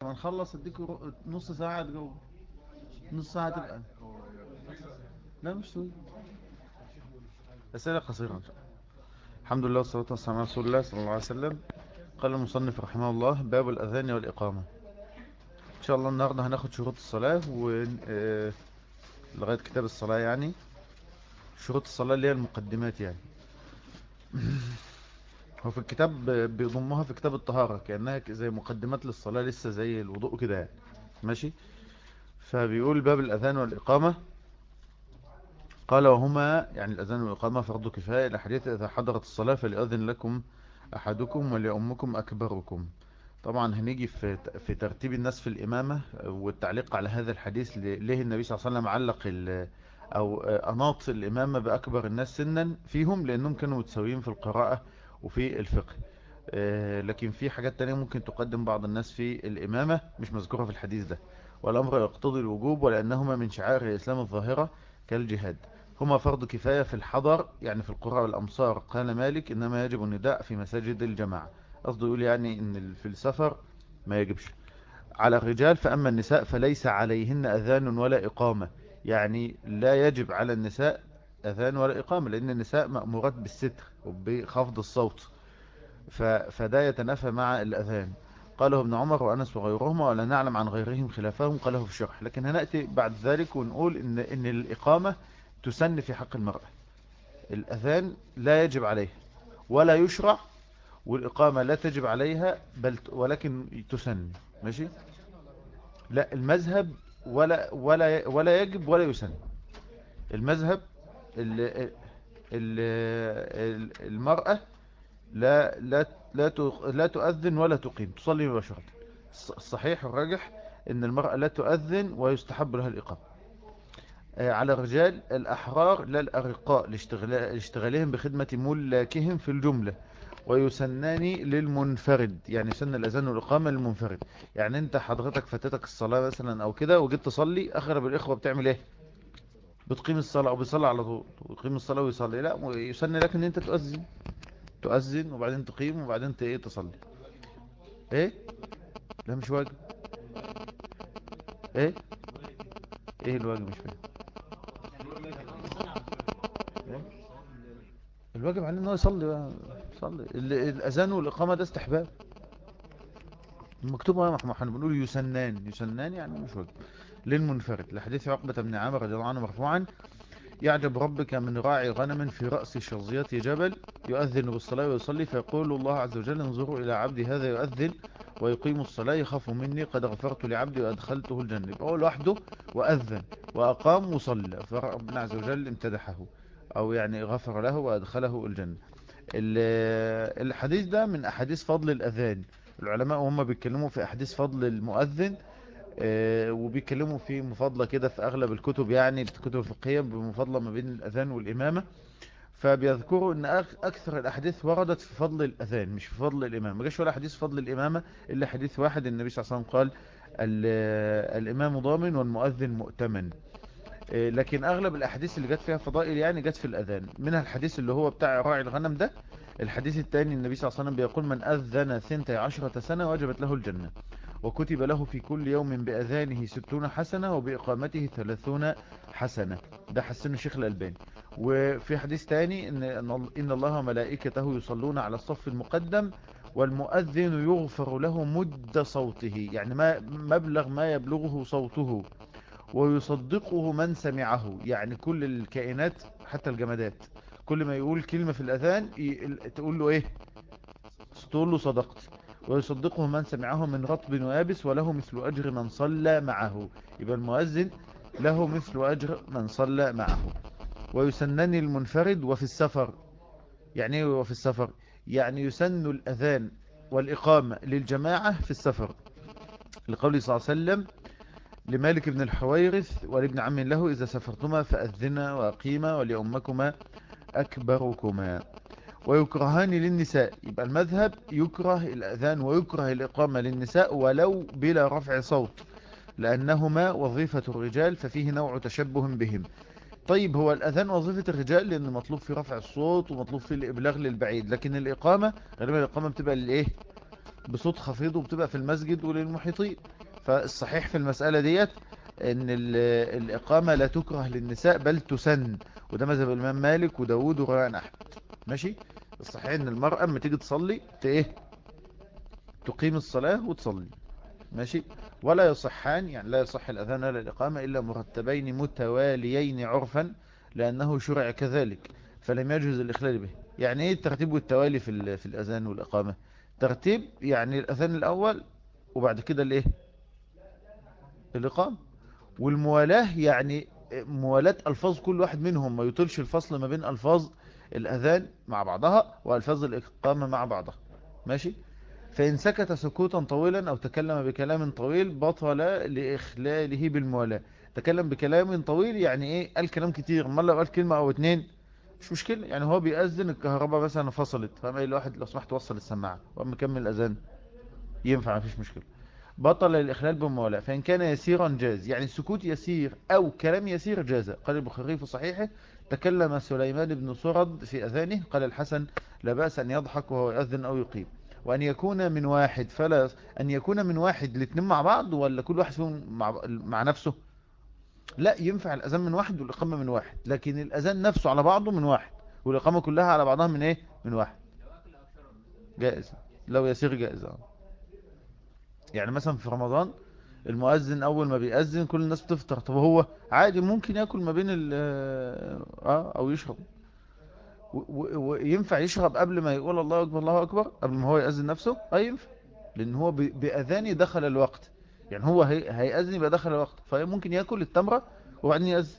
ما نخلص اديكوا نص ساعة جوه. نص ساعة تبقى. لا مش طويل. أسئلة قصيرة إن شاء الله. الحمد لله والصلاة والسلام على رسول الله صلى الله عليه وسلم. قال المصنف رحمه الله: باب الأذان والإقامة. إن شاء الله النهاردة هناخد شروط الصلاة لغاية كتاب الصلاة يعني. شروط الصلاة اللي هي المقدمات يعني. هو في الكتاب بيضمها في كتاب الطهارة كأنها زي مقدمات للصلاة، لسه زي الوضوء كده يعني. ماشي. فبيقول: باب الأذان والإقامة. قال: وهما يعني الأذان والإقامة فرض كفاية. الأحاديث: إذا حضرت الصلاة فليؤذن لكم أحدكم وليؤمكم أكبركم. طبعا هنيجي في ترتيب الناس في الإمامة والتعليق على هذا الحديث. ليه النبي صلى الله عليه وسلم علق أو أناط الإمامة بأكبر الناس سنا فيهم؟ لأنهم كانوا متساويين في القراءة وفي الفقه. لكن في حاجات تانية ممكن تقدم بعض الناس في الإمامة مش مذكورة في الحديث ده. والأمر يقتضي الوجوب، ولأنهما من شعائر الإسلام الظاهرة كالجهاد. هما فرض كفاية في الحضر يعني في القرى والأمصار. قال مالك: إنما يجب النداء في مساجد الجماعة. قصده يقول يعني إن في السفر ما يجبش. على الرجال: فأما النساء فليس عليهن أذان ولا إقامة. يعني لا يجب على النساء أذان ولا إقامة، لأن النساء مأمورات بالستر وبخفض الصوت. فده يتنافى مع الأذان. قاله ابن عمر وأنس وغيرهما، ولا نعلم عن غيرهم خلافهم. قاله في الشرح. لكن هنأتي بعد ذلك ونقول إن الإقامة تسن في حق المرأة. الأذان لا يجب عليها ولا يشرع، والإقامة لا تجب عليها ولكن تسن. ماشي. لا المذهب ولا يجب ولا يسن. المذهب ال- المرأة لا تؤذن ولا تقيم، تصلي مباشرة. الصحيح الراجح ان المرأة لا تؤذن ويستحب لها الإقامة. على الرجال: الأحرار لا الأرقاء لاشتغالهم بخدمة ملاكهم في الجملة. ويسنان للمنفرد، يعني يسن الأذان والإقامة للمنفرد. يعني انت حضرتك فاتتك الصلاة مثلا او كده وجيت تصلي، اغلب الإخوة بتعمل ايه؟ بتقيم الصلاة او بيصلي على طول، يقيم الصلاة ويصلي. لا، يسن لك ان انت تؤذن وبعدين تقيم وبعدين ايه تصلي. ايه؟ لا مش واجب. ايه؟ ايه الواجب؟ مش فاهم. إيه؟ الواجب عليه ان هو يصلي بقى. يصلي الاذان والاقامه ده استحباب. مكتوب اهو، ما احنا بنقول يسنان يعني مش واجب. للمنفرد، لحديث عقبة بن عامر رضي الله عنه مرفوعا: يعجب ربك من راعي غنم في رأس شظية جبل يؤذن بالصلاة ويصلي، فيقول الله عز وجل: انظروا إلى عبدي هذا يؤذن ويقيم الصلاة يخاف مني قد غفرت لعبدي وأدخلته الجنة. يبقى هو لوحده وأذن وأقام وصلى، فربنا عز وجل امتدحه أو يعني غفر له وأدخله الجنة. الحديث ده من أحاديث فضل الأذان. العلماء وهم بيتكلموا في أحاديث فضل المؤذن، وبيتكلموا في مفاضلة كده في أغلب الكتب، يعني الكتب الفقهية بمفاضلة ما بين الأذان والإمامة. فبيذكروا أن أكثر الأحاديث وردت في فضل الأذان مش في فضل الإمامة. ما جاش ولا حديث فضل الإمامة إلا حديث واحد، النبي صلى الله عليه وسلم قال: الإمام ضامن والمؤذن مؤتمن. لكن أغلب الأحاديث اللي جت فيها فضائل يعني جت في الأذان، منها الحديث اللي هو بتاع راعي الغنم ده. الحديث الثاني النبي صلى الله عليه وسلم بيقول: من أذن 12 سنة وجبت له الجنة، وكتب له في كل يوم بأذانه 60 حسنة وبإقامته 30 حسنة. ده حسنه الشيخ الألباني. وفي حديث تاني إن الله وملائكته يصلون على الصف المقدم والمؤذن يغفر له مد صوته، يعني ما مبلغ ما يبلغه صوته، ويصدقه من سمعه، يعني كل الكائنات حتى الجمادات كل ما يقول كلمة في الأذان تقول له إيه؟ تقول له صدقت. ويصدقه من سمعه من رطب ويابس، وله مثل أجر من صلى معه. يبقى المؤذن له مثل أجر من صلى معه. ويسنن المنفرد وفي السفر. يعني ايه وفي السفر؟ يعني يسن الأذان والإقامة للجماعة في السفر، لقوله صلى الله عليه وسلم لمالك بن الحويرث ولابن عم له: إذا سافرتما فأذنا وأقيما ولأمكما أكبركما. ويكرهان للنساء. يبقى المذهب يكره الأذان ويكره الإقامة للنساء ولو بلا رفع صوت، لأنهما وظيفة الرجال ففيه نوع تشبه بهم. طيب هو الأذان وظيفة الرجال لأن مطلوب فيه رفع الصوت ومطلوب فيه الإبلاغ للبعيد، لكن الإقامة غالبا الإقامة بتبقى لإيه؟ بصوت خفيض، وبتبقى في المسجد وللمحيطين. فالصحيح في المسألة ديت ان الإقامة لا تكره للنساء بل تسن، وده مذهب الإمام مالك وداود ورواه عن أحمد. ماشي. الصحيح ان المرأة اما تيجي تصلي ايه، تقيم الصلاة وتصلي. ماشي. ولا يصحان، يعني لا يصح الأذان ولا الإقامة إلا مرتبين متواليين عرفا، لأنه شرع كذلك فلم يجوز الإخلال به. يعني إيه الترتيب والتوالي في الأذان والإقامة؟ ترتيب يعني الأذان الأول وبعد كده الإيه، الإقامة. والموالاة يعني موالاة ألفاظ كل واحد منهم، ما يطولش الفصل ما بين ألفاظ الأذان مع بعضها وألفاظ الإقامة مع بعضها. ماشي. فإن سكت سكوتا طويلا أو تكلم بكلام طويل بطل لإخلاله بالموالاة. تكلم بكلام طويل يعني إيه، قال كلام كتير، أما لو قال كلمة أو اتنين مش مشكلة. يعني هو بيأذن الكهرباء مثلا فصلت، فقام قايل لواحد لو سمحت وصل السماعة وقام مكمل الأذان، ينفع مفيش مشكلة. بطل الإخلال بالموالاة. فإن كان يسيرا جاز، يعني السكوت يسير أو كلام يسير جاز. قال البخاري في صحيحه تكلم سليمان بن سرد في أذانه، قال الحسن لا بأس أن يضحك وهو يأذن أو يقيم. وأن يكون من واحد، فلا أن يكون من واحد الاتنين مع بعض ولا كل واحد فيهم مع نفسه. لا، ينفع الأذان من واحد والإقامة من واحد، لكن الأذان نفسه على بعضه من واحد والإقامة كلها على بعضها من إيه، من واحد. جائز، لو يسير جائز. يعني مثلا في رمضان المؤذن اول ما بيأذن كل الناس بتفطر، طب هو عادي ممكن ياكل ما بين او يشرب. وينفع يشرب قبل ما يقول الله اكبر الله اكبر، قبل ما هو يأذن نفسه، ينفع. لان هو بأذانه دخل الوقت. يعني هو هيأذن يبقى دخل الوقت، فممكن ياكل التمرة وبعدين يأذن.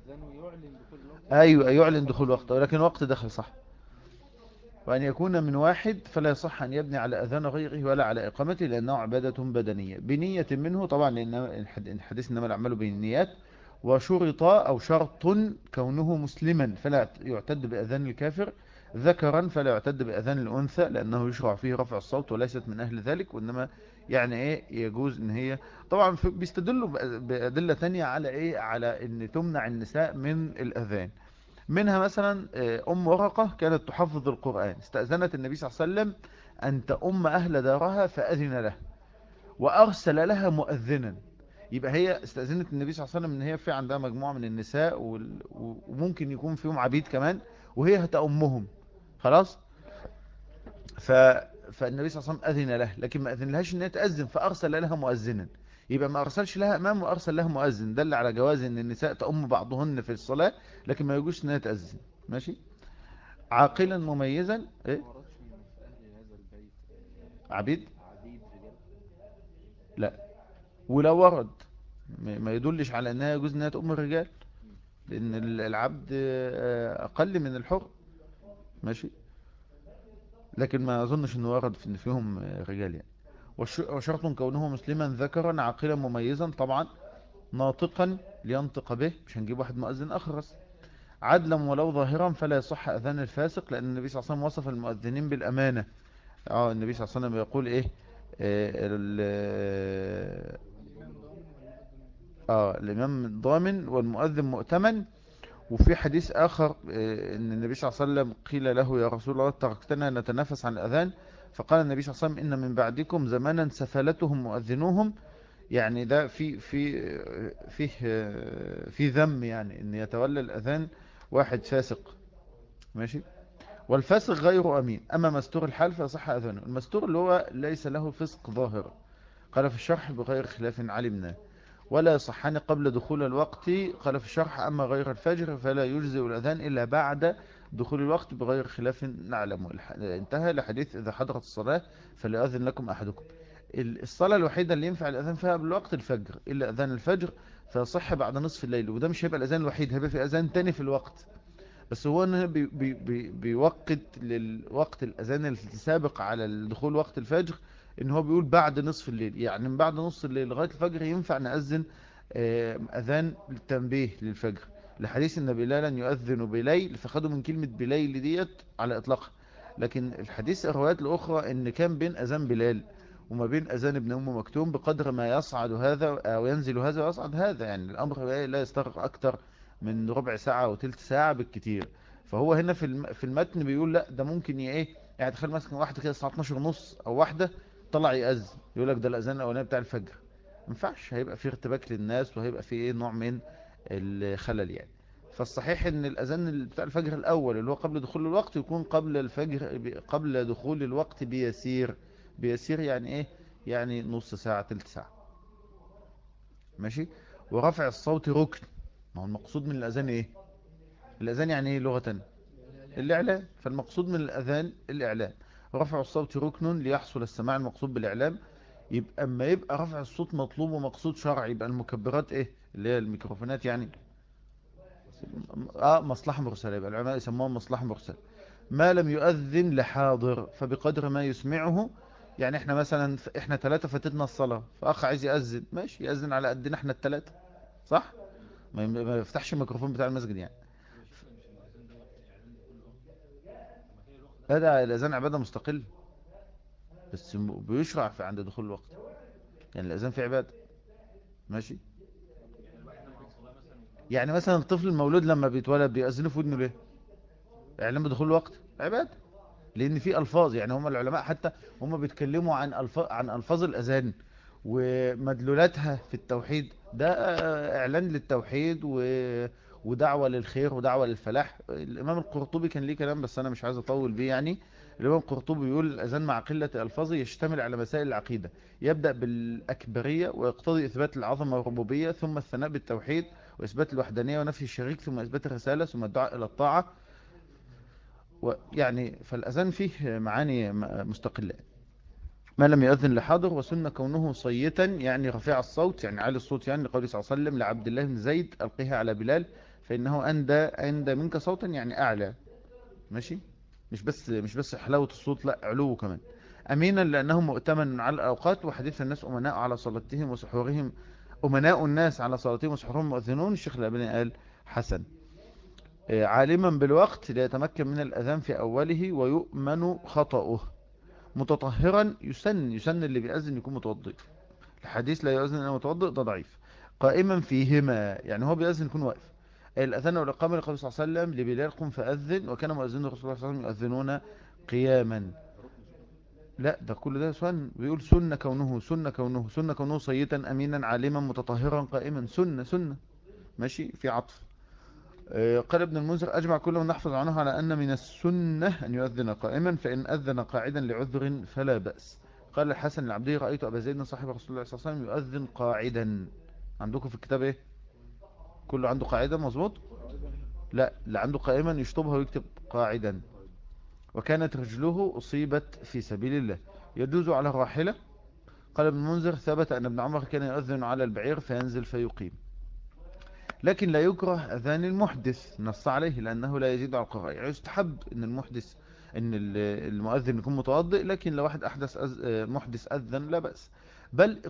ايوه يعلن دخول الوقت، ولكن الوقت دخل صح. وأن يكون من واحد فلا يصح أن يبني على أذان غيره ولا على إقامته، لأنه عبادة بدنية بنية منه طبعا، لأن الحديث إنما الأعمال بالنيات. وشرط أو شرط كونه مسلما فلا يعتد بأذان الكافر، ذكرا فلا يعتد بأذان الأنثى لأنه يشرع فيه رفع الصوت وليست من أهل ذلك، وإنما يعني إيه يجوز إن هي طبعا بيستدلوا بأدلة تانية على إيه، على إن تمنع النساء من الأذان. منها مثلا ورقة كانت تحفظ القرآن، استأذنت النبي صلى الله عليه وسلم أن تؤم أهل دارها فأذن له وأرسل لها مؤذنا. يبقى هي استأذنت النبي صلى الله عليه وسلم ان هي في عندها مجموعة من النساء وممكن يكون فيهم عبيد كمان، وهي هتأمهم. خلاص. ف... فالنبي صلى الله عليه وسلم أذن له، لكن ما أذن لهاش ان هي تأذن، فأرسل لها مؤذنا. يبقى ما أرسلش لها إمام وأرسل لها مؤذن، دل على جواز ان النساء تأم بعضهن في الصلاة، لكن ما يجوز ان هي تأذن. ماشي. عاقلا مميزا ايه. عبيد. لا. ولو ورد ما يدلش على انها يجوز انها تؤم الرجال، لان العبد اقل من الحر. ماشي. لكن ما اظنش انه ورد في ان فيهم رجال يعني. وشرط كونه مسلما ذكرا عاقلا مميزا طبعا، ناطقا لينطق به، مش هنجيب واحد مؤذن اخرس. عدلا ولو ظاهرا فلا يصح اذان الفاسق، لان النبي صلى الله عليه وسلم وصف المؤذنين بالامانه. النبي صلى الله عليه وسلم يقول ايه، الامام ضامن والمؤذن مؤتمن. وفي حديث آخر ان النبي صلى الله عليه وسلم قيل له يا رسول الله تركتنا نتنافس عن الأذان، فقال النبي صلى الله عليه وسلم إن من بعدكم زمانا سفلتهم مؤذنوهم. يعني ده في ذم، يعني ان يتولى الأذان واحد فاسق. ماشي. والفاسق غير أمين. أما مستور الحال فصح أذانه. المستور اللي هو ليس له فسق ظاهر. قال في الشرح بغير خلاف علمنا. ولا يصحان قبل دخول الوقت. قال في الشرح أما غير الفجر فلا يجزئ الأذان إلا بعد دخول الوقت بغير خلاف نعلم. انتهى لحديث إذا حضرت الصلاة فليأذن لكم أحدكم. الصلاة الوحيدة اللي ينفع الأذان فيها بالوقت الفجر، إلا أذان الفجر فيصح بعد نصف الليل، وده مش هيبقى الأذان الوحيد، هيبقى في أذان تاني في الوقت. بس هو انه بيوقت للوقت الاذان السابق على دخول وقت الفجر، ان هو بيقول بعد نصف الليل، يعني من بعد نصف الليل لغاية الفجر ينفع نأذن اذان التنبيه للفجر، لحديث ان بلالا يؤذن بليل، فخدوا من كلمة بليل ديت على اطلاقها. لكن الحديث الروايات الاخرى ان كان بين اذان بلال وما بين اذان ابن ام مكتوم بقدر ما يصعد هذا او ينزل هذا ويصعد هذا، يعني الامر لا يستغرق اكتر من ربع ساعة او تلت ساعة بالكتير. فهو هنا في المتن بيقول لا ده ممكن ايه، يعني تخيل مثلا واحدة كده الساعة 12 ونص او واحدة طلع يأذن، يقول لك ده الاذان الاولاني بتاع الفجر. ينفعش، هيبقى في ارتباك للناس وهيبقى في ايه نوع من الخلل يعني. فالصحيح ان الاذان بتاع الفجر الاول اللي هو قبل دخول الوقت يكون قبل الفجر، قبل دخول الوقت بيسير. بيسير يعني ايه؟ يعني نص ساعة تلت ساعة. ماشي. ورفع الصوت ركن. ما هو المقصود من الاذان ايه؟ الاذان يعني ايه لغة؟ الاعلان. فالمقصود من الاذان الاعلان. رفع الصوت ركن ليحصل السماع المقصود بالاعلام. يبقى اما يبقى رفع الصوت مطلوب ومقصود شرعي، يبقى المكبرات ايه اللي هي الميكروفونات يعني؟ مصلحة مرسلة. يبقى العلماء يسموها مصلحة مرسلة. ما لم يؤذن لحاضر فبقدر ما يسمعه. يعني احنا مثلا احنا ثلاثة فاتتنا الصلاة، فاخ عايز يأذن، ماشي يأذن على قدنا احنا الثلاثة. صح. ما يفتحش الميكروفون بتاع المسجد يعني. هذا الاذان عبادة مستقل، بس بيشرع في عند دخول الوقت. يعني الاذان في عبادة. ماشي. يعني مثلا الطفل المولود لما بيتولد بيأذنوا في ودنه ليه؟ اعلان بدخول الوقت عبادة. لان في الفاظ، يعني هم العلماء حتى هم بيتكلموا عن عن الفاظ الاذان ومدلولاتها في التوحيد. ده اعلان للتوحيد ودعوة للخير ودعوة للفلاح. الامام القرطبي كان ليه كلام بس انا مش عايز اطول بيه يعني. الامام القرطبي بيقول الاذان مع قلة الفاظه يشتمل على مسائل العقيدة. يبدأ بالاكبرية ويقتضي اثبات العظمة والربوبية، ثم الثناء بالتوحيد واثبات الوحدانية ونفي الشريك، ثم اثبات الرسالة، ثم الدعاء الى الطاعة. يعني فالأذان فيه معاني مستقلة. ما لم يؤذن لحاضر. وسن كونه صيتا يعني رفيع الصوت، يعني عالي الصوت، يعني لقوله صلى الله عليه وسلم لعبد الله بن زيد ألقيها على بلال فإنه أندى منك صوتا، يعني أعلى. ماشي. مش بس حلاوة الصوت، لا علوه كمان. أمينا لأنه مؤتمن على الأوقات، وحديث الناس أمناء على صلاتهم وسحورهم. أمناء الناس على صلاتهم وسحورهم مؤذنون. الشيخ الألباني قال حسن. عالما بالوقت ليتمكن من الأذان في أوله ويؤمن خطأه. متطهرا يسن اللي بيأذن يكون متوضئ. الحديث لا يؤذن إلا متوضئ ده ضعيف. قائما فيهما يعني هو بيأذن يكون واقف. الأذان والإقامة لقول صلى الله عليه وسلم لبلال قم فأذن، وكان مؤذن الرسول صلى الله عليه وسلم يؤذنون قياما. لا ده كل ده سن. بيقول سنة كونه صيتا أمينا عالما متطهرا قائما. سنة. ماشي في عطف. قال ابن المنذر أجمع كل من نحفظ عنه على أن من السنة أن يؤذن قائما، فإن أذن قاعدا لعذر فلا بأس. قال الحسن العبدي رأيت أبا زيد صاحب رسول الله صلى الله عليه وسلم يؤذن قاعدا. عندكم في الكتاب إيه؟ كله عنده قاعدة مظبوط؟ لا، اللي عنده قائما يشطبها ويكتب قاعدا. وكانت رجله أصيبت في سبيل الله. يجوز على الراحلة. قال ابن المنذر ثبت أن ابن عمر كان يؤذن على البعير فينزل فيقيم. لكن لا يكره أذان المحدث، نص عليه لأنه لا يزيد على القراءة. يعني يستحب أن المحدث أن المؤذن يكون متوضئ، لكن لو واحد محدث أذن لا بأس. بل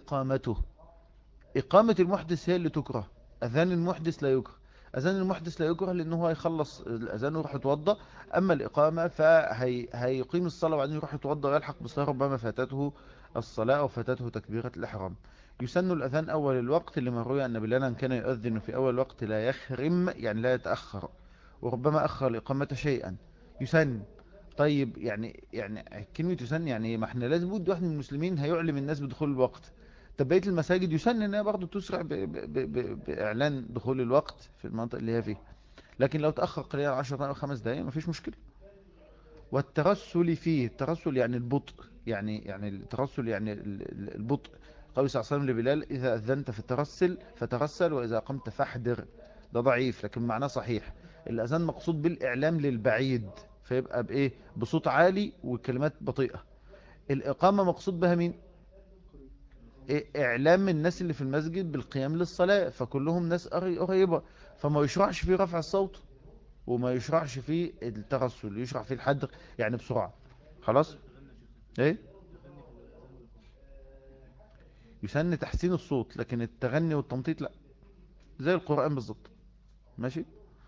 إقامة المحدث هي اللي تكره. أذان المحدث لا يكره. أذان المحدث لا يكره لأنه هو هيخلص الأذان ويروح يتوضأ. أما الإقامة فهيقيم الصلاة وبعدين يروح يتوضأ ويلحق بالصلاة، ربما فاتته الصلاة أو فاتته تكبيرة الإحرام. يسن الأذان أول الوقت لما روي أن بلالا كان يؤذن في أول الوقت لا يخرم يعني لا يتأخر، وربما أخر الإقامة شيئا. يسن. طيب يعني كلمة يسن يعني إيه؟ ما احنا لازم بود واحد من المسلمين هيعلم الناس بدخول الوقت. طب بقية المساجد يسن انها برضه تسرع بإعلان دخول الوقت في المنطقة اللي هي فيها. لكن لو تأخر قليلا 10 دقائق أو 5 دقائق مفيش مشكلة. والترسل فيه، الترسل يعني البطء، يعني الترسل يعني البطء. قال صلى الله عليه وسلم لبلال إذا أذنت فترسل وإذا قمت فاحدر. ده ضعيف لكن معناه صحيح. الأذان مقصود بالإعلام للبعيد، فيبقى بإيه؟ بصوت عالي وكلمات بطيئة. الإقامة مقصود بها مين؟ إعلام الناس اللي في المسجد بالقيام للصلاة، فكلهم ناس قريبة. فما يشرعش فيه رفع الصوت وما يشرعش فيه الترسل، يشرع فيه الحدر يعني بسرعة. خلاص. ايه. يسن تحسين الصوت لكن التغني والتمطيط لا. زي القرآن بالظبط. ماشي.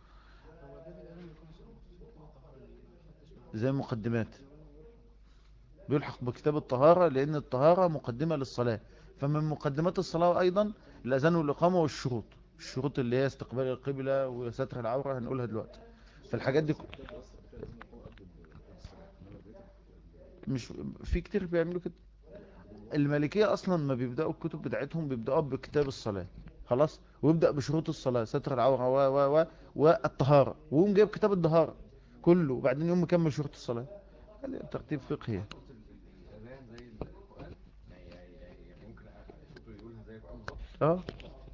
زي المقدمات. بيلحق بكتاب الطهارة لأن الطهارة مقدمة للصلاة. فمن مقدمات الصلاة أيضا الأذان والإقامة والشروط. الشروط اللي هي استقبال القبلة وستر العورة هنقولها دلوقتي. فالحاجات دي مش في كتير بيعملوا كده. المالكية اصلا ما بيبدأوا الكتب بتاعتهم بيبدأوا بكتاب الصلاة، خلاص، ويبدأ بشروط الصلاة، ستر العورة والطهارة، ويقوم جايب كتاب الطهارة كله، وبعدين يقوم مكمل شروط الصلاة. هذا ترتيب فقهي. الأذان زي القرآن، يعني ممكن صوته يقولها زي القرآن بالظبط. اه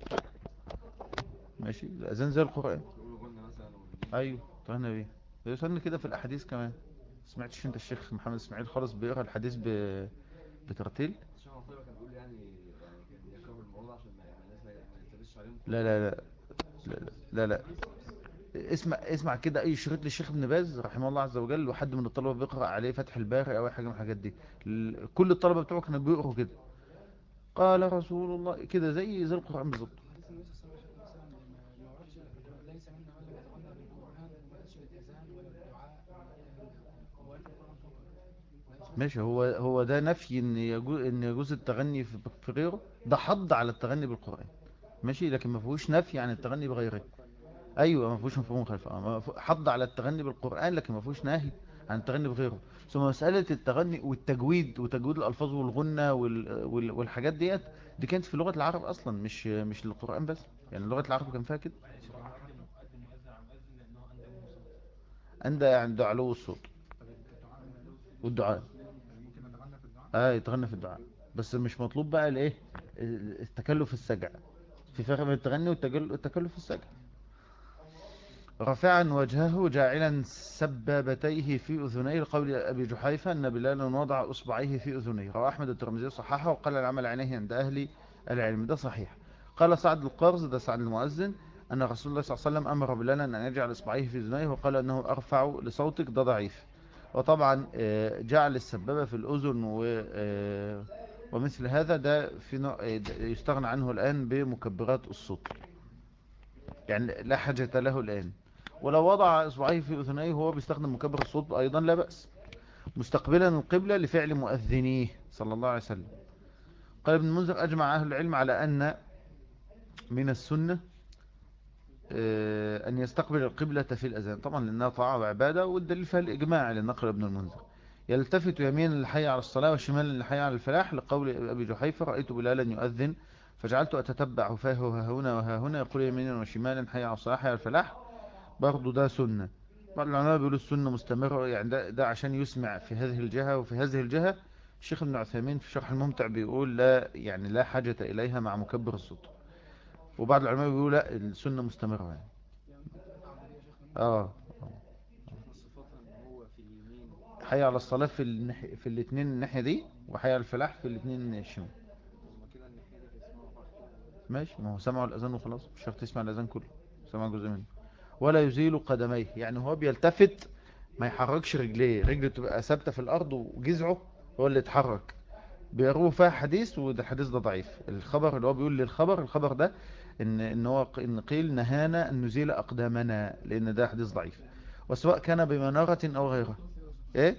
ماشي، الاذان زي القرآن. يقولوا غنى مثلا ايوه طهنا بيه. يوصلنا كده في الاحاديث كمان. سمعتش انت الشيخ محمد اسماعيل خالص بيقرا الحديث بترتيل؟ الشيخ عطية كان بيقول يعني كان بيكره الموضوع عشان ما الناس ما يلتبسش عليهم لا كتر لا لا لا لا لا. اسمع كده اي شريط للشيخ ابن باز رحمه الله عز وجل، وحد من الطلبه بيقرا عليه فتح الباري او اي حاجه من الحاجات دي، كل الطلبه بتوعه كانوا بيقروا كده، قال رسول الله كده زي القران بالظبط. حديث النبي صلى الله عليه وسلم مثلا ما وردش ليس منا من لم يتغنى بالقرآن، وما قالش بالأذان ولا بالدعاء ولا الكلام ده، هو قال في القرآن فقط، ما قالش ماشي، مثلا هو ده نفي ان يجوز التغني في غيره، ده حض على التغني بالقران، ماشي، لكن ما فيهوش نفي عن التغني بغيره. ايوه ما فيهوش مفهوم مخالفه، حض على التغني بالقران لكن ما فيهوش نهي عن التغني بغيره. ثم مساله التغني والتجويد وتجويد الالفاظ والغنى والحاجات ديت، دي كانت في لغه العرب اصلا، مش للقران بس، يعني لغه العرب كان فيها كده. معلش هو أقدم مؤذن على مؤذن لأنه أندى منه صوت. عند يعني علو الصوت طب الدعاء والدعاء. ممكن نتغنى في الدعاء؟ اه يتغنى في الدعاء، بس مش مطلوب بقى الايه، التكلف السجع. في فرق بين التغني والتكلف السجع. رافعا وجهه جاعلا سبابتيه في أذنيه، لقول أبي جحيفة أن بلالا وضع أصبعيه في أذنيه، رواه أحمد الترمذي صححه وقال العمل عينيه عند أهل العلم، ده صحيح. قال سعد القرز، ده سعد المؤذن، أن رسول الله صلى الله عليه وسلم أمر بلالا أن يجعل إصبعيه في أذنيه، وقال أنه أرفع لصوتك، ده ضعيف. وطبعا جعل السبابة في الأذن ومثل هذا ده في نوع يستغنى عنه الآن بمكبرات الصوت، يعني لا حاجة له الآن. ولو وضع إصبعيه في أذنيه وهو بيستخدم مكبر الصوت أيضا لا بأس، مستقبلا القبلة لفعل مؤذنيه صلى الله عليه وسلم. قال ابن المنذر أجمع أهل العلم على أن من السنة أن يستقبل القبلة في الأذان، طبعا لأنها طاعة وعبادة، والدليل فيها الإجماع لنقل ابن المنذر. يلتفت يمينا للحي على الصلاة وشمالا للحي على الفلاح، لقول أبي جحيفة رأيت بلالا يؤذن فجعلت أتتبع فاه ها هنا وها هنا، يقول يمينا وشمالا حي على الصلاة حي على الفلاح، برضو ده سنة. بعض العلماء بيقولوا السنة مستمرة، يعني ده عشان يسمع في هذه الجهة وفي هذه الجهة. الشيخ ابن عثيمين في شرح الممتع بيقول لا، يعني لا حاجة إليها مع مكبر الصوت. وبعض العلماء بيقولوا لا، السنة مستمرة يعني. يعني ممكن تبقى تعبدية يا شيخنا، ممكن اه تبقى شفنا صفاتها ان هو في اليمين حي على وحي على الصلاة في الاثنين الناحية دي، وحي على الفلاح في الاثنين الشمال. طب ما كده الناحية دي بيسمعوا واحد كده. ماشي، ما هو سمعوا الأذان وخلاص، مش شرط تسمع الأذان كله، سمع جزء منه. ولا يزيل قدميه، يعني هو بيلتفت ما يحركش رجليه، رجله تبقى ثابتة في الأرض وجذعه هو اللي يتحرك. بيروه فيها حديث، وده الحديث ده ضعيف. الخبر اللي هو بيقول للخبر، الخبر ده ان قيل نهانا ان نزيل اقدامنا، لان ده حديث ضعيف، وسواء كان بمنارة او غيرها. ايه،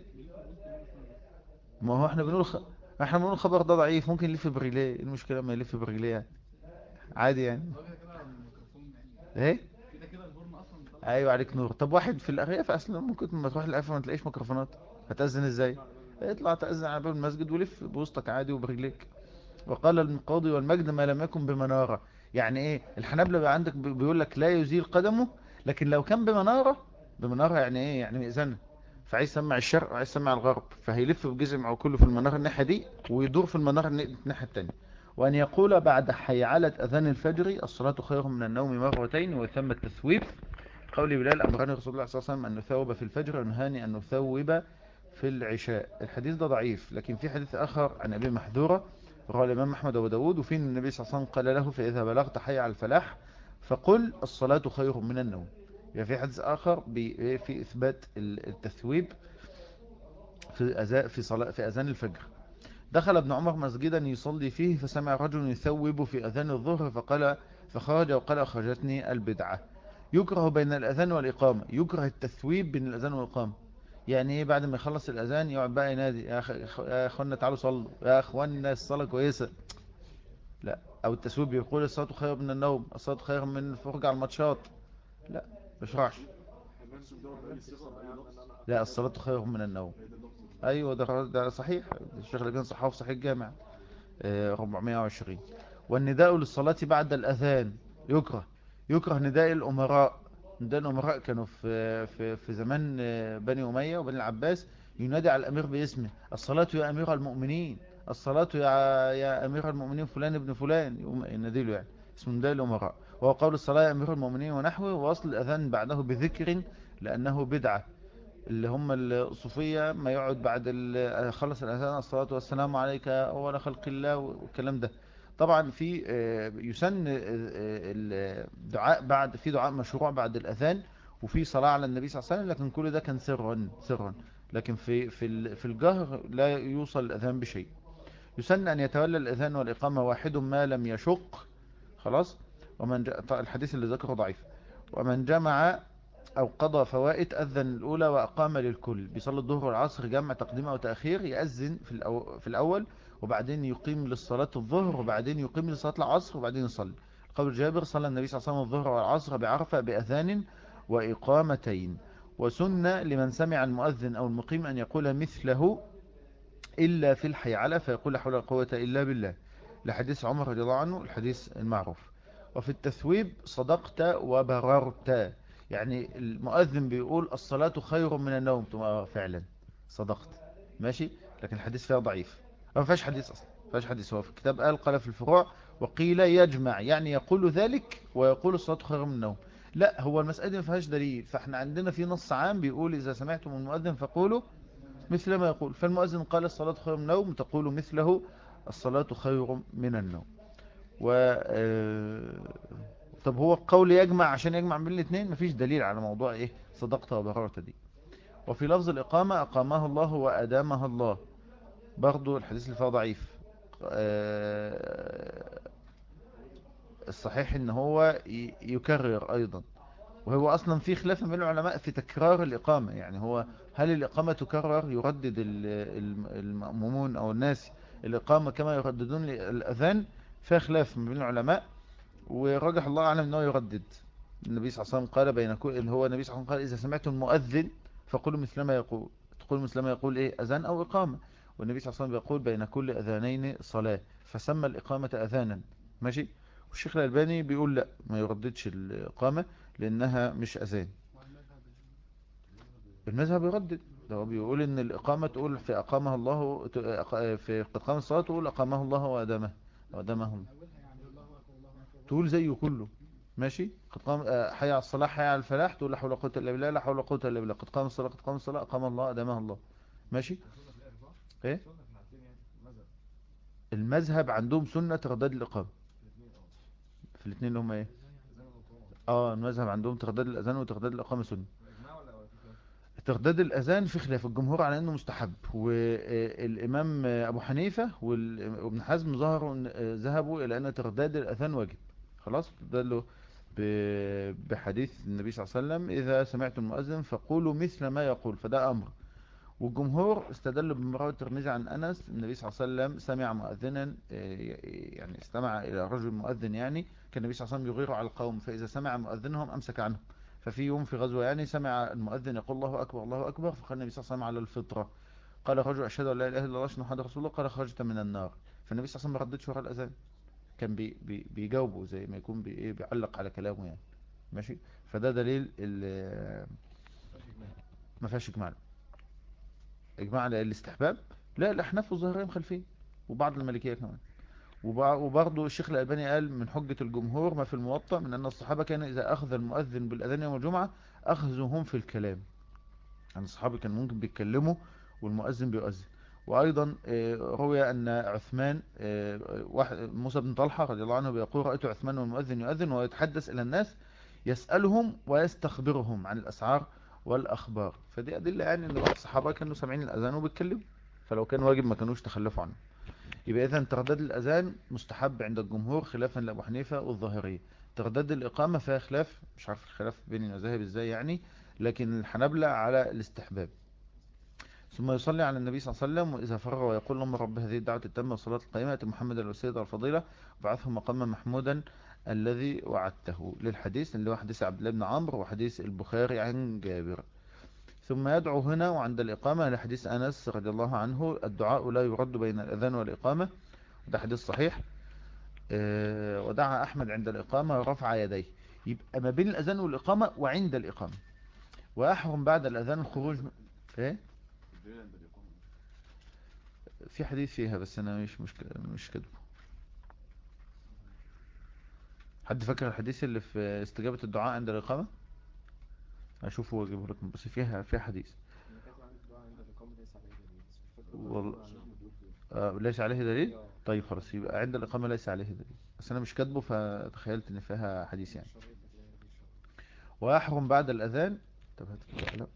ما هو احنا بنقول الخبر ده ضعيف، ممكن يلف برجليه، ايه المشكلة ما يلف برجليه يعني؟ عادي يعني. هو كده كده الميكروفون يعني، ايه، كده كده الهورن اصلا بيطلع ايوه عليك نور. طب واحد في الارياف اصلا ممكن لما تروح الارياف ما تلاقيش ميكروفونات، هتأذن ازاي؟ يسمع على باب المسجد. اطلع تأذن على باب المسجد ولف بوسطك عادي وبرجليك. وقال القاضي والمجد ما لم يكن بمنارة، يعني ايه؟ الحنابلة بقى عندك بيقول لك لا يزيل قدمه، لكن لو كان بمنارة يعني ايه؟ يعني مئذنة، فعايز يسمع الشرق وعايز يسمع الغرب، فهيلف بجزء كله في المنارة الناحية دي، ويدور في المنارة الناحية التانية. وأن يقول بعد حيعلة أذان الفجر الصلاة خير من النوم مرتين، وثم التثويب. قول بلال أمرني رسول الله صلى الله عليه وسلم أن نثوب في الفجر، ونهاني أن نثوب في العشاء. الحديث ده ضعيف، لكن في حديث آخر عن أبي محذورة رواه الإمام أحمد وأبو داود، وفيه النبي صلى الله عليه وسلم قال له فإذا بلغت حي على الفلاح فقل الصلاة خير من النوم. يعني في حديث آخر في إثبات التثويب في أذان الفجر. دخل ابن عمر مسجدا يصلي فيه، فسمع رجل يثوب في أذان الظهر، فخرج وقال أخرجتني البدعة. يكره بين الأذان والإقامة، يكره التثويب بين الأذان والإقامة. يعني ايه؟ بعد ما يخلص الأذان يقعد بقى ينادي يا أخوانا تعالوا صلوا، يا أخوانا الصلاة كويسة، لا. أو التثويب يقول الصلاة خير من النوم، الصلاة خير من الفرجة على الماتشات، لا مشرعش. حماس الصلاة يا عم ان انا لا، الصلاة خير من النوم. ايوه ده صحيح، الشيخ اللي كان صححه في صحيح الجامع. 420. والنداء للصلاة بعد الأذان يكره. يكره نداء الأمراء. نداء الأمراء كانوا في زمان بني أمية وبني العباس، ينادي على الأمير باسمه: الصلاة يا أمير المؤمنين، الصلاة يا أمير المؤمنين فلان ابن فلان، يقوم ينادي له يعني. اسمه نداء الأمراء، وهو قول الصلاة يا أمير المؤمنين ونحوه، ووصل الأذان بعده بذكر لأنه بدعة. اللي هم الصوفية ما يقعد بعد خلص الأذان: الصلاة والسلام عليك أول خلق الله، والكلام ده. طبعا في يسن الدعاء بعد، في دعاء مشروع بعد الأذان، وفي صلاة على النبي صلى الله عليه وسلم، لكن كل ده كان سرا. لكن في الجهر لا يوصل الأذان بشيء. يسن أن يتولى الأذان والإقامة واحد ما لم يشق. خلاص. الحديث اللي ذكره ضعيف. ومن جمع أو قضى فوائد أذن الأولى وأقام للكل. بيصلي الظهر والعصر جمع تقديم أو تأخير، يأذن في الأول، وبعدين يقيم للصلاة الظهر، وبعدين يقيم لصلاة العصر، وبعدين يصلي. قول جابر: صلى النبي صلى الله عليه وسلم الظهر والعصر بعرفة بأذان وإقامتين. وسنة لمن سمع المؤذن أو المقيم أن يقول مثله إلا في الحيعلة، فيقول: لا حول ولا قوة إلا بالله، لحديث عمر رضي الله عنه، الحديث المعروف. وفي التثويب: صدقت وبررت. يعني المؤذن بيقول: الصلاة خير من النوم، فعلا صدقت، ماشي. لكن الحديث فيها ضعيف، ما فيهاش حديث أصلا، ما فيهاش حديث. هو في الكتاب قال في الفروع: وقيل يجمع، يعني يقول ذلك ويقول الصلاة خير من النوم. لا، هو المسألة دي ما فيهاش دليل، فاحنا عندنا في نص عام بيقول: إذا سمعتم المؤذن فقولوا مثل ما يقول. فالمؤذن قال: الصلاة خير من النوم، تقول مثله: الصلاة خير من النوم. و طب هو القول يجمع عشان يجمع بين الاثنين؟ مفيش دليل على موضوع ايه صدقت وبررت دي. وفي لفظ الإقامة: أقامها الله وأدامها الله، برضو الحديث اللي فيه ضعيف. الصحيح ان هو يكرر ايضا. وهو اصلا في خلاف بين العلماء في تكرار الإقامة. يعني هو هل الإقامة تكرر، يردد المأمومون او الناس الإقامة كما يرددون الأذان؟ فيها خلاف بين العلماء، ورجح الله أعلم أنه يردد. النبي صلى الله عليه وسلم قال بين كل، اللي هو النبي صلى الله عليه وسلم قال: إذا سمعتم المؤذن فقولوا مثل ما يقول. تقول مثل ما يقول إيه؟ أذان أو إقامة. والنبي صلى الله عليه وسلم يقول: بين كل أذانين صلاة، فسمى الإقامة أذانا، ماشي. والشيخ الألباني بيقول لا، ما يرددش الإقامة لأنها مش أذان. المذهب يردد. ده هو بيقول إن الإقامة تقول في أقامها الله، في إقامة الصلاة تقول: أقامه الله وأدامه. تقول زيه كله، ماشي. قد قام حي على الصلاة حي على الفلاح، تقول: لا حول ولا قوة إلا بالله، لا حول ولا قوة إلا بالله. قد قام الصلاة قد قام الصلاة، أقام الله أدامها الله، ماشي. ايه المذهب عندهم سنة ترداد الإقامة في الاثنين اللي هم ايه. المذهب عندهم ترداد الأذان وترداد الإقامة سنة. ترداد الأذان في خلاف الجمهور على أنه مستحب، والإمام أبو حنيفة وابن حزم ذهبوا إلى أن ترداد الأذان واجب. خلاص، دلوا بحديث النبي صلى الله عليه وسلم: إذا سمعتم المؤذن فقولوا مثل ما يقول، فده أمر. والجمهور استدلوا بمروي الترمذي عن أنس: النبي صلى الله عليه وسلم سمع مؤذنا، يعني استمع إلى رجل مؤذن، يعني كان النبي صلى الله عليه وسلم يغير على القوم، فإذا سمع مؤذنهم أمسك عنهم. ففي يوم في غزوة يعني سمع المؤذن يقول: الله أكبر الله أكبر، فقال النبي صلى الله عليه وسلم على الفطرة. قال رجل: أشهد أن لا إله إلا الله وأشهد أن محمدا رسول الله. قال: خرجت من النار. فالنبي صلى الله عليه وسلم ما ردتش وراء الأذان، كان بيجاوبه زي ما يكون بيعلق على كلامه يعني، ماشي. فده دليل ما فيهاش إجماع. إجماع على الاستحباب؟ لا، الأحناف والظاهرية مخالفين، وبعض المالكية كمان. وبرضه الشيخ الألباني قال: من حجة الجمهور ما في الموطأ من أن الصحابة كان إذا أخذ المؤذن بالأذان يوم الجمعة أخذهم في الكلام. يعني الصحابة كان ممكن بيتكلموا والمؤذن بيؤذن. وأيضا روي أن عثمان، موسى بن طلحة رضي الله عنه بيقول: رأيت عثمان والمؤذن يؤذن ويتحدث إلى الناس يسألهم ويستخبرهم عن الأسعار والأخبار. فدي أدلة يعني أن بعض الصحابة كانوا سامعين الأذان وبيتكلموا، فلو كان واجب ما كانوش تخلفوا عنه. يبقى إذن ترداد الأذان مستحب عند الجمهور خلافا لأبو حنيفة والظاهرية. ترداد الإقامة فيها خلاف، مش عارف الخلاف بين المذاهب إزاي يعني، لكن الحنابلة على الاستحباب. ثم يصلي على النبي صلى الله عليه وسلم وإذا فرغ ويقول: اللهم رب هذه الدعوة التامة والصلاة القائمة محمد الوسيلة والفضيلة وبعثه مقاما محمودا الذي وعدته، للحديث اللي هو حديث عبد الله بن عمرو وحديث البخاري عن جابر. ثم يدعو هنا وعند الإقامة لحديث أنس رضي الله عنه: الدعاء لا يرد بين الأذان والإقامة. ده حديث صحيح. ودعا أحمد عند الإقامة ورفع يديه. يبقى ما بين الأذان والإقامة وعند الإقامة. ويحرم بعد الأذان الخروج إيه؟ الدليل عند الإقامة. في حديث فيها بس أنا مش كده. حد فاكر الحديث اللي في استجابة الدعاء عند الإقامة؟ أشوفه وأجيبه لكم، بس فيها حديث. انا كاتب عندي الدعاء عند الإقامة ليس عليه دليل، بس مش فاكر والله الدعاء عن ليس عليه دليل. اه طيب خلاص، يبقى عند الإقامة ليس عليه دليل، بس أنا مش كاتبه فتخيلت إن فيها حديث يعني. الشريط هتلاقي فيه شرط. ويحرم بعد الأذان. طب هات كده. لا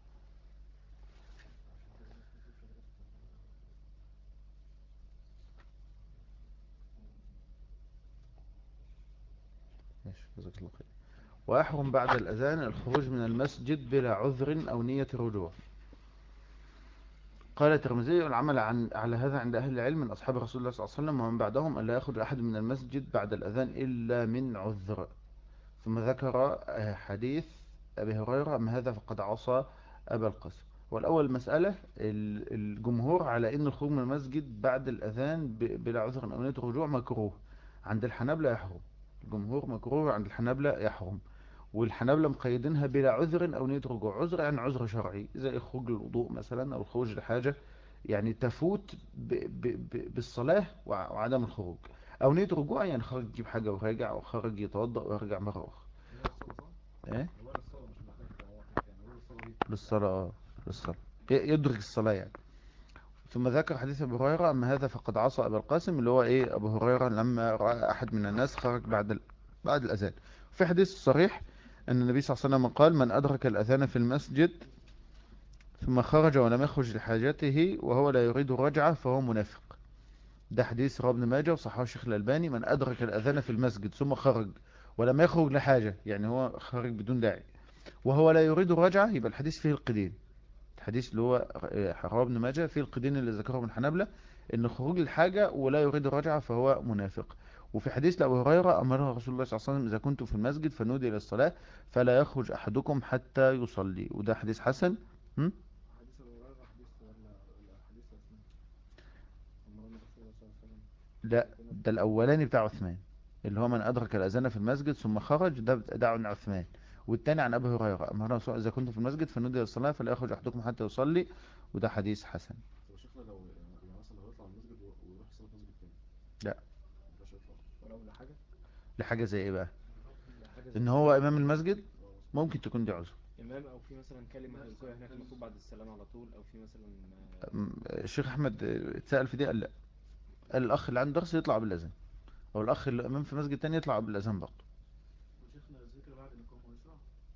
ماشي، جزاك الله خير. ويحرم بعد الأذان الخروج من المسجد بلا عذر أو نية رجوع. قال الترمذي: العمل على هذا عند أهل العلم من أصحاب رسول الله صلى الله عليه وسلم ومن بعدهم ألا يخرج أحد من المسجد بعد الأذان إلا من عذر. ثم ذكر حديث أبي هريرة: أما هذا فقد عصى أبا القاسم. والأول مسألة الجمهور على أن الخروج من المسجد بعد الأذان بلا عذر أو نية رجوع مكروه. عند الحنابلة يحرم. الجمهور مكروه، عند الحنابلة يحرم. والحنابلة مقيدينها بلا عذر أو نية رجوع. عذر يعني عذر شرعي زي خروج للوضوء مثلا أو الخروج لحاجة يعني تفوت بالصلاة وعدم الخروج. أو نية رجوع يعني خرج يجيب حاجة وراجع، أو خرج يتوضأ ويرجع مرة أخرى. هو الصلاة صح؟ إيه؟ هو الصلاة مش محتاج هو يعني هو الصلاة دي. للصلاة للصلاة يدرك الصلاة يعني. ثم ذكر حديث أبي هريرة: أما هذا فقد عصى أبا القاسم، اللي هو إيه؟ أبو هريرة لما رأى أحد من الناس خرج بعد الأذان. في حديث صريح أن النبي صلى الله عليه وسلم قال: من أدرك الأذان في المسجد ثم خرج ولم يخرج لحاجته وهو لا يريد الرجعة فهو منافق. ده حديث رواه ابن ماجه وصححه الشيخ الألباني: من أدرك الأذان في المسجد ثم خرج ولم يخرج لحاجة، يعني هو خرج بدون داعي، وهو لا يريد الرجعة، يبقى الحديث فيه القيدين. الحديث اللي هو رواه ابن ماجه فيه القيدين اللي ذكرهم الحنابلة: ان خروج الحاجة ولا يريد الرجعة فهو منافق. وفي حديث لأبي هريرة: أمر رسول الله صلى الله عليه وسلم: إذا كنتم في المسجد فنودي إلى الصلاة فلا يخرج أحدكم حتى يصلي. وده حديث حسن. هم؟ حديث أبو هريرة حديث ولا حديث عثمان؟ أمرنا رسول الله صلى الله عليه وسلم لا، إذا كنا في ده المسجد. الأولاني بتاع عثمان، اللي هو من أدرك الأذان في المسجد ثم خرج، ده عن عثمان. والتاني عن أبي هريرة: أمر رسول الله: إذا كنتم في المسجد فنودي إلى الصلاة فلا يخرج أحدكم حتى يصلي. وده حديث حسن. طب شيخنا لو يعني مثلا لو يطلع من المسجد ويروح يصلي في مسجد تاني لا، ما ينفعش يطلع. ولو لحاجة، لحاجة زي إيه بقى؟ لحاجة زي إن مثلا هو إمام المسجد اه ممكن تكون دي عذر. إمام، أو في مثلا كلمة هيقولها هناك المفروض بعد السلام على طول، أو في مثلا الشيخ احمد اتسأل في دي قال لا. قال الاخ اللي عنده درس يطلع بالاذان، او الاخ اللي امام في مسجد تاني يطلع بالاذان برضه. وشيخنا الذكر بعد الإقامة يشرع.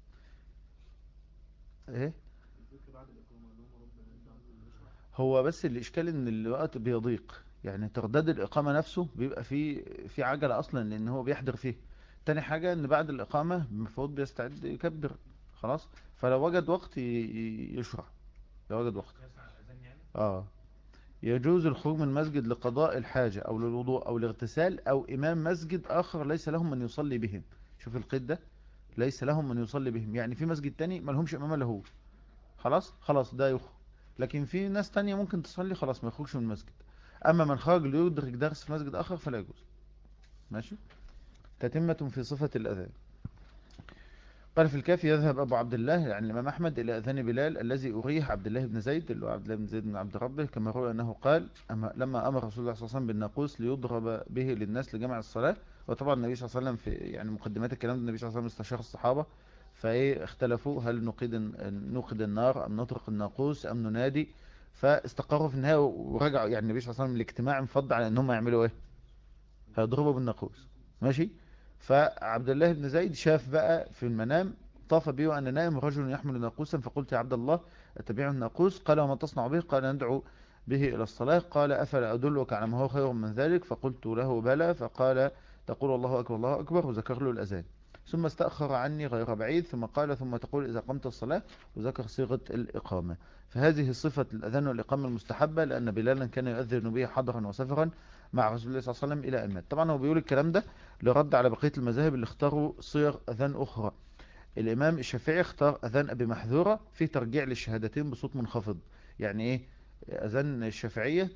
ايه؟ الذكر بعد الإقامة اللهم ربنا أنت عنكم يشرع. هو بس الاشكال ان الوقت بيضيق، يعني ترداد الاقامه نفسه بيبقى في عجله اصلا لان هو بيحضر فيه. تاني حاجه ان بعد الاقامه المفروض بيستعد يكبر خلاص. فلو وجد وقت يشرع، لو وجد وقت. اه. يجوز الخروج من المسجد لقضاء الحاجة أو للوضوء أو الاغتسال أو إمام مسجد آخر ليس لهم من يصلي بهم. شوف القيد ده: ليس لهم من يصلي بهم، يعني في مسجد تاني ما لهمش إمام إلا هو. خلاص ده يخرج. لكن في ناس تانية ممكن تصلي، خلاص ما يخرجش من المسجد. أما من خرج ليدرك درس في مسجد آخر فلا يجوز. ماشي. تتمة في صفة الأذان. قال في الكافي: يذهب أبو عبد الله يعني الإمام أحمد إلى أذان بلال الذي أريح عبد الله بن زيد، اللي هو عبد الله بن زيد بن عبد ربه، كما روى أنه قال: لما أمر رسول الله صلى الله عليه وسلم بالناقوس ليضرب به للناس لجمع الصلاة. وطبعا النبي صلى الله عليه وسلم في يعني مقدمات الكلام ده النبي صلى الله عليه وسلم استشار الصحابة، فإيه اختلفوا: هل نوقد النار أم نطرق الناقوس أم ننادي؟ فاستقروا في النهاية ورجعوا، يعني النبي صلى الله عليه وسلم الاجتماع مفضل على أنهم يعملوا إيه؟ هيضربوا بالناقوس. ماشي. فعبد الله بن زيد شاف بقى في المنام: طاف بي وأنا نائم رجل يحمل ناقوسا، فقلت: يا عبد الله أتبع الناقوس؟ قال: وما تصنع به؟ قال: ندعو به إلى الصلاة. قال: أفلا أدلك على ما هو خير من ذلك؟ فقلت له: بلى. فقال: تقول الله أكبر الله أكبر، وذكر له الأذان. ثم استأخر عني غير بعيد ثم قال: ثم تقول إذا قمت الصلاة، وذكر صيغة الإقامة. فهذه صفة الأذان والإقامة المستحبة، لأن بلالا كان يؤذن به حضرا وسفرا مع رسول الله صلى الله عليه وسلم إلى أن مات. طبعا هو بيقول الكلام ده لرد على بقية المذاهب اللي اختاروا صيغ أذان أخرى. الإمام الشافعي اختار أذان أبي محذورة فيه ترجيع للشهادتين بصوت منخفض. يعني إيه أذان الشافعية؟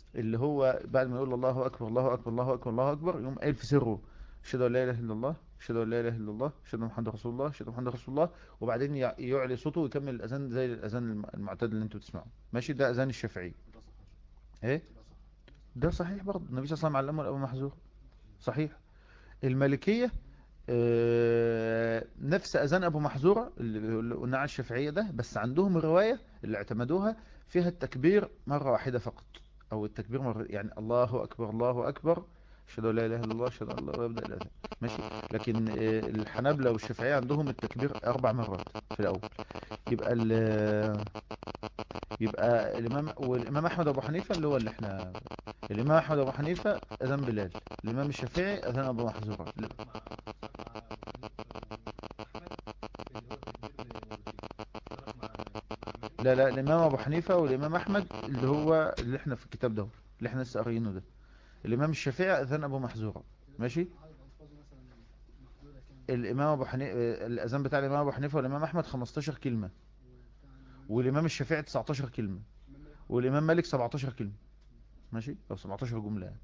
اللي هو بعد ما يقول الله اكبر الله اكبر الله اكبر الله اكبر يقوم قايل في سره اشهد ان لا اله الا الله اشهد ان لا اله الا الله اشهد ان محمد رسول الله اشهد ان محمد رسول الله، وبعدين يعلي صوته ويكمل الاذان زي الاذان المعتاد اللي انتوا بتسمعوه. ماشي، ده اذان الشافعي. ده صح. ايه ده صح. ده صحيح برضه، النبي صلى الله عليه وسلم علمه الابو محذور. صحيح. المالكيه نفس اذان ابو محذوره اللي قلنا على الشافعيه ده، بس عندهم الروايه اللي اعتمدوها فيها التكبير مره واحده فقط، او التكبير مره، يعني الله اكبر الله اكبر اشهد ان لا اله الا الله اشهد ان الله، ويبدا الاذان. ماشي. لكن الحنابلة والشافعيه عندهم التكبير 4 مرات في الاول. يبقى يبقى والامام احمد وابو حنيفه اللي هو اللي احنا، الامام احمد وابو حنيفه اذان بلال، الامام الشافعي اذان ابو محذوره. لا لا، الامام ابو حنيفه والامام احمد اللي هو اللي احنا في الكتاب ده اللي احنا لسه قاريينه ده. الامام الشافعي اذان ابو محذوره. ماشي. عدد ألفاظه مثلا محدودة كام؟ الامام ابو حنيفه الاذان بتاع الامام ابو حنيفه والامام احمد 15 كلمه، وبتاع الإمام والامام الشافعي 19 كلمه، الإمام مالك. والامام مالك 17 كلمه. ماشي، او 17 جمله يعني.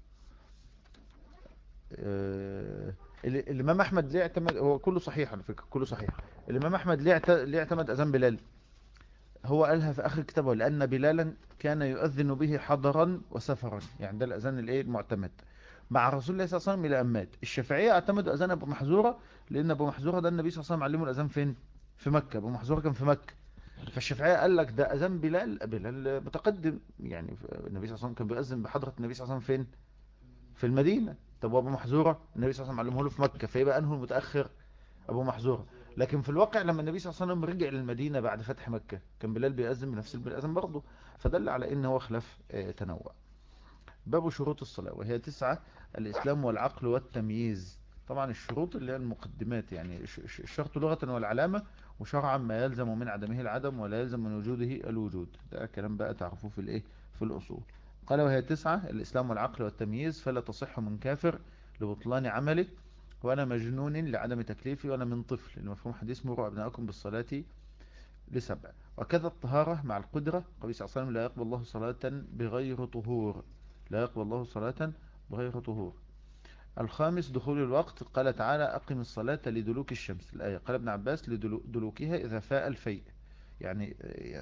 الامام احمد ليه اعتمد، هو كله صحيح على فكره، كله صحيح. الامام احمد ليه اعتمد اذان بلال. هو قالها في آخر كتابه لأن بلالا كان يؤذن به حضرا وسفرا، يعني ده الأذان الايه المعتمد مع رسول الله صلى الله عليه وسلم إلى أمات. الشافعية اعتمدوا أذان أبو محذورة، لأن أبو محذورة ده النبي صلى الله عليه وسلم علمه الأذان فين؟ في مكة. أبو محذورة كان في مكة. فالشافعية قال لك ده أذان بلال متقدم، يعني النبي صلى الله عليه وسلم كان بيؤذن بحضرة النبي صلى الله عليه وسلم فين؟ في المدينة. طب وأبو محذورة النبي صلى الله عليه وسلم علمه له في مكة، فيبقى أنه المتأخر؟ أبو محذورة. لكن في الواقع لما النبي صلى الله عليه وسلم رجع للمدينة بعد فتح مكة كان بلال بيأذن بنفس الأذان برضه، فدل على إن هو خلاف تنوع. باب شروط الصلاة وهي 9: الإسلام والعقل والتمييز. طبعا الشروط اللي هي المقدمات، يعني الشرط لغة والعلامة، وشرعا ما يلزم من عدمه العدم ولا يلزم من وجوده الوجود. ده كلام بقى تعرفوه في الإيه، في الأصول. قال وهي 9: الإسلام والعقل والتمييز، فلا تصح من كافر لبطلان عمله، وأنا مجنون لعدم تكليفي، وأنا من طفل، المفهوم حديث مروا أبناءكم بالصلاة ل7. وكذا الطهارة مع القدرة، قال صلى الله عليه وسلم لا يقبل الله صلاة بغير طهور، لا يقبل الله صلاة بغير طهور. الخامس دخول الوقت، قال تعالى أقم الصلاة لدلوك الشمس، الآية. قال ابن عباس لدلوكها إذا فاء الفيء، يعني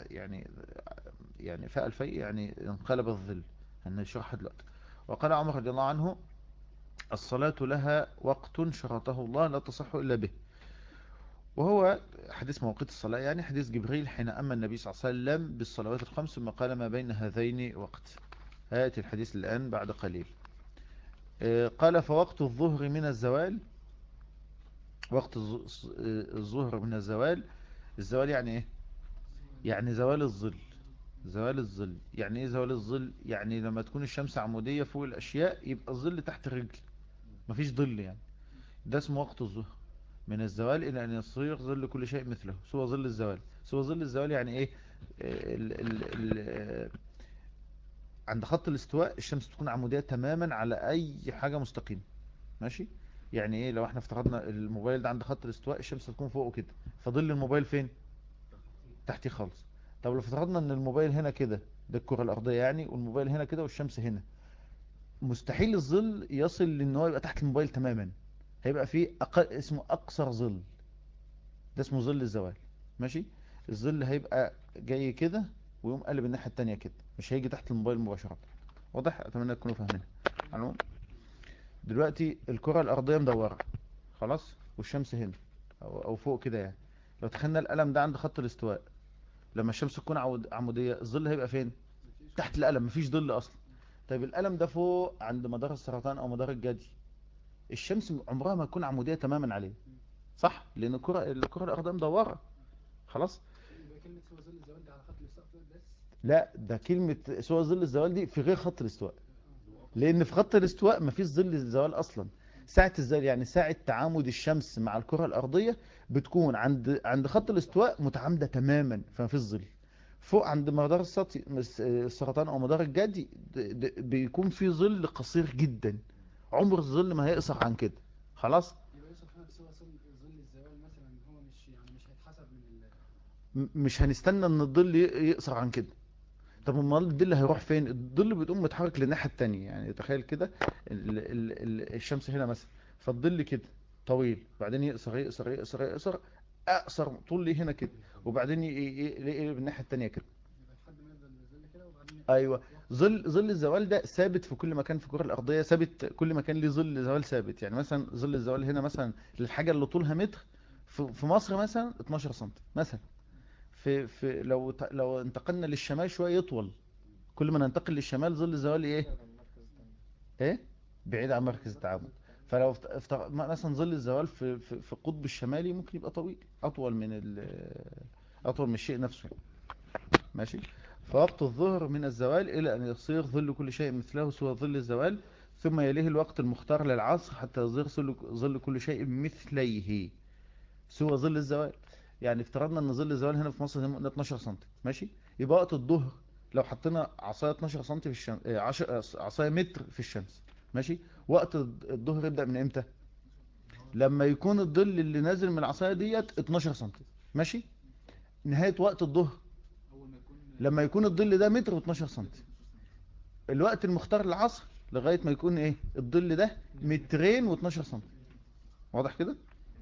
يعني فاء الفيء يعني انقلب الظل، هنشرحها دلوقتي. وقال عمر رضي الله عنه الصلاة لها وقت شرطه الله لا تصح إلا به، وهو حديث مواقيت الصلاة، يعني حديث جبريل حين أما النبي صلى الله عليه وسلم بالصلوات الخمس ثم قال ما بين هذين وقت. هاتي الحديث الآن بعد قليل. قال فوقت الظهر من الزوال، وقت الظهر من الزوال. الزوال يعني ايه؟ يعني زوال الظل. زوال الظل يعني ايه؟ زوال الظل يعني لما تكون الشمس عمودية فوق الأشياء يبقى الظل تحت الرجل، مفيش ظل يعني. ده اسمه وقت الظهر. من الزوال إلى أن يصير ظل كل شيء مثله سوى ظل الزوال. سوى ظل الزوال يعني إيه؟ ال ال ال عند خط الاستواء الشمس تكون عمودية تماما على أي حاجة مستقيمة. ماشي. يعني إيه؟ لو احنا افترضنا الموبايل ده عند خط الاستواء الشمس تكون فوقه كده، فظل الموبايل فين؟ تحتيه خالص. طب لو افترضنا ان الموبايل هنا كده، ده الكرة الأرضية يعني، والموبايل هنا كده والشمس هنا، مستحيل الظل يصل لان هو يبقى تحت الموبايل تماما، هيبقى فيه اسمه أقصر ظل، ده اسمه ظل الزوال. ماشي. الظل هيبقى جاي كده ويقوم قلب الناحية التانية كده، مش هيجي تحت الموبايل مباشرة. واضح؟ اتمنى تكونوا فاهمين. على دلوقتي الكرة الأرضية مدورة خلاص، والشمس هنا أو فوق كده يعني. لو تخيلنا القلم ده عند خط الاستواء، لما الشمس تكون عمودية الظل هيبقى فين؟ تحت القلم، مفيش ظل أصلا. طيب القلم ده فوق عند مدار السرطان أو مدار الجدي، الشمس عمرها ما تكون عمودية تماما عليه، صح؟ لأن الكرة الأرضية مدورة خلاص. يبقى كلمة سوى ظل الزوال دي على خط الاستواء بس. لا، ده كلمة سوى ظل الزوال دي في غير خط الاستواء، لان في خط الاستواء مفيش ظل الزوال اصلا. ساعة الزوال يعني ساعة تعامد الشمس مع الكرة الارضية بتكون عند خط الاستواء متعامدة تماما، فمفيش ظل. فوق عند مدار السرطان او مدار الجدي بيكون في ظل قصير جدا، عمر الظل ما هيقصر عن كده خلاص. يبقى يوصف هنا بسوى ظل الزوال مثلا، هو مش هيتحسب من مش هنستنى ان الظل يقصر عن كده، طب امال الظل هيروح فين؟ الظل بتقوم متحرك للناحيه التانية. يعني تخيل كده الشمس هنا مثلا، فالظل كده طويل، بعدين يقصر يقصر يقصر يقصر، اقصر طول ليه هنا كده، وبعدين يقلب الناحيه التانية كده. يبقى لحد ما يفضل الظل كده وبعدين ايوه. يقف. ظل الزوال ده ثابت في كل مكان في الكره الارضيه، ثابت كل مكان ليه ظل زوال ثابت. يعني مثلا ظل الزوال هنا مثلا للحاجه اللي طولها متر في مصر مثلا 12 سم مثلا. في لو انتقلنا للشمال شويه يطول. كل ما ننتقل للشمال ظل الزوال ايه؟ بعيد عن مركز التعامل. ايه، بعيد عن مركز التعامد. فلو مثلا ظل الزوال في القطب الشمالي ممكن يبقى طويل، اطول من الشيء نفسه. ماشي. فوقت الظهر من الزوال إلى أن يصير ظل كل شيء مثله سوى ظل الزوال، ثم يليه الوقت المختار للعصر حتى يصير ظل كل شيء مثليه سوى ظل الزوال. يعني افترضنا ان ظل الزوال هنا في مصر زي ما قلنا 12 سم، ماشي. يبقى وقت الظهر لو حطينا عصايه 12 سم في الشمس، عصايه متر في الشمس، ماشي. وقت الظهر يبدأ من امتى؟ لما يكون الظل اللي نازل من العصايه ديت 12 سم، ماشي. نهايه وقت الظهر اول ما يكون لما يكون الظل ده متر و12 سم. الوقت المختار للعصر لغاية ما يكون ايه الظل ده مترين و12 سم. واضح كده؟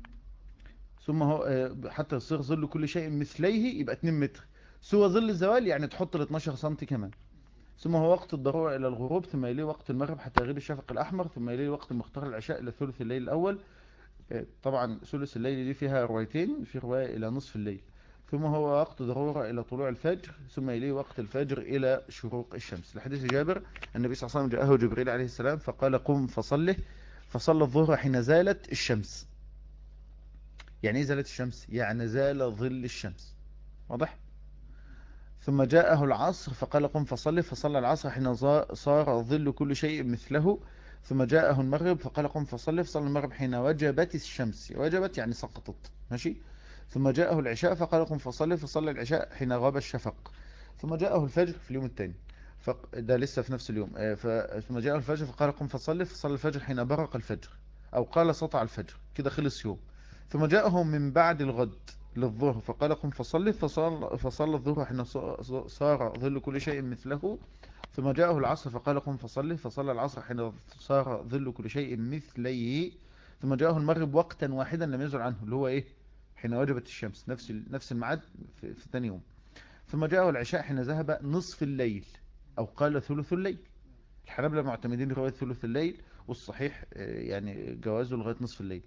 ثم هو حتى يصير ظل كل شيء مثليه يبقى 2 متر سوى ظل الزوال، يعني تحط ال 12 سم كمان. ثم هو وقت الضروع إلى الغروب، ثم يليه وقت المغرب حتى يغيب الشفق الأحمر، ثم يليه وقت المختار العشاء إلى ثلث الليل الأول. طبعا ثلث الليل دي فيها روايتين، في رواية إلى نصف الليل. ثم هو وقت ضرورة إلى طلوع الفجر، ثم يليه وقت الفجر إلى شروق الشمس. لحديث جابر النبي صلى الله عليه وسلم جاءه جبريل عليه السلام فقال قم فصله، فصلى الظهر حين زالت الشمس. يعني ايه زالت الشمس؟ يعني زال ظل الشمس. واضح. ثم جاءه العصر فقال قم فصلي، فصلى العصر حين صار ظل كل شيء مثله. ثم جاءه المغرب فقال قم فصلي، فصلى المغرب حين وجبت الشمس. وجبت يعني سقطت، ماشي. ثم جاءه العشاء فقال قم فصلي، فصلى العشاء حين غاب الشفق. ثم جاءه الفجر في اليوم الثاني، ده لسه في نفس اليوم. ثم جاءه الفجر فقال قم فصلي، فصلى الفجر حين برق الفجر، او قال سطع الفجر، كده خلص يوم. ثم جاءه من بعد الغد للظهر فقال قم فصلي، فصلى الظهر حين صار ظل كل شيء مثله. ثم جاءه العصر فقال قم فصلي، فصلى العصر حين صار ظل كل شيء مثليه. ثم جاءه المغرب وقتا واحدا لم يزل عنه، اللي هو ايه؟ حين وجبت الشمس، نفس الميعاد في ثاني يوم. ثم جاءه العشاء حين ذهب نصف الليل، او قال ثلث الليل. الحنابلة معتمدين رواية ثلث الليل، والصحيح يعني جوازه لغاية نصف الليل.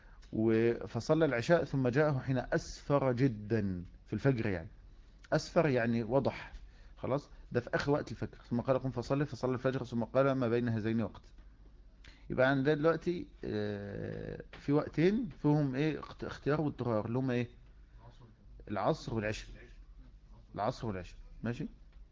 فصلى العشاء ثم جاءه حين أسفر جدا في الفجر. يعني أسفر يعني وضح خلاص، ده في آخر وقت الفجر. ثم قال قم فصلي، فصلى الفجر ثم قال ما بين هذين وقت. يبقى عندنا دلوقتي في وقتين فيهم ايه اختيار واضطرار، اللي هم ايه؟ العصر والعشاء. العصر والعشاء، ماشي.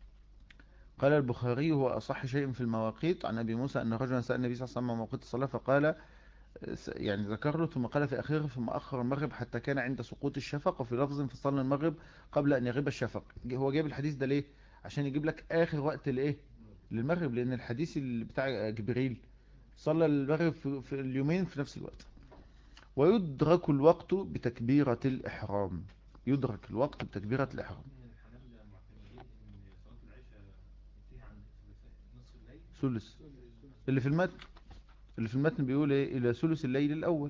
قال البخاري هو أصح شيء في المواقيت عن أبي موسى أن رجلا سأل النبي صلى الله عليه وسلم عن مواقيت الصلاة فقال يعني ذكر له، ثم قال في أخيره ثم أخر المغرب حتى كان عند سقوط الشفق، وفي لفظ فصلنا المغرب قبل أن يغيب الشفق. هو جايب الحديث ده ليه؟ عشان يجيب لك آخر وقت لإيه؟ للمغرب، لأن الحديث اللي بتاع جبريل صلى المغرب في اليومين في نفس الوقت. ويدرك الوقت بتكبيرة الإحرام. يدرك الوقت بتكبيرة الإحرام. الحنابلة معتمدين ان صلاة العشاء تنتهي عند نصف الليل. ثلث. اللي في المتن اللي في المتن بيقول ايه؟ إلى ثلث الليل الأول.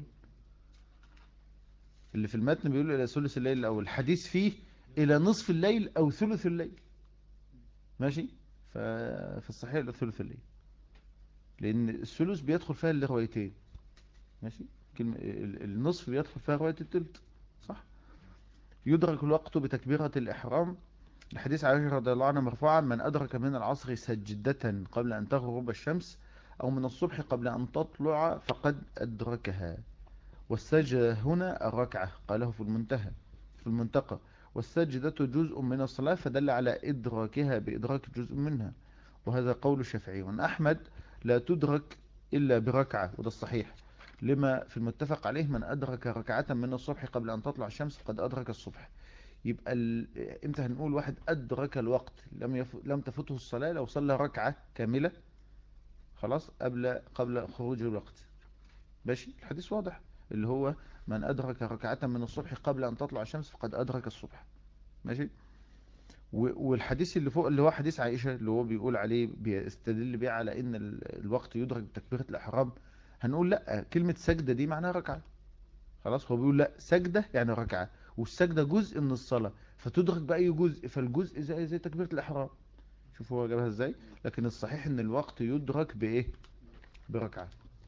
اللي في المتن بيقول إلى ثلث الليل الأول، الحديث فيه إلى نصف الليل أو ثلث الليل، ماشي. ففي الصحيح إلى ثلث الليل، لأن الثلث بيدخل فيها الروايتين، ماشي. النصف بيدخل فيها رواية الثلث، صح. يدرك الوقت بتكبيرة الإحرام. الحديث عائشة رضي الله عنها مرفوعا من أدرك من العصر سجدة قبل أن تغرب الشمس أو من الصبح قبل أن تطلع فقد أدركها. والسجدة هنا الركعة، قاله في المنتقى. والسجدة جزء من الصلاة فدل على إدراكها بإدراك جزء منها، وهذا قول الشافعي. وأن أحمد لا تدرك إلا بركعة، وده الصحيح لما في المتفق عليه من أدرك ركعة من الصبح قبل أن تطلع الشمس فقد أدرك الصبح. يبقى امتى هنقول واحد أدرك الوقت؟ لم تفته الصلاة لو صلى ركعة كاملة خلاص قبل خروج الوقت. ماشي، الحديث واضح، اللي هو من أدرك ركعة من الصبح قبل أن تطلع الشمس فقد أدرك الصبح، ماشي. والحديث اللي فوق اللي هو حديث عائشة اللي هو بيقول عليه بيستدل بيه على ان الوقت يدرك بتكبيرة الإحرام، هنقول لا، كلمة سجدة دي معناها ركعة. خلاص، هو بيقول لا، سجدة يعني ركعة، والسجدة جزء من الصلاة، فتدرك بأي جزء، فالجزء زي تكبيرة الإحرام. شوف هو جابها ازاي. لكن الصحيح ان الوقت يدرك بإيه؟ بركعة.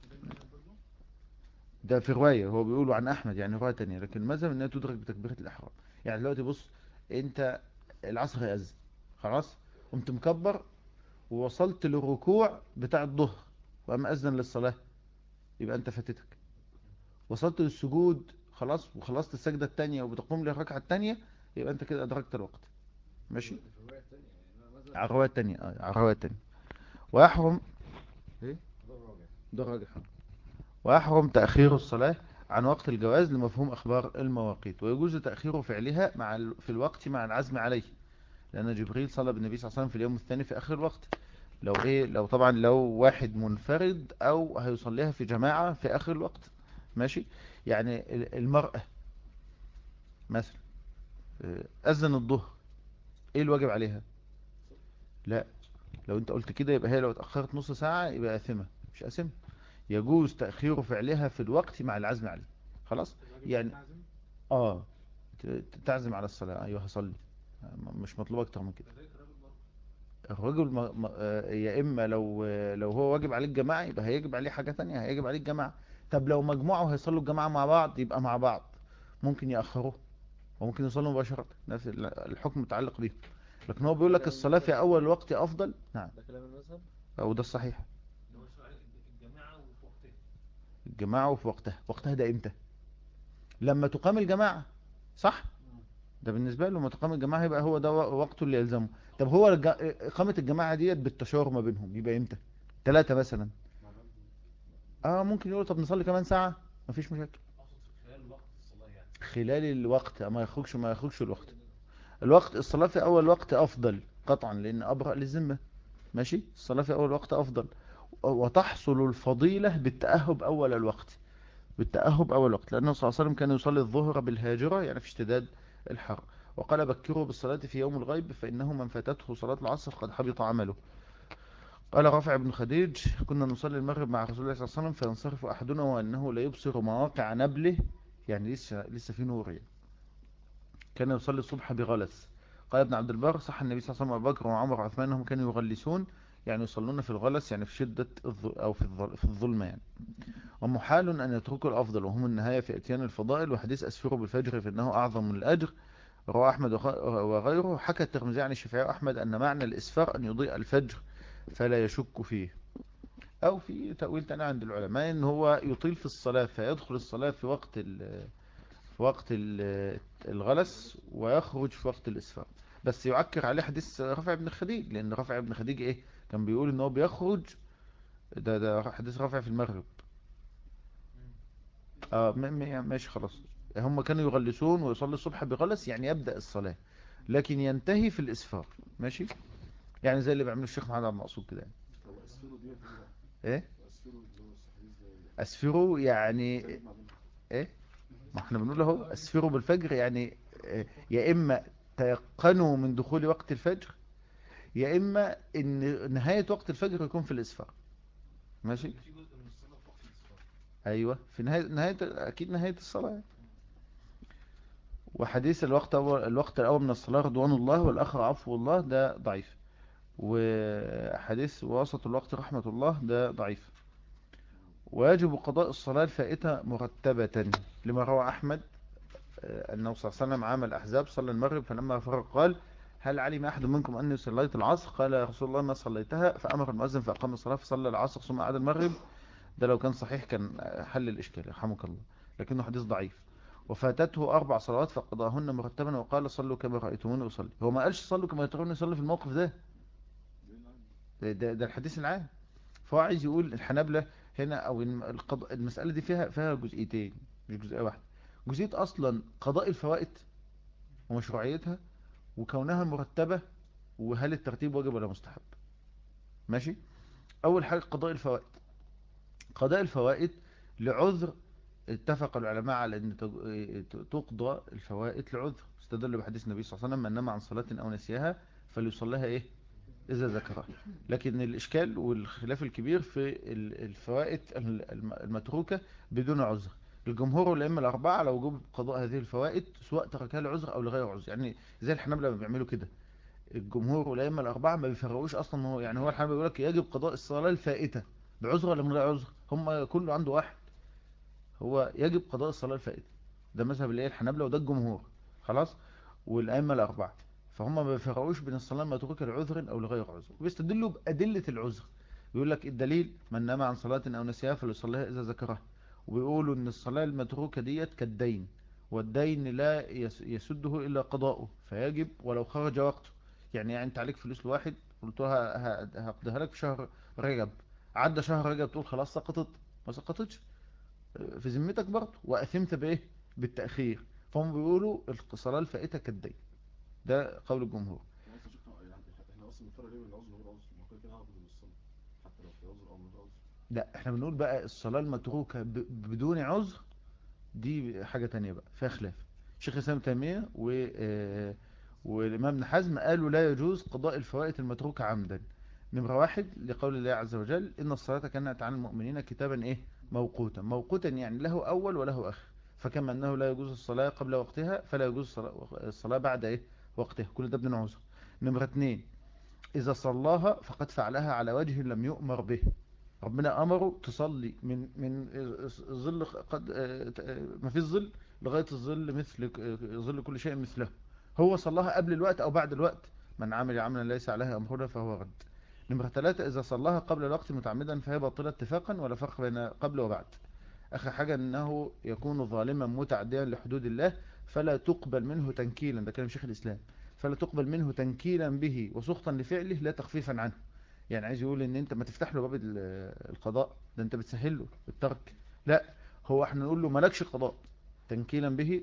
ده في رواية هو بيقولوا عن أحمد، يعني رواية تانية، لكن المذهب انها تدرك بتكبيرة الإحرام. يعني دلوقتي بص، انت العصر هيأذن، خلاص، قمت مكبر ووصلت للركوع بتاع الظهر وقام أذن للصلاة، يبقى انت فاتتك. وصلت للسجود خلاص وخلصت السجدة التانية وبتقوم للركعة التانية، يبقى انت كده أدركت الوقت. ماشي. في الرواية التانية يعني أنا مثلا على الرواية التانية، على الرواية التانية. ويحرم ايه؟ ده الراجع. ده راجح. ويحرم تأخير الصلاة عن وقت الجواز لمفهوم أخبار المواقيت، ويجوز تأخير فعلها في الوقت مع العزم عليه، لأن جبريل صلى بالنبي صلى الله عليه وسلم في اليوم الثاني في آخر الوقت. لو طبعا لو واحد منفرد أو هيصليها في جماعة في آخر الوقت. ماشي. يعني المرأة مثلا أذن الظهر، إيه الواجب عليها؟ لا، لو أنت قلت كده يبقى هي لو اتأخرت نص ساعة يبقى آثمة، مش آثمة. يجوز تأخير فعلها في الوقت مع العزم عليه. خلاص. يعني اه تعزم على الصلاة، ايوه هصلي، مش مطلوب اكتر من كده. الرجل يا اما لو هو واجب عليه الجماعة يبقى هيجب عليه حاجة تانية، هيجب عليه الجماعة. طب لو مجموعة وهيصلوا الجماعة مع بعض يبقى مع بعض، ممكن يأخروه وممكن يصلوا مباشرة، نفس الحكم متعلق بيه. لكن هو بيقول لك الصلاة في اول الوقت افضل. نعم، ده كلام المذهب. او ده الصحيح. اللي هو سؤال الجماعة وفي وقتها. الجماعة وفي وقتها، وقتها ده امتى؟ لما تقام الجماعة، صح. ده بالنسبة له لما تقام الجماعة يبقى هو ده وقته اللي يلزمه. طب هو إقامة الجماعة ديت بالتشاور ما بينهم يبقى امتى؟ 3 مثلا. ممكن يقولوا طب نصلي كمان ساعة، مفيش مشاكل. أقصد في خلال وقت الصلاة يعني. خلال الوقت، ما يخرجش الوقت. الوقت الصلاة في أول وقت أفضل قطعا، لأن أبرأ للذمة. ماشي، الصلاة في أول وقت أفضل، وتحصل الفضيلة بالتأهب أول الوقت. بالتأهب أول وقت، لأنه صلى الله عليه وسلم كان يصلي الظهر بالهاجرة، يعني في اشتداد الحر. وقال بكروا بالصلاة في يوم الغيب فإنه من فاتته صلاة العصر قد حبط عمله. قال رافع بن خديج كنا نصلي المغرب مع رسول الله صلى الله عليه وسلم فينصرف أحدنا وأنه لا يبصر مواقع نبله، يعني لسه في نور يعني. كان يصلي الصبح بغلس. قال ابن عبد البر صح النبي صلى الله عليه وسلم أبو بكر وعمر وعثمان أنهم كانوا يغلسون، يعني يصلون في الغلس، يعني في شدة أو في الظلمة يعني. ومحال أن يتركوا الأفضل وهم النهاية في اتيان الفضائل، وحديث أسفروا بالفجر فإنه أعظم من الأجر رواه أحمد وغيره. حكى الترمذي عن الشافعي وأحمد أن معنى الإسفار أن يضيء الفجر فلا يشك فيه. أو في تأويل تاني عند العلماء أن هو يطيل في الصلاة فيدخل الصلاة في وقت الغلس ويخرج في وقت الإسفار. بس يعكر عليه حديث رافع بن خديج، لأن رافع بن خديج إيه كان بيقول أن هو بيخرج. ده حديث رافع في المغرب. ماشي خلاص. هم كانوا يغلسون ويصلي الصبح بغلس، يعني يبدأ الصلاة لكن ينتهي في الإسفار. ماشي، يعني زي اللي بيعمله الشيخ محمد عبد المقصود كده يعني. هو اسفلوا ديت ايه بقى؟ ايه اسفلوا اللي هو الصحيح زي اسفروا يعني جامد مع بنت. ايه؟ ما احنا بنقول اهو اسفروا بالفجر، يعني يا اما تيقنوا من دخول وقت الفجر، يا اما ان نهاية وقت الفجر يكون في الإسفار. ماشي. إن في جزء من الصلاة في وقت الإسفار. ايوه، في نهاية اكيد نهاية الصلاة. وحديث الوقت الأول من الصلاة رضوان الله والآخر عفو الله ده ضعيف. وحديث وسط الوقت رحمة الله ده ضعيف. ويجب قضاء الصلاة الفائتة مرتبة، لما روى أحمد أنه صلى الله عليه وسلم عام الأحزاب صلى المغرب فلما فرغ قال هل علم أحد منكم أني صليت العصر؟ قال يا رسول الله ما صليتها. فأمر المؤذن فأقام الصلاة فصلى العصر ثم عاد المغرب. ده لو كان صحيح كان حل الإشكال يرحمك الله، لكنه حديث ضعيف. وفاتته 4 صلوات فقضاهن مرتبا وقال صلوا كما رأيتموني أصلي. هو ما قالش صلوا كما رأيتموني أصلي في الموقف ده. ده الحديث العام. فهو عايز يقول الحنابلة هنا او المسألة دي فيها جزئيتين، مش جزئية واحدة. جزئية اصلا قضاء الفوائد ومشروعيتها وكونها مرتبة، وهل الترتيب واجب ولا مستحب. ماشي. اول حاجة قضاء الفوائد. قضاء الفوائد لعذر اتفق العلماء على ان تقضى الفوائت لعذر، استدلوا بحديث النبي صلى الله عليه وسلم: من نام عن صلاة او نسيها فليصليها ايه اذا ذكرها. لكن الاشكال والخلاف الكبير في الفوائت المتروكة بدون عذر. الجمهور والائمه الاربعه على وجوب قضاء هذه الفوائت سواء تركها لعذر او لغير عذر، يعني زي الحنابلة ما بيعملوا كده. الجمهور والائمه الاربعه ما بيفرقوش اصلا، هو يعني هو الحنابلة بيقول لك يجب قضاء الصلاه الفائته بعذر ولا من غير عذر، هم كله عنده واحد، هو يجب قضاء الصلاة الفائتة. ده مذهب الايه الحنابلة وده الجمهور، خلاص، والأئمة الأربعة. فهم ما بيفرقوش بين الصلاة المتروكة لعذر أو لغير عذر، وبيستدلوا بأدلة العذر. بيقول لك الدليل: من نام عن صلاة أو نسيها فليصليها إذا ذكرها. وبيقولوا إن الصلاة المتروكة ديت كالدين، والدين لا يسده إلا قضاؤه، فيجب ولو خرج وقته. يعني أنت عليك فلوس لواحد، قلت له هقضيها لك في شهر رجب، عدى شهر رجب تقول خلاص سقطت؟ ما سقطتش، في ذمتك برضه، وأثمت بإيه؟ بالتأخير. فهم بيقولوا الصلاة الفائتة كالدين. ده قول الجمهور. هو اصلا شفنا يعني احنا اصلا بنفرق ليه بين العذر وغير العذر؟ ما كده كده هاخد من الصلاه حتى لو في عذر او من غير عذر. لا، احنا بنقول بقى الصلاة المتروكة بدون عذر دي حاجة تانية بقى فيها خلاف. شيخ الإسلام ابن تيمية والإمام ابن حزم قالوا لا يجوز قضاء الفوائت المتروكة عمدا. نمرة واحد لقول الله عز وجل: إن الصلاة كانت على المؤمنين كتابا إيه موقوتا. موقوتا يعني له أول وله آخر، فكما أنه لا يجوز الصلاة قبل وقتها فلا يجوز الصلاة بعد إيه وقتها، كل ده بدون عذر. نمرة اتنين: إذا صلاها فقد فعلها على وجه لم يؤمر به. ربنا أمره تصلي من ظل قد ما فيش ظل لغاية الظل مثل ظل كل شيء مثله. هو صلاها قبل الوقت أو بعد الوقت: من عمل عملا ليس عليه أمرنا فهو رد. نمرة ثلاثة: إذا صلاها قبل الوقت متعمدا فهي باطلة اتفاقا ولا فرق بين قبل وبعد. آخر حاجة: أنه يكون ظالما متعديا لحدود الله فلا تقبل منه تنكيلا. ده كلام شيخ الإسلام: فلا تقبل منه تنكيلا به وسخطا لفعله لا تخفيفا عنه. يعني عايز يقول ان انت ما تفتح له باب القضاء، ده انت بتسهل له الترك. لا، هو احنا نقول له مالكش قضاء، تنكيلا به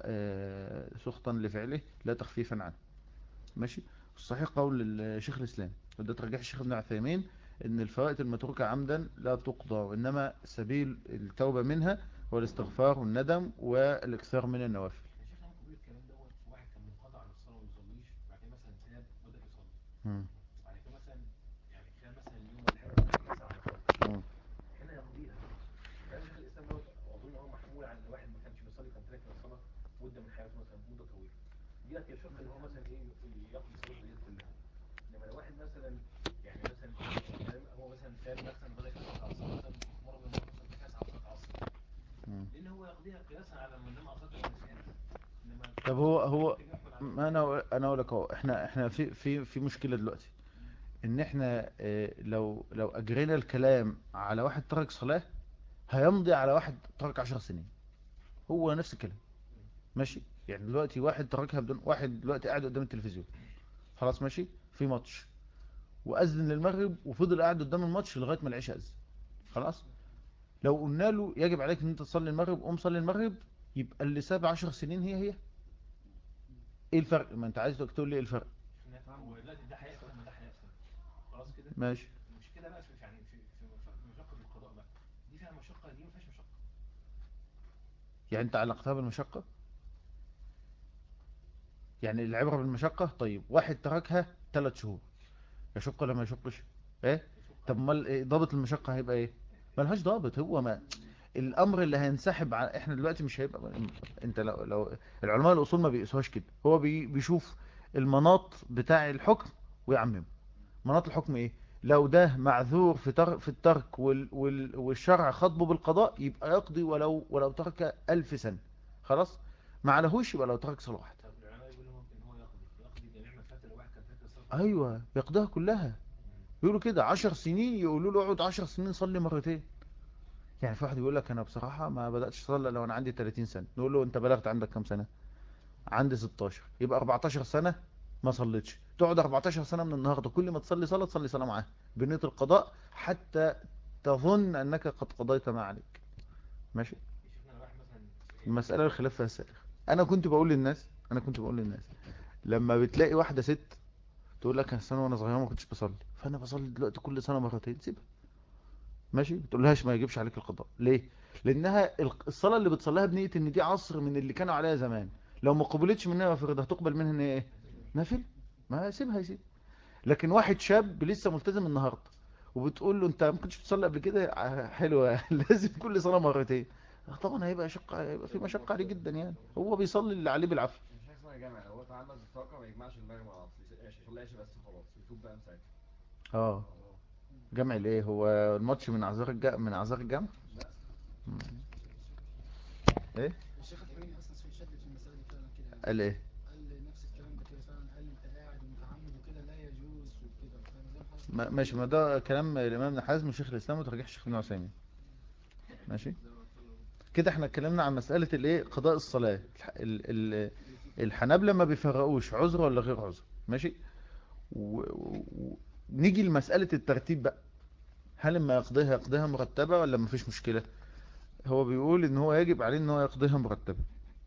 وسخطا لفعله لا تخفيفا عنه. ماشي. الصحيح قول شيخ الاسلام، وده ترجح الشيخ ابن عثيمين، ان الفوائد المتروكة عمدا لا تقضى، وانما سبيل التوبة منها هو الاستغفار والندم والاكثار من النوافل. احنا شفنا ممكن يقول الكلام دوت واحد كان منقطع عن الصلاه وما بيصليش، بعد كده مثلا تاب وبدا يصلي، مم. بعد كده مثلا يعني خلال مثلا اليوم ولا حاجه مثلا ساعه يصلي، مم. هنا يقضيها. كلام شيخ الاسلام دوت اظن هو محمول على ان واحد ما كانش بيصلي، كان تارك الصلاه مده من حياته مثلا مده طويله، ديت يشق ان هو مثلا ايه يقضي صلاته ديت كلها. انما لو واحد مثلا يعني مثلا هو مثلا تاب مثلا بدا يحافظ على الصلاه مثلا مره من المرات مثلا تكاسل على صلاه العصر، مم. لان هو يقضيها قياسا على من نام على صلاه النسيان. انما طب الرسول هو ممكن يحمل عليه ما انا اقول لك اهو، احنا في مشكلة دلوقتي، ان احنا لو اجرينا الكلام على واحد ترك صلاة هيمضي على واحد ترك 10 سنين، هو نفس الكلام. ماشي. يعني دلوقتي واحد تركها بدون، واحد دلوقتي قاعد قدام التلفزيون، خلاص ماشي في ماتش، واذن للمغرب وفضل قاعد قدام الماتش لغاية ما العشاء اذن، خلاص. لو قلنا له يجب عليك ان انت تصلي المغرب، قوم صلي المغرب، يبقى اللي ساب 10 سنين هي ايه الفرق؟ ما انت عايز تقول لي ايه الفرق. هو دلوقتي ده هيحصل وده هيحصل، خلاص كده. ماشي. المشكله بقى في يعني في مشقه القضاء بقى، دي فيها مشقه دي ما فيهاش مشقه. يعني انت علقتها بالمشقة، يعني العبرة بالمشقة. طيب واحد تركها 3 شهور، يشق ولا ما يشقش؟ ايه؟ يشق طب عليه. امال إيه ضابط المشقة؟ هيبقى ايه؟ ملهاش ضابط. هو ما الامر اللي هينسحب على احنا دلوقتي مش هيبقى. انت لو العلماء الاصول ما بيقيسوهاش كده، هو بيشوف المناط بتاع الحكم ويعممه. مناط الحكم ايه؟ لو ده معذور في الترك والشرع خطبه بالقضاء يبقى يقضي ولو ترك 1000 سنة، خلاص. ما عليهوش يبقى لو ترك صلاة واحدة. طب العلماء يقولوا ممكن هو يقضي جميع ما فات لو واحد كان فاكر الصلاه فتره طويله. ايوه يقضيها كلها. يقولوا كده 10 سنين، يقولوا له اقعد 10 سنين صلي مرتين. يعني في واحد يقول لك انا بصراحة ما بدأتش اصلي لو انا عندي 30 سنة، نقول له انت بلغت عندك كام سنة؟ عندي 16، يبقى 14 سنة ما صليتش، تقعد 14 سنة من النهاردة كل ما تصلي صلاة تصلي صلاة معاه بنية القضاء حتى تظن انك قد قضيت ما عليك. ماشي. يشوفنا لو واحد مثلا يعني المسألة الخلاف فيها سائغ. انا كنت بقول للناس لما بتلاقي واحدة ست تقول لك انا السنة وانا صغيرة ما كنتش بصلي، فانا بصلي دلوقتي كل سنة مرتين، سيبها. ماشي. ما تقولهاش ما يجيبش عليك القضاء. ليه؟ لانها الصلاة اللي بتصليها بنية ان دي عصر من اللي كانوا عليها زمان، لو ما قبلتش منها فرض هتقبل منها ان هي ايه؟ نافل. ما يسيبها يسيب. لكن واحد شاب لسه ملتزم النهارده وبتقول له انت ما كنتش بتصلي قبل كده، حلوه لازم كل صلاه مرتين، طبعا هيبقى في مشقه عليه جدا يعني، هو بيصلي اللي عليه بالعافيه. مش حاجه اسمها جامع، هو اتعمد الطاقه ما يجمعش المغرب مع العصر، يصلي عشاء بس خلاص ويتوب بقى من ساعتها. اه. جمع الايه؟ هو الماتش من اعذار من اعذار الجمع. لا مم. ايه؟ الشيخ الحميني اصلا شدد في المساله دي فعلا كده يعني. قال ايه؟ قال نفس الكلام ده كده فعلا، قال انت قاعد ومتعمد وكده لا يجوز وكده، فاهم زي ما حضرتك بتقول. ماشي، ما ده كلام الامام ابن حزم وشيخ الاسلام وترجيح الشيخ ابن عثيمين. ماشي كده احنا اتكلمنا عن مساله الايه؟ قضاء الصلاه. الحنابلة ما بيفرقوش عذر ولا غير عذر. ماشي. ونيجي لمساله الترتيب بقى، هل لما يقضيها مرتبة ولا مفيش مشكلة؟ هو بيقول ان هو يجب عليه ان هو يقضيها مرتبة.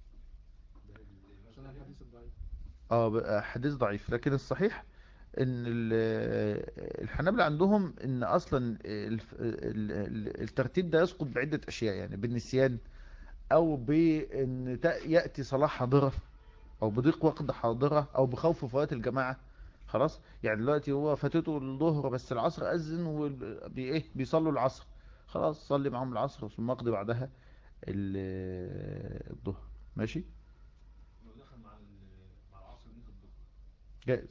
عشان الحديث الضعيف. اه بقى حديث ضعيف، لكن الصحيح ان الحنابلة عندهم ان اصلا الترتيب ده يسقط بعدة اشياء، يعني بالنسيان، او بان يأتي صلاة حاضرة، او بضيق وقت حاضرة، او بخوف فوات الجماعة. خلاص، يعني دلوقتي هو فاتته الظهر بس العصر اذن ايه بيصلوا العصر، خلاص صلي معاهم العصر ثم اقضي بعدها الظهر. ماشي. لو دخل مع العصر نية الظهر جائز.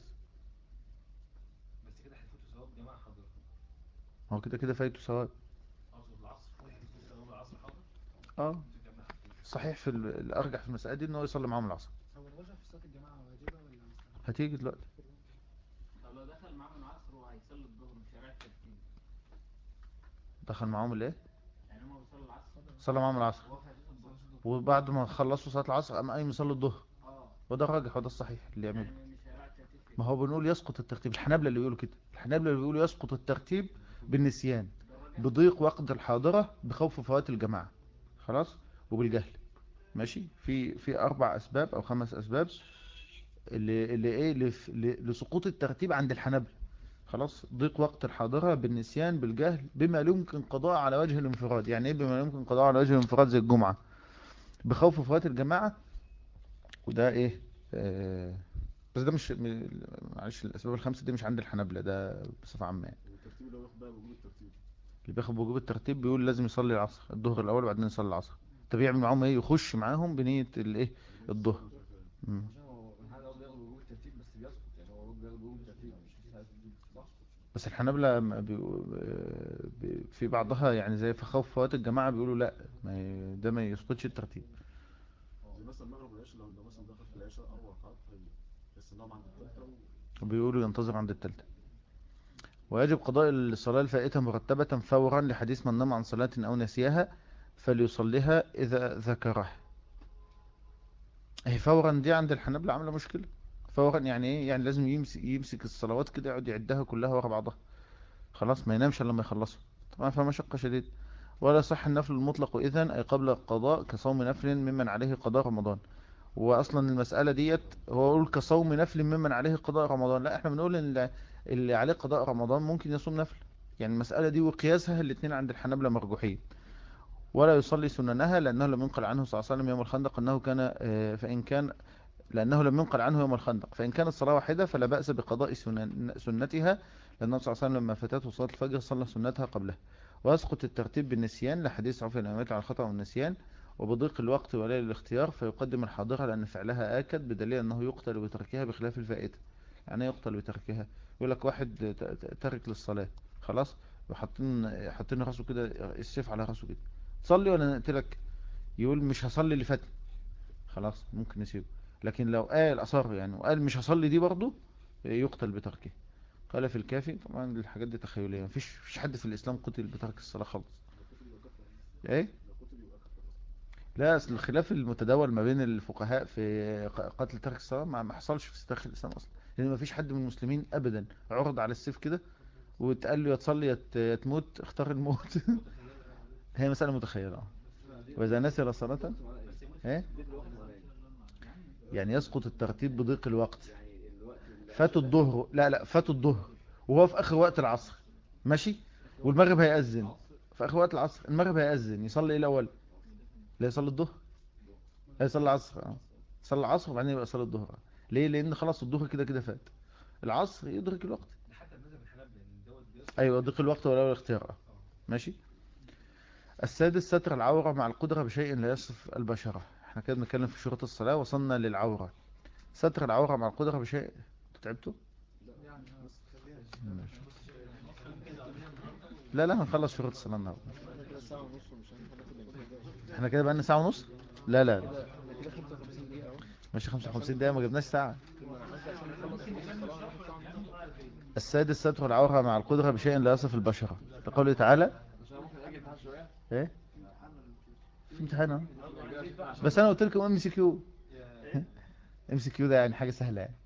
بس كده هيفوتوا ثواب جماعة حاضرة. هو كده كده فايته ثواب. أقصد العصر هيفوتوا ثواب العصر حاضر. اه جماعة صحيح، في الارجح في المسألة دي ان هو يصلي معاهم العصر. هو الرجعه في صلاه الجماعه واجبه ولا مستحبه؟ هتيجي دلوقتي. طب لو دخل معاهم العصر وهيصلي الظهر مش هيراعي الترتيب؟ دخل معاهم الايه؟ يعني هما بيصلوا العصر صلى معاهم العصر، وهو فاتته الظهر. وبعد ما خلصوا صلاة العصر قام قايم يصلي الظهر، اه وده الراجح وده الصحيح اللي يعمله. يعني مش هيراعي الترتيب فيه. ما هو بنقول يسقط الترتيب، الحنابلة اللي بيقولوا كده، الحنابلة اللي بيقولوا يسقط الترتيب بالنسيان، ده الراجح. بضيق وقت الحاضرة، بخوف فوات الجماعة، خلاص، وبالجهل. ماشي. في 4 اسباب او 5 اسباب اللي ايه لسقوط الترتيب عند الحنابلة. خلاص، ضيق وقت الحاضرة، بالنسيان، بالجهل، بما لا يمكن قضاء على وجه الانفراد. يعني ايه بما لا يمكن قضاء على وجه الانفراد؟ زي الجمعة، بخوف فوات الجماعة. وده ايه؟ بس ده مش معلش، الاسباب ال5 دي مش عند الحنابلة، ده بصفة عامة يعني. والترتيب اللي هو ياخد بقى بوجود الترتيب. اللي بياخد بوجوب الترتيب بيقول لازم يصلي العصر الظهر الاول وبعدين يصلي العصر. طب يعمل معاهم ايه؟ يخش معاهم بنية الايه؟ الظهر. مم. عشان هو الحاجه برضه بياخد وجوب الترتيب بس بيسقط، يعني هو برضه بياخد وجوب الترتيب مش ساعة صح؟ بس الحنابلة في بعضها يعني زي في خوف فوات الجماعة بيقولوا لا، ده ما يسقطش الترتيب. زي مثلا المغرب والعشاء، لو مثلا دخل في العشاء 4 ركعات هيستناهم عند الثالثة وبيقولوا ينتظر عند التالتة. ويجب قضاء الصلاة الفائتة مرتبة فورا، لحديث من نام عن صلاة أو نسيها فليصليها إذا ذكرها. هي فورا دي عند الحنابلة عاملة مشكلة. فورا يعني ايه؟ يعني لازم يمسك الصلوات كده، يقعد يعدها كلها ورا بعضها، خلاص ما ينامش الا لما يخلصها. طبعا فيها مشقة شديدة. ولا صح النفل المطلق إذن أي قبل القضاء كصوم نفل ممن عليه قضاء رمضان. وأصلا المسألة ديت هو يقول كصوم نفل ممن عليه قضاء رمضان، لا احنا بنقول ان اللي عليه قضاء رمضان ممكن يصوم نفل. يعني المسألة دي وقياسها الاثنين عند الحنابلة مرجوحين. ولا يصلي سننها لأنه لم ينقل عنه صلى الله عليه وسلم يوم الخندق أنه كان فإن كان لأنه لم ينقل عنه يوم الخندق، فإن كانت صلاة واحدة فلا بأس بقضاء سنتها، لأن صلى الله عليه وسلم لما فاتته صلاة الفجر صلى سنتها قبلها. ويسقط الترتيب بالنسيان لحديث عفو الأمامات على الخطأ والنسيان، وبضيق الوقت وليل الاختيار فيقدم الحاضرة لأن فعلها آكد، بدليل أنه يقتل بتركها بخلاف الفائتة. يعني يقتل بتركها، يقول لك واحد ترك للصلاة، خلاص، حاطين راسه كده، السيف على راسه كده، تصلي ولا نقتلك؟ يقول مش هصلي اللي فات، خلاص ممكن نسيبه. لكن لو قال أصر يعني وقال مش هصلي دي برضه، يقتل بتركه. قال في الكافي. طبعا الحاجات دي تخيلية، مفيش حد في الإسلام قتل بترك الصلاة خالص. ايه؟ لا، اصل الخلاف المتداول ما بين الفقهاء في قتل ترك الصلاة ما حصلش في تاريخ الإسلام أصلا، لأن مفيش حد من المسلمين أبدا عرض على السيف كده واتقال له يا تصلي يا تموت، اختار الموت. هي مسألة متخيلة. وإذا نسي صلاة ايه؟ يعني يسقط الترتيب بضيق الوقت. فاتوا الظهر، لا فاتوا الظهر وهو في اخر وقت العصر، ماشي، والمغرب هيأذن، في اخر وقت العصر، المغرب هيأذن، يصلي ايه الاول؟ لا يصلي الظهر، لا يصلي العصر، يصلي العصر وبعدين يبقى يصلي الظهر. ليه؟ لان خلاص الظهر كده كده فات، العصر يدرك الوقت. ده حتى المذهب الحنابلة ان دوت بيصل. ايوه يدرك الوقت ولا الاختيار. ماشي. السادس ستر العورة مع القدرة بشيء لا يصف البشرة. احنا كده بنتكلم في شروط الصلاة، وصلنا للعورة. ستر العورة مع القدرة بشيء. تعبتوا؟ ماشي. لا لا هنخلص شروط الصلاة النهارده. كده ساعة ونص ومش هنخلص الانتاج. احنا كده بقالنا ساعة ونص. لا لا كده 55 دقيقة اهو. ماشي 55 دقيقة، ما جبناش ساعة. كنا قصدي عشان نخلص نص الصلاة هناخد ساعة ونص. السادس ستر العورة مع القدرة بشيء لا يصف البشرة، لقوله تعالى. عشان ممكن اجي الامتحان شويه. ايه؟ في امتحان اهو. بس انا قلت لكم ام سي كيو. ام سي كيو ده يعني حاجة سهلة يعني.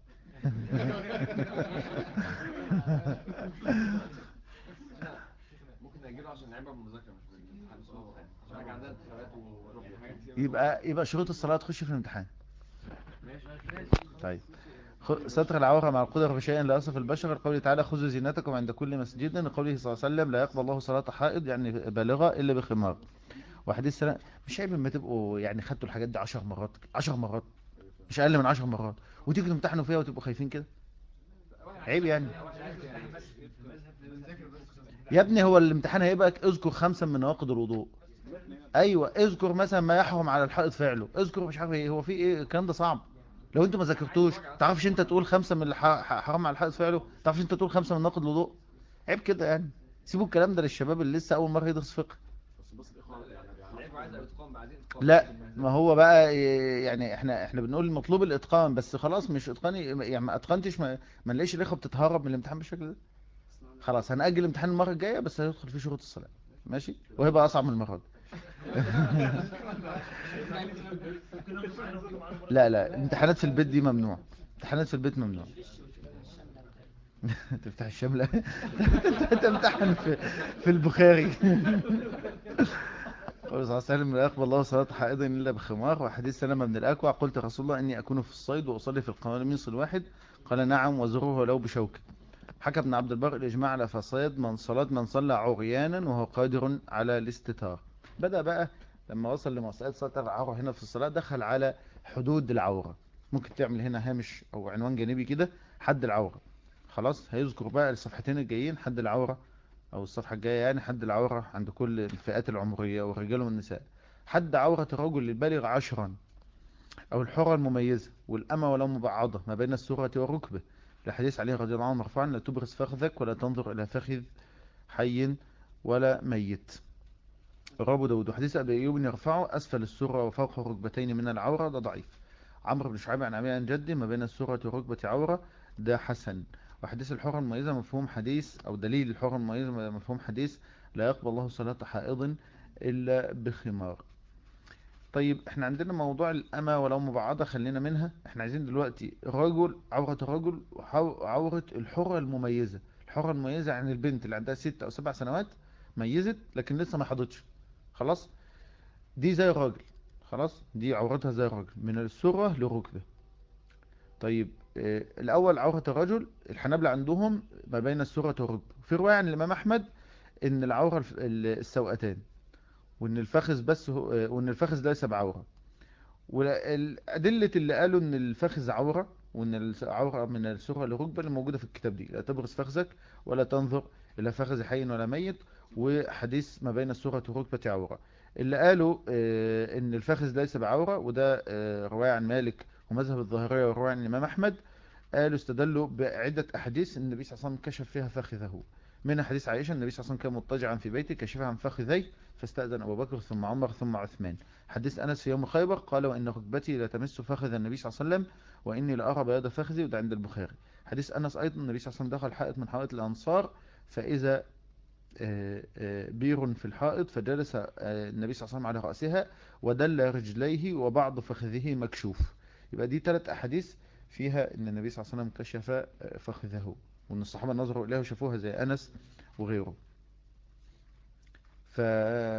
ممكن اجيله عشان نعيبها بالمذاكره مش بالامتحان صعب يعني، عشان حاجه عندنا انتخابات وحاجات كتير. يبقى شروط الصلاة تخش في الامتحان. ماشي. طيب ستر العورة مع القدرة بشيء لا يصف البشر، لقوله تعالى خذوا زينتكم عند كل مسجد، لقوله صلى الله عليه وسلم لا يقبل الله صلاة حائض يعني بالغة إلا بخمار. وحديث سلام. مش عيب لما تبقوا يعني خدتوا الحاجات دي 10 مرات، 10 مرات، مش أقل من 10 مرات، وتيجوا تمتحنوا فيها وتبقوا خايفين كده؟ عيب يعني. يا ابني هو الامتحان هيبقى اذكر 5 من نواقض الوضوء. ايوه اذكر مثلا ما يحرم على الحائض فعله، اذكر مش عارف ايه، هو في ايه الكلام ده صعب. لو انت ما ذاكرتوش تعرفش انت تقول 5 من اللي حرام على الحائض فعله، تعرفش انت تقول 5 من نواقض الوضوء. عيب كده يعني. سيبوا الكلام ده للشباب اللي لسه اول مره يدرس فقه. بس الاخوة يعني العيب عايز اتقان بعدين اتقان. لا ما هو بقى يعني احنا بنقول مطلوب الاتقان، بس خلاص مش اتقان يعني ما اتقنتش ما نلاقيش الاخوه بتتهرب من الامتحان بالشكل ده. خلاص هنأجل الامتحان المره الجايه، بس هيدخل فيه شروط الصلاه. ماشي، وهيبقى اصعب من المره دي. لا لا امتحانات في البيت دي ممنوع، امتحانات في البيت ممنوع. تفتح الشملة. تمتحن في البخاري. قال صلى الله عليه وسلم لا يقبل الله صلاة حائض إلا بخمار. وحديث سلمة بن الأكوع قلت رسول الله إني أكون في الصيد وأصلي في القميص الواحد، قال نعم وزره ولو بشوك. حكى ابن عبد البر الإجماع على فصيد من صلى عريانا وهو قادر على الاستتار. بدأ بقى لما وصل لمسألة ستر العورة هنا في الصلاة، دخل على حدود العورة. ممكن تعمل هنا هامش أو عنوان جانبي كده، حد العورة. خلاص هيذكر بقى الصفحتين الجايين حد العورة، او الصفحة الجاية يعني حد العورة عند كل الفئات العمرية والرجال والنساء. حد عورة الرجل البالغ 10، او الحرة المميزة والأمة ولو مبعضة ما بين السرة والركبة، الحديث عليه رضي الله عنه مرفوعا لا تبرز فخذك ولا تنظر إلى فخذ حي ولا ميت. رواه أبو داود. وحديث أبي أيوب يرفعه أسفل السرة وفوق الركبتين من العورة، ده ضعيف. عمرو بن شعيب عن أبي عن جدي ما بين السرة والركبة عورة، ده حسن. وحديث الحرة المميزة مفهوم حديث، أو دليل الحرة المميزة مفهوم حديث لا يقبل الله صلاة حائض إلا بخمار. طيب احنا عندنا موضوع الأمة ولو مبعضة خلينا منها، احنا عايزين دلوقتي الرجل، عورة الرجل وعورة الحرة المميزة. الحرة المميزة يعني البنت اللي عندها 6 أو 7 سنوات، ميزت لكن لسه ما حضتش، خلاص دي زي الراجل، خلاص دي عورتها زي الراجل من السرة للركبة. طيب الأول عورة الرجل الحنابلة عندهم ما بين السرة والركبة. في رواية عن الإمام أحمد إن العورة السوأتان، وإن الفخذ بس وإن الفخذ ليس بعورة. والأدلة اللي قالوا إن الفخذ عورة وإن العورة من السرة للركبة اللي موجودة في الكتاب دي، لا تبرز فخذك ولا تنظر إلى فخذ حي ولا ميت، وحديث ما بين السرة والركبة عورة. اللي قالوا إن الفخذ ليس بعورة، وده رواية عن مالك ومذهب الظاهرية ورواية عن الإمام أحمد، قالوا استدلوا بعدة أحاديث النبي صلى الله عليه وسلم كشف فيها فخذه. من حديث عائشة النبي صلى الله عليه وسلم كان مضطجعا في بيته كشف عن فخذيه فاستأذن أبو بكر ثم عمر ثم عثمان. حديث أنس في يوم خيبر قال وإن ركبتي لا تمس فخذ النبي صلى الله عليه وسلم وإني لأرى بياض فخذي، وده عند البخاري. حديث أنس أيضا النبي صلى الله عليه وسلم دخل حائط من حوائط الأنصار فإذا بير في الحائط فجلس النبي صلى الله عليه وسلم على رأسها ودل رجليه وبعض فخذه مكشوف. يبقى دي 3 أحاديث فيها ان النبي صلى الله عليه وسلم كشف فخذه، وان الصحابة نظروا اليه وشافوها زي انس وغيره. ف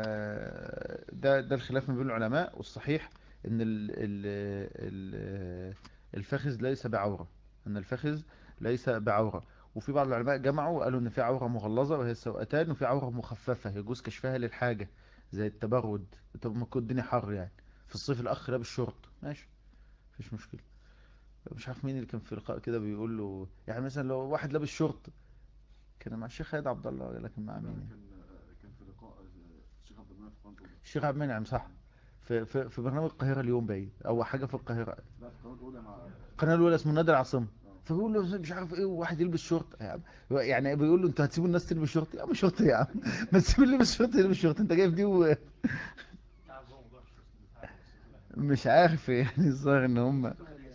ده الخلاف ما بين العلماء، والصحيح ان الفخذ ليس بعورة، ان الفخذ ليس بعورة. وفي بعض العلماء جمعوا وقالوا ان في عورة مغلظة وهي السوأتان، وفي عورة مخففة يجوز كشفها للحاجة زي التبرد. طب ما يكون الدنيا حر يعني في الصيف الاخ لابس شورت ماشي مفيش مشكلة. مش عارف مين اللي كان في لقاء كده بيقول له يعني مثلا لو واحد لابس شورت، كان مع الشيخ خالد عبد الله لكن مع لا، مين يعني؟ كان في لقاء الشيخ عبد المنعم في قناة أولى. الشيخ عبد المنعم صح، في برنامج القاهرة اليوم باين او حاجة في القاهرة، لا، في قناة أولى مع القناة الأولى اسمه نادي العاصمة. اه فبيقول له مش عارف ايه وواحد يلبس شورت يا عم، يعني بيقول له انتوا هتسيبوا الناس تلبس شورت؟ يا عم شورت يا عم ما تسيب اللي يلبس شورت يلبس شورت، انت جايب دي تعرف هو موضوع الشخص بتاع مش عارف يعني الظاهر ان هم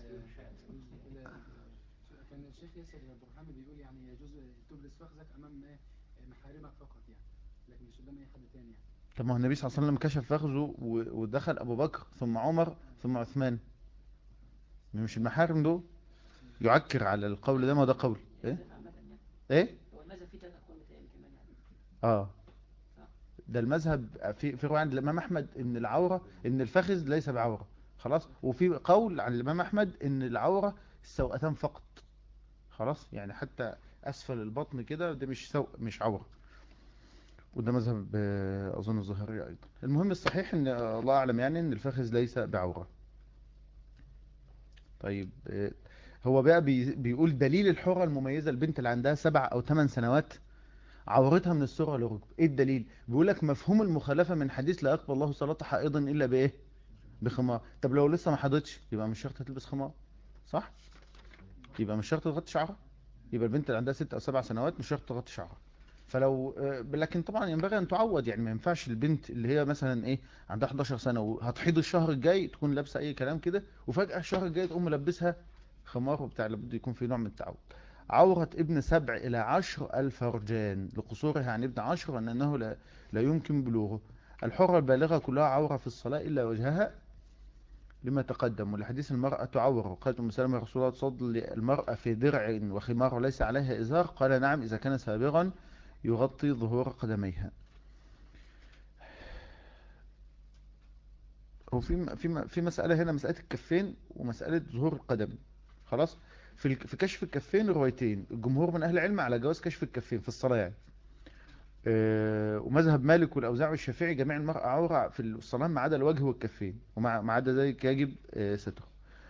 كان الشيخ ياسر برهامي بيقول يعني يجوز تبرز فخذك امام محارمك فقط يعني، لكن مش قدام اي حد تاني يعني. طب ما هو النبي صلى الله عليه وسلم كشف فخذه ودخل ابو بكر ثم عمر ثم عثمان، مش المحارم دول يعكر على القول ده؟ ما ده قول ايه ايه هو المذهب فيه 3 أقوال متهيألي كمان يعني. اه صح. ده المذهب في رواية عند الامام احمد ان العورة ان الفخذ ليس بعورة خلاص، وفي قول عن الامام احمد ان العورة السوأتان فقط خلاص، يعني حتى اسفل البطن كده ده مش مش عورة. وده مذهب اظن الظاهرية ايضا. المهم الصحيح ان الله اعلم يعني ان الفخذ ليس بعورة. طيب هو بقى بيقول دليل الحرة المميزة البنت اللي عندها 7 أو 8 سنوات عورتها من السرة للركب. ايه الدليل؟ بيقول لك مفهوم المخالفة من حديث لا يقبل الله صلاة حائض الا بايه؟ بخمار. طب لو لسه ما حضتش يبقى مش شرط تلبس خمار صح؟ يبقى مش شرط تغطي شعرها، يبقى البنت اللي عندها 6 أو 7 سنوات مش شرط تغطي شعرها. فلو لكن طبعا ينبغي ان تعود، يعني ما ينفعش البنت اللي هي مثلا ايه عندها 11 سنة وهتحيض الشهر الجاي تكون لابسة اي كلام كده وفجأة الشهر الجاي تقوم ملبسها خمار وبتاع، لابد يكون في نوع من التعود. عورة ابن 7 إلى 10 الفرجان لقصورها عن ابن 10 وأنه لا يمكن بلوغه. الحرة البالغة كلها عورة في الصلاة إلا وجهها لما تقدم، ولحديث المرأة عورة. وقالت أم سلمة رسول الله تصلي المرأة في درع وخمار وليس عليها إزار؟ قال نعم إذا كان سابغا يغطي ظهور قدميها. هو في مسألة هنا، مسألة الكفين ومسألة ظهور القدم خلاص. في كشف الكفين روايتين، الجمهور من أهل العلم على جواز كشف الكفين في الصلاة يعني. ومذهب مالك والأوزاعي والشافعي جميع المرأة عورة في الصلاة ما عدا الوجه والكفين، وما عدا ذلك يجب ستره.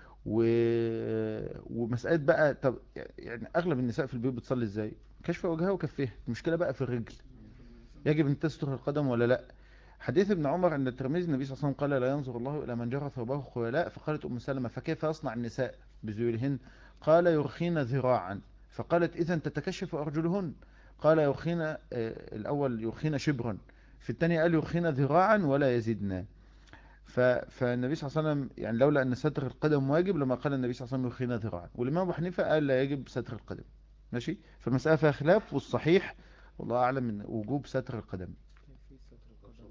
ومسألة بقى طب يعني أغلب النساء في البيوت بتصلي إزاي؟ كشف وجهها وكفيها. المشكلة بقى في الرجل، يجب أن تستر القدم ولا لا؟ حديث ابن عمر عند الترمذي النبي صلى الله عليه وسلم قال لا ينظر الله إلى من جرى ثوبه خيلاء. فقالت أم سلمة فكيف يصنع النساء بذيولهن؟ قال يرخين ذراعا. فقالت إذا تتكشف أرجلهن؟ قال يرخين الأول يرخين شبرا، في الثاني قال يرخين ذراعا ولا يزيدنا. فالنبي صلى الله عليه وسلم يعني لولا أن ستر القدم واجب لما قال النبي صلى الله عليه وسلم يرخين ذراعا. والإمام أبو حنيفة قال لا يجب ستر القدم ماشي. فالمسألة فيها خلاف، والصحيح والله أعلم من وجوب ستر القدم. في ستر القدم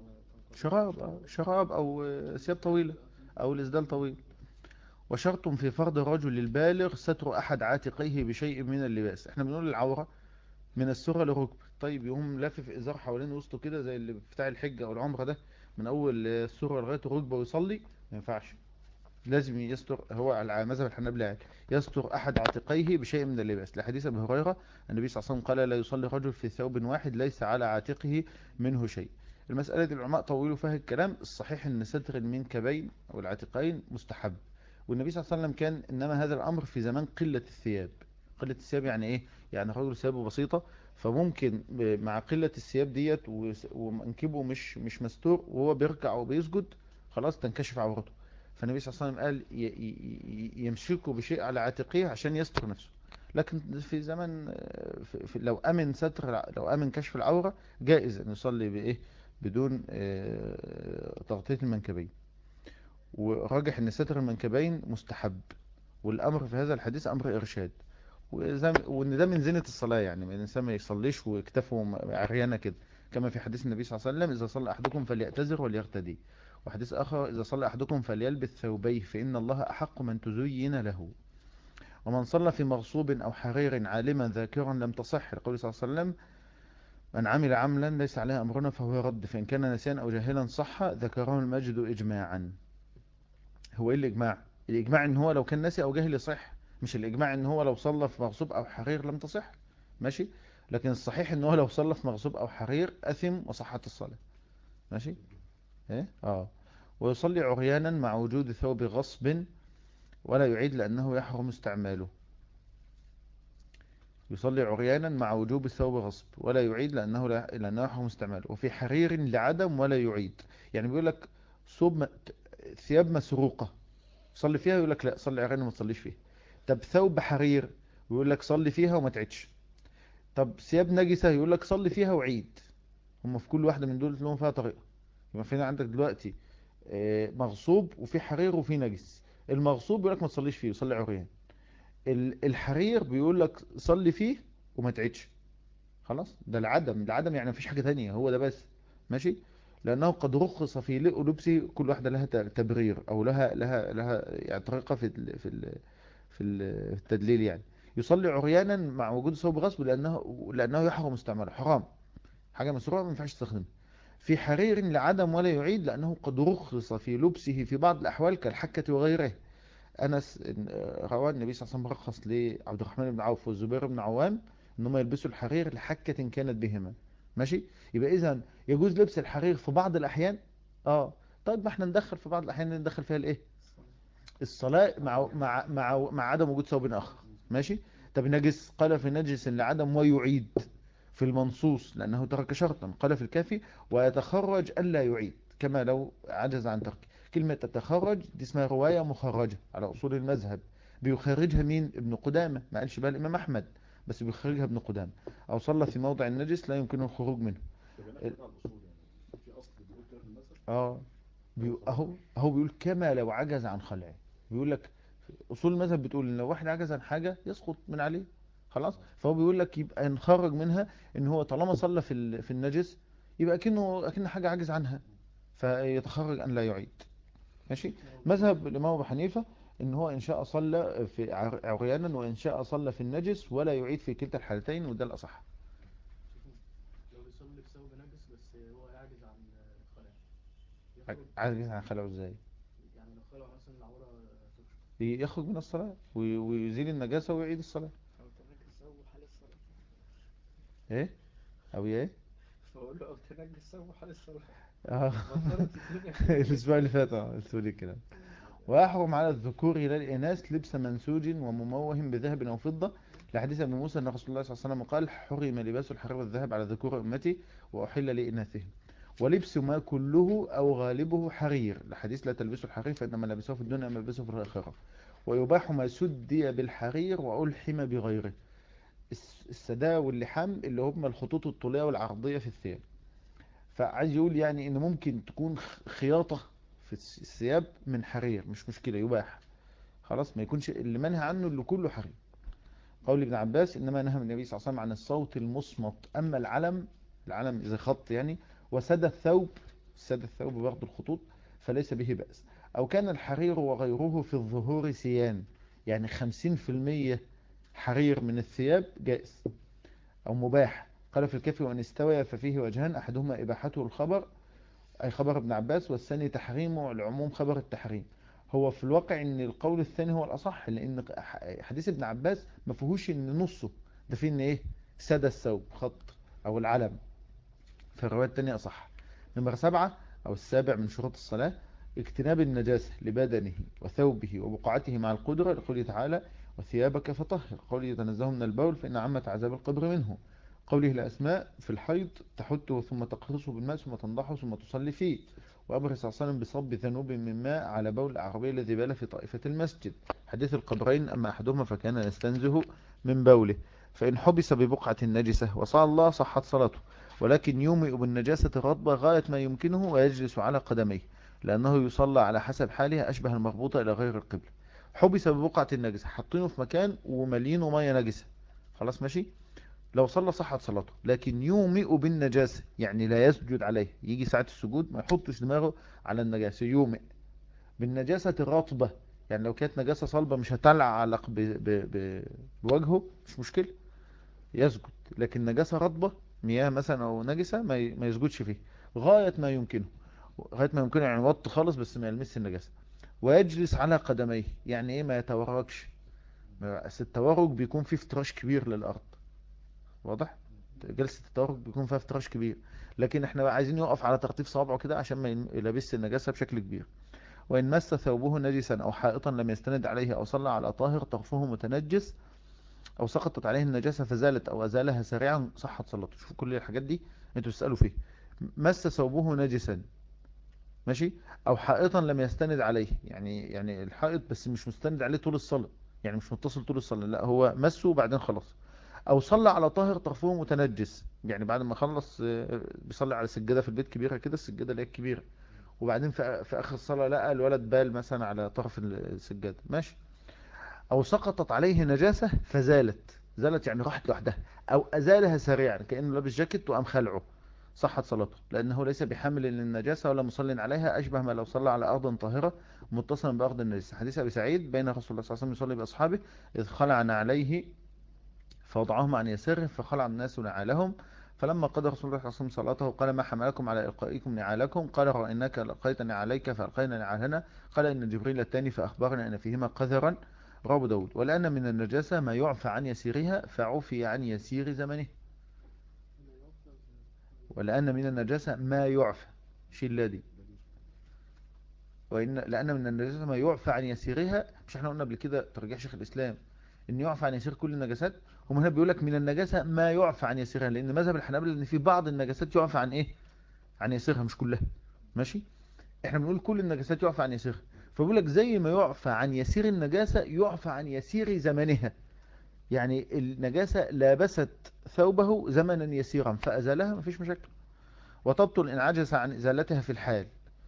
شراب او ثياب طويلة او الاسدال طويل. وشرط في فرض الرجل البالغ ستر احد عاتقيه بشيء من اللباس. احنا بنقول العورة من السرة للركب، طيب يقوم لافف ازار حوالين وسطه كده زي اللي بتاع الحجة او العمرة ده من اول السرة لغاية الركبة ويصلي؟ ما ينفعش، لازم يستر. هو على مذهب الحنابلة يعني يستر احد عاتقيه بشيء من اللباس، لحديث ابي هريرة النبي صلى الله عليه وسلم قال لا يصلي رجل في ثوب واحد ليس على عاتقه منه شيء. المسألة دي العلماء طولوا فيها الكلام. الصحيح ان ستر المنكبين او العاتقين مستحب، والنبي صلى الله عليه وسلم كان انما هذا الامر في زمان قلة الثياب. قلة الثياب يعني ايه؟ يعني رجل ثيابه بسيطة فممكن مع قلة الثياب ديت ومنكبه مش مستور وهو بيركع وبيسجد خلاص تنكشف عورته. فالنبي صلى الله عليه وسلم قال يمسكوا بشيء على عاتقيه عشان يستر نفسه. لكن في زمن لو امن لو امن كشف العورة جائز ان يصلي بايه بدون تغطية المنكبين. وراجح ان ستر المنكبين مستحب، والامر في هذا الحديث امر ارشاد، وان ده من زينة الصلاة، يعني ما الانسان ما يصليش وكتفه عريانة كده. كما في حديث النبي صلى الله عليه وسلم اذا صلى احدكم فليأتزر وليرتدي. وحديث اخر اذا صلى احدكم فليلبس ثوبيه فان الله احق من تزين له. ومن صلى في مغصوب او حرير عالما ذاكرا لم تصح، لقول صلى الله عليه وسلم من عمل عملا ليس عليه امرنا فهو رد، فان كان نسيان او جاهلا صح. ذكره المجد اجماعا. هو ايه الاجماع؟ الاجماع ان هو لو كان ناسي او جاهل يصح، مش الاجماع ان هو لو صلى في مغصوب او حرير لم تصح. ماشي. لكن الصحيح ان هو لو صلى في مغصوب او حرير اثم وصحت الصلاة. ماشي. ايه ويصلي عريانا مع وجود ثوب غصب ولا يعيد لانه يحرم استعماله. يصلي عريانا مع وجوب الثوب غصب ولا يعيد لأنه يحرم استعماله. وفي حرير لعدم ولا يعيد. يعني بيقول لك ثياب مسروقة صلي فيها، يقول لك لا صلي عريان وما تصليش فيها. طب ثوب حرير يقول لك صلي فيها وما تعيدش. طب ثياب نجسة يقول لك صلي فيها وعيد. هم في كل واحدة من دول لهم فيها طريقة. يبقى فينا عندك دلوقتي مغصوب وفي حرير وفي نجس. المغصوب يقول لك ما تصليش فيه وصلي عريان. الحرير بيقول لك صلي فيه وما تعيدش. خلاص ده العدم يعني مفيش حاجة تانية، هو ده بس. ماشي. لأنه قد رخص في لبسه. كل واحدة لها تبرير أو لها يعني طريقة في التدليل يعني. يصلي عريانا مع وجود ثوب غصب لأنه يحرم استعماله، حرام، حاجة مسروقة ما ينفعش تستخدمها. في حرير لعدم ولا يعيد لأنه قد رخص في لبسه في بعض الأحوال كالحكة وغيره. أنس روى النبي صلى الله عليه وسلم رخص لعبد الرحمن بن عوف والزبير بن عوام انهم يلبسوا الحرير لحكة كانت بهما. ماشي. يبقى اذا يجوز لبس الحرير في بعض الاحيان. طيب ما احنا ندخل في بعض الاحيان ندخل فيها الايه، الصلاة مع عدم وجود ثوب اخر. ماشي. طب نجس قال في نجس لعدم ويعيد في المنصوص لانه ترك شرطا. قال في الكافي ويتخرج الا يعيد كما لو عجز عن ترك. كلمة تتخرج دي اسمها رواية مخرجة على أصول المذهب. بيخرجها مين؟ ابن قدامة. ما قالش بقى الإمام أحمد، بس بيخرجها ابن قدامة. أو صلى في موضع النجس لا يمكنه الخروج منه. فبناء على الاصول يعني في اصل بيقول كده في المذهب. اه أهو بيقول كما لو عجز عن خلعه. بيقول لك أصول المذهب بتقول إن لو واحد عجز عن حاجة يسقط من عليه. خلاص. فهو بيقول لك يبقى نخرج منها إن هو طالما صلى في النجس يبقى أكنه حاجة عجز عنها، فيتخرج أن لا يعيد. ماشي. مذهب الإمام أبو حنيفة إن هو إن شاء صلى في عريانا وإن شاء صلى في النجس ولا يعيد في كلتا الحالتين، وده الأصح. لو بيصلي بثوب نجس بس هو عاجز عن الخلاء يخرج. عاجز عن خلعه إزاي؟ يعني لو خلع مثلا العورة تكشف. يخرج من الصلاة ويزيل النجاسة ويعيد الصلاة. أو تنجس ثوبه حال الصلاة. إيه؟ أو إيه؟ فأقول له أو تنجس ثوبه حال الصلاة. آه. بطلت الدنيا كده. الأسبوع اللي فات قلت لي كده. ويحرم على الذكور إلى الإناث لبس منسوج ومموه بذهب أو فضة لحديث ابن موسى أن رسول الله صلى الله عليه وسلم قال حرم لباس الحرير والذهب على ذكور أمتي وأحل لإناثهم. ولبس ما كله أو غالبه حرير لحديث لا تلبسوا الحرير فإنما لبسوه في الدنيا ما لبسوه في الآخرة. ويباح ما سدي بالحرير وألحم بغيره. السداء واللحام اللي هم الخطوط الطولية والعرضية في الثياب. فعايز يقول يعني ان ممكن تكون خياطة في الثياب من حرير مش مشكلة، يباح. خلاص ما يكونش اللي منهى عنه اللي كله حرير. قول ابن عباس انما نهى النبي صلى الله عليه وسلم عن الصوت المصمت. اما العلم اذا خط يعني سد الثوب برضه الخطوط فليس به بأس. او كان الحرير وغيره في الظهور سيان، يعني 50% حرير من الثياب جائز او مباح. قال في الكافي وان استوى ففيه وجهان احدهما اباحته الخبر أي خبر ابن عباس، والثاني تحريمه العموم خبر التحريم. هو في الواقع ان القول الثاني هو الأصح لأن حديث ابن عباس ما فيهوش ان نصه ده فيه ان ايه سادة الثوب خط او العلم. في الرواية الثانية أصح. نمرة 7 أو السابع من شروط الصلاة اجتناب النجاسة لبدنه وثوبه وبقعته مع القدرة لقوله تعالى وثيابك فطهر. قوله يتنزه من البول فإن عامة عذاب القبر منه. قوله الأسماء في الحيض تحته ثم تقرصه بالماء ثم تنضحه ثم تصلي فيه. وأمر صلى الله عليه وسلم بصب ذنوب من ماء على بول الأعرابي الذي بال في طائفة المسجد. حديث القبرين أما أحدهما فكان يستنزه من بوله. فإن حبس ببقعة النجسة وصلى صحت صلاته، ولكن يومئ بالنجاسة الرطبة غاية ما يمكنه ويجلس على قدميه لأنه يصلى على حسب حاله أشبه المربوطة إلى غير القبلة. حبس ببقعة النجسة حاطينه في مكان وملينه مية نجسة. خلاص ماشي. لو صلى صحت صلاته، لكن يومئ بالنجاسة يعني لا يسجد عليه. يجي ساعة السجود ما يحطش دماغه على النجاسة. يومئ بالنجاسة الرطبة يعني لو كانت نجاسة صلبة مش هتعلق بوجهه مش مشكلة يسجد. لكن نجاسة رطبة مياه مثلا او نجسة ما يسجدش فيه غاية ما يمكنه. غاية ما يمكنه يعني وط خالص بس ما يلمس النجاسة. ويجلس على قدميه يعني ايه ما يتوركش. بس التورك بيكون فيه افتراش كبير للأرض. واضح؟ جلسة التورك بيكون فيها افتراش كبير، لكن احنا بقى عايزين يقف على ترتيب صوابعه كده عشان ما يلبس النجاسة بشكل كبير. وإن مس ثوبه نجسا أو حائطا لم يستند عليه أو صلى على طاهر طرفه متنجس أو سقطت عليه النجاسة فزالت أو أزالها سريعا صحت صلاته. شوفوا كل الحاجات دي انتوا بتسألوا فيه. مس ثوبه نجسا، ماشي، أو حائطا لم يستند عليه، يعني الحائط بس مش مستند عليه طول الصلاة، يعني مش متصل طول الصلاة، لا هو مسه وبعدين خلاص. او صلى على طاهر طرفه متنجس، يعني بعد ما خلص بيصلي على سجادة في البيت كبيرة كده، السجادة اللي هي الكبيرة، وبعدين في اخر الصلاة لقى الولد بال مثلا على طرف السجادة، ماشي. او سقطت عليه نجاسة فزالت، زالت يعني راحت لوحدها، او ازالها سريعا كأنه لابس جاكيت وقام خلعه، صحت صلاته، لانه ليس بحامل للنجاسة ولا مصل عليها، اشبه ما لو صلى على ارض طاهرة متصلا بارض النجاسة. حديث ابي سعيد بين رسول الله صلى الله عليه وسلم يصلي باصحابه اذ خلعنا عليه فوضعهم عن يساره فخلع الناس نعالهم، فلما قضى رسول الله صلى الله عليه وسلم صلاته قال ما حملكم على إلقائكم نعالكم؟ قال رأيناك ألقيت نعاليك فألقينا نعالنا. قال إن جبريل التاني فأخبرنا أن فيهما قذرا. رواه أبو داود. ولأن من النجاسة ما يعفى عن يسيرها فعفي عن يسير زمنه. ولأن من النجاسة ما يعفى، شيل دي، لأن من النجاسة ما يعفى عن يسيرها. مش احنا قلنا قبل كده ترجيح شيخ الإسلام ان يعفى عن يسير كل النجاسات؟ هم هنا بيقول لك من النجاسة ما يعفى عن يسيرها، لأن مذهب الحنابلة ان في بعض النجاسات يعفى عن ايه، عن يسيرها، مش كلها، ماشي. احنا بنقول كل النجاسات يعفى عن يسيرها، فبيقول لك زي ما يعفى عن يسير النجاسة يعفى عن يسير زمنها، يعني النجاسة لابست ثوبه زمنا يسيرا فأزالها مفيش مشاكل. وتبطل إن عجز عن إزالتها في الحال،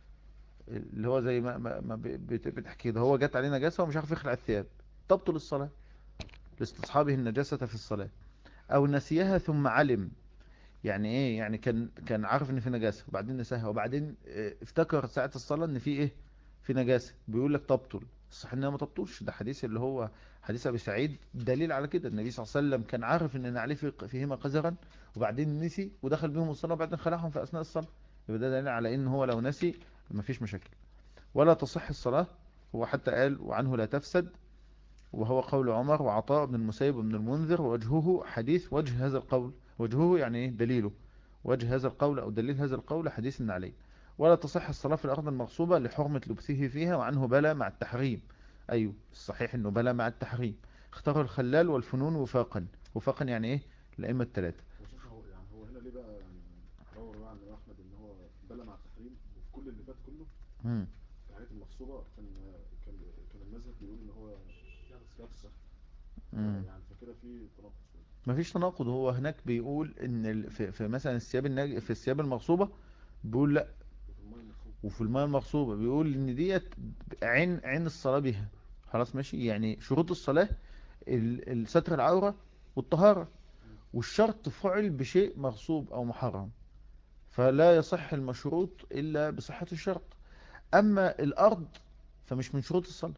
اللي هو زي ما بتحكي ده، هو جات عليه نجاسة ومش عارف يخلع الثياب، تبطل الصلاة لاستصحابه النجاسة في الصلاة. او نسيها ثم علم، يعني ايه، يعني كان عارف ان في نجاسة وبعدين نساها وبعدين افتكر ساعة الصلاة ان في ايه، في نجاسة، بيقول لك تبطل. الصح انها ما تبطلش، ده حديث اللي هو حديث ابي سعيد دليل على كده. النبي صلى الله عليه وسلم كان عارف ان عليه فيهما قذرا وبعدين نسي ودخل بهم الصلاة وبعدين خلعهم في اثناء الصلاة، يبقى ده دليل على ان هو لو نسي ما فيش مشاكل. ولا تصح الصلاة، هو حتى قال وعنه لا تفسد، وهو قول عمر وعطاء بن المسيب بن المنذر، ووجهه حديث وجه هذا القول، وجهه يعني ايه دليله، وجه هذا القول او دليل هذا القول حديث عليه. ولا تصح الصلاة في الارض المغصوبة لحرمة لبسه فيها، وعنه بلى مع التحريم، ايوه الصحيح انه بلى مع التحريم. اختار الخلال والفنون وفاقا، وفاقا يعني ايه، الائمة الثلاثة. وشوف هو يعني هو هنا ليه بقى يعني دور بقى على الإمام أحمد إن هو بلى مع التحريم، وفي كل اللي فات كله مم. الحاجات المغصوبة كان كان المذهب بيقول إن هو لا تصح. مم. يعني فكده في تناقض شوية. مفيش تناقض، هو هناك بيقول ان في مثلا الثياب في الثياب المغصوبة بيقول لا، وفي الماء المغصوب وفي الماء المغصوبة بيقول ان ديت عين الصلاة بها، خلاص ماشي. يعني شروط الصلاة الستر العورة والطهارة، والشرط فعل بشيء مغصوب او محرم، فلا يصح المشروط الا بصحة الشرط. اما الارض فمش من شروط الصلاة،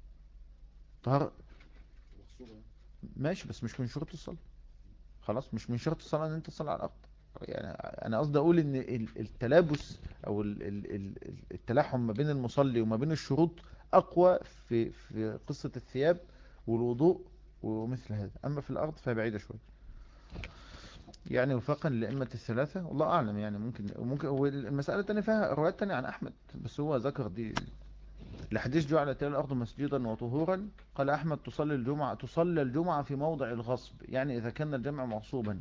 طهارة مغصوبة يعني. ماشي بس مش من شروط الصلاة، خلاص مش من شرط الصلاة ان انت تصلي على الارض. يعني انا قصدي اقول ان التلابس او التلاحم ما بين المصلي وما بين الشروط اقوى في قصة الثياب والوضوء ومثل هذا، اما في الارض فهي بعيدة شوية. يعني وفاقا لأئمة الثلاثة والله اعلم، يعني ممكن والمسألة التانية فيها روايات تانية عن احمد، بس هو ذكر دي الحديث جعلت لي الارض مسجدا وطهورا. قال احمد تصلى الجمعة في موضع الغصب، يعني اذا كان الجمع مغصوبا،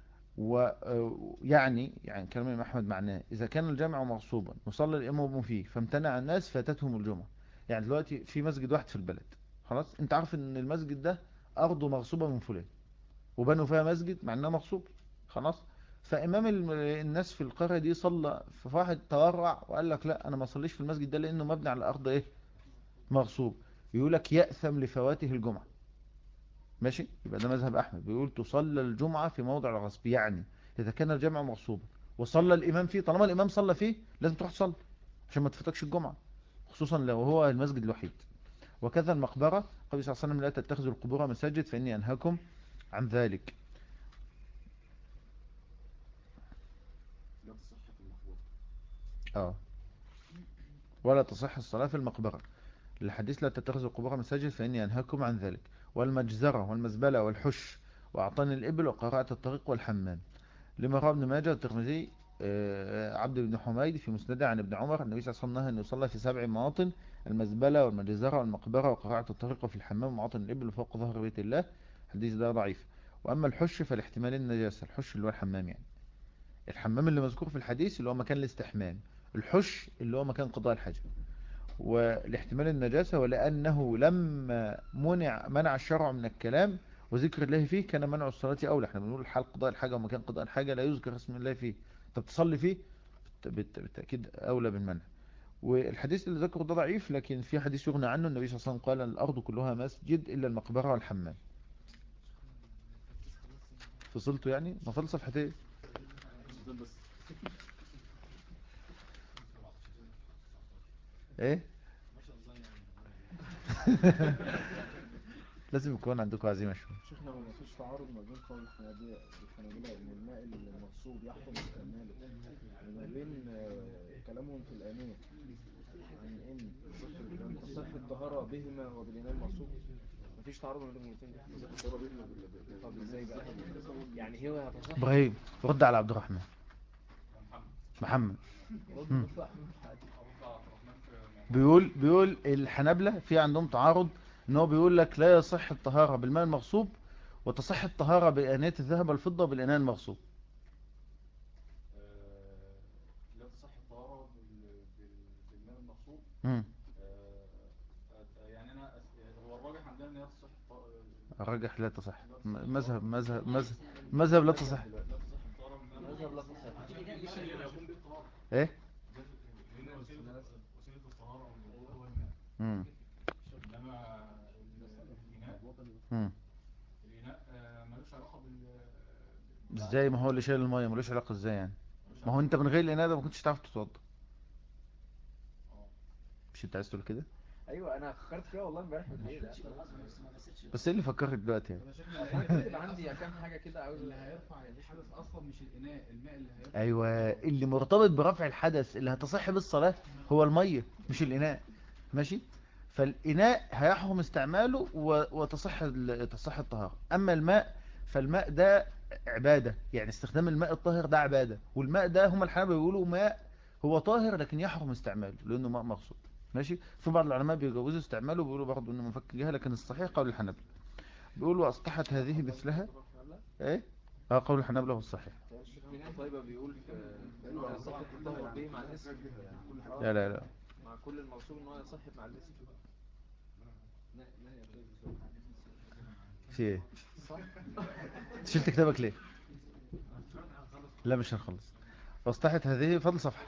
ويعني كلام الإمام أحمد معناه إذا كان الجامع مغصوبا وصلى الإمام فيه فامتنع الناس فاتتهم الجمعة. يعني دلوقتي في مسجد واحد في البلد، خلاص انت عارف ان المسجد ده أرضه مغصوبة من فلان وبنوا فيها مسجد مع انها مغصوب، خلاص. فإمام الناس في القرية دي صلى، فواحد تورع وقال لك لا أنا ما صليش في المسجد ده لأنه مبني على أرض إيه، مغصوب، يقول لك يأثم لفواته الجمعة، ماشي. يبقى ده مذهب احمد بيقول تصلى الجمعة في موضع الغصب، يعني اذا كان الجمع مغصوبا وصلى الامام فيه، طالما الامام صلى فيه لازم تروح تصلي عشان ما تفوتكش الجمعة، خصوصا لو هو المسجد الوحيد. وكذا المقبرة، قال صلى الله عليه وسلم لا تتخذوا القبور مساجد فاني انهاكم عن ذلك. لا تصح في المقبرة. اه ولا تصح الصلاة في المقبرة، الحديث لا تتخذوا القبور مساجد فاني انهاكم عن ذلك. والمجزرة والمزبلة والحش وأعطاني الإبل وقراءة الطريق والحمام. لما روى ابن ماجه والترمذي عبد بن حميد في مسنده عن ابن عمر النبي صلى الله عليه وسلم نهى أن يصلى في 7 مواطن: المزبلة والمجزرة والمقبرة وقراءة الطريق وفي الحمام ومواطن الإبل فوق ظهر بيت الله. الحديث ده ضعيف. وأما الحش فالاحتمال النجاسة. الحش اللي هو الحمام يعني، الحمام اللي مذكور في الحديث اللي هو مكان الاستحمام، الحش اللي هو مكان قضاء الحاجة. والاحتمال النجاسة ولأنه لما منع الشرع من الكلام وذكر الله فيه كان منع الصلاة أولى. احنا بنقول حال قضاء الحاجة ومكان قضاء الحاجة لا يذكر اسم الله فيه، انت بتصلي فيه بالتأكيد أولى بالمنع. والحديث اللي ذكره ده ضعيف، لكن في حديث يغنى عنه النبي صلى الله عليه وسلم قال الأرض كلها مسجد إلا المقبرة والحمام. فصلته يعني ما فصل صفحتين ايه لازم يكون عندكم عزيمة شوية. شيخنا ما فيش تعارض ما بين قول الحنابلة ان الماء المغصوب يحرم استعماله وما بين كلامهم في الآنية عن ان تصح الطهارة بهما وبالإناء المغصوب؟ مفيش تعارض ما بين الاثنين. طب ازاي بقى؟ يعني هو هتصح ابراهيم رد على عبد الرحمن. محمد بيقول الحنابلة في عندهم تعارض، ان هو بيقول لك لا يصح الطهارة بالماء المغصوب وتصح الطهارة بآنية الذهب والفضة وبالإناء المغصوب. لا تصح الطهارة بالماء المغصوب. يعني انا هو الراجح عندنا ان هي تصح الراجح لا تصح. مذهب لا تصح. مذهب لا تصح. ايه وسيلة الطهارة هو الماء. انما الإناء ملوش علاقة ازاي؟ ما هو اللي شايل المية ملوش علاقة ازاي يعني؟ ما هو انت من غير الإناء ده ما كنتش تعرف تتوضى. مش انت عايز تقول كده؟ ايوه انا فكرت فيها والله امبارح بالليل. بس ايه اللي فكرك دلوقتي يعني؟ انا كاتب عندي كام حاجه كده عاوز. اللي هيرفع الحدث اصلا مش الاناء، الماء اللي هيرفع. ايوه اللي مرتبط برفع الحدث اللي هتصح بالصلاة هو المية مش الإناء. ماشي. فالإناء هيحرم استعماله تصح الطهارة. أما الماء فالماء ده عبادة، يعني استخدام الماء الطاهر ده عبادة، والماء ده هم الحنابلة بيقولوا ماء هو طاهر لكن يحرم استعماله لأنه ماء مغصوب. ماشي. في بعض العلماء بيجوزوا استعماله وبيقولوا برضه انه منفك جهة، لكن الصحيح قول الحنابلة. بيقولوا أصبحت هذه مثلها ايه قول الحنابلة هو الصحيح. طيب بيقول في صح الطهر به مع الاسم. لا لا لا مع كل الموصول ان هو يصح مع الاسم. في ايه؟ شلت كتابك ليه؟ لا مش هنخلص. واصطحت هذه فضل صفحة.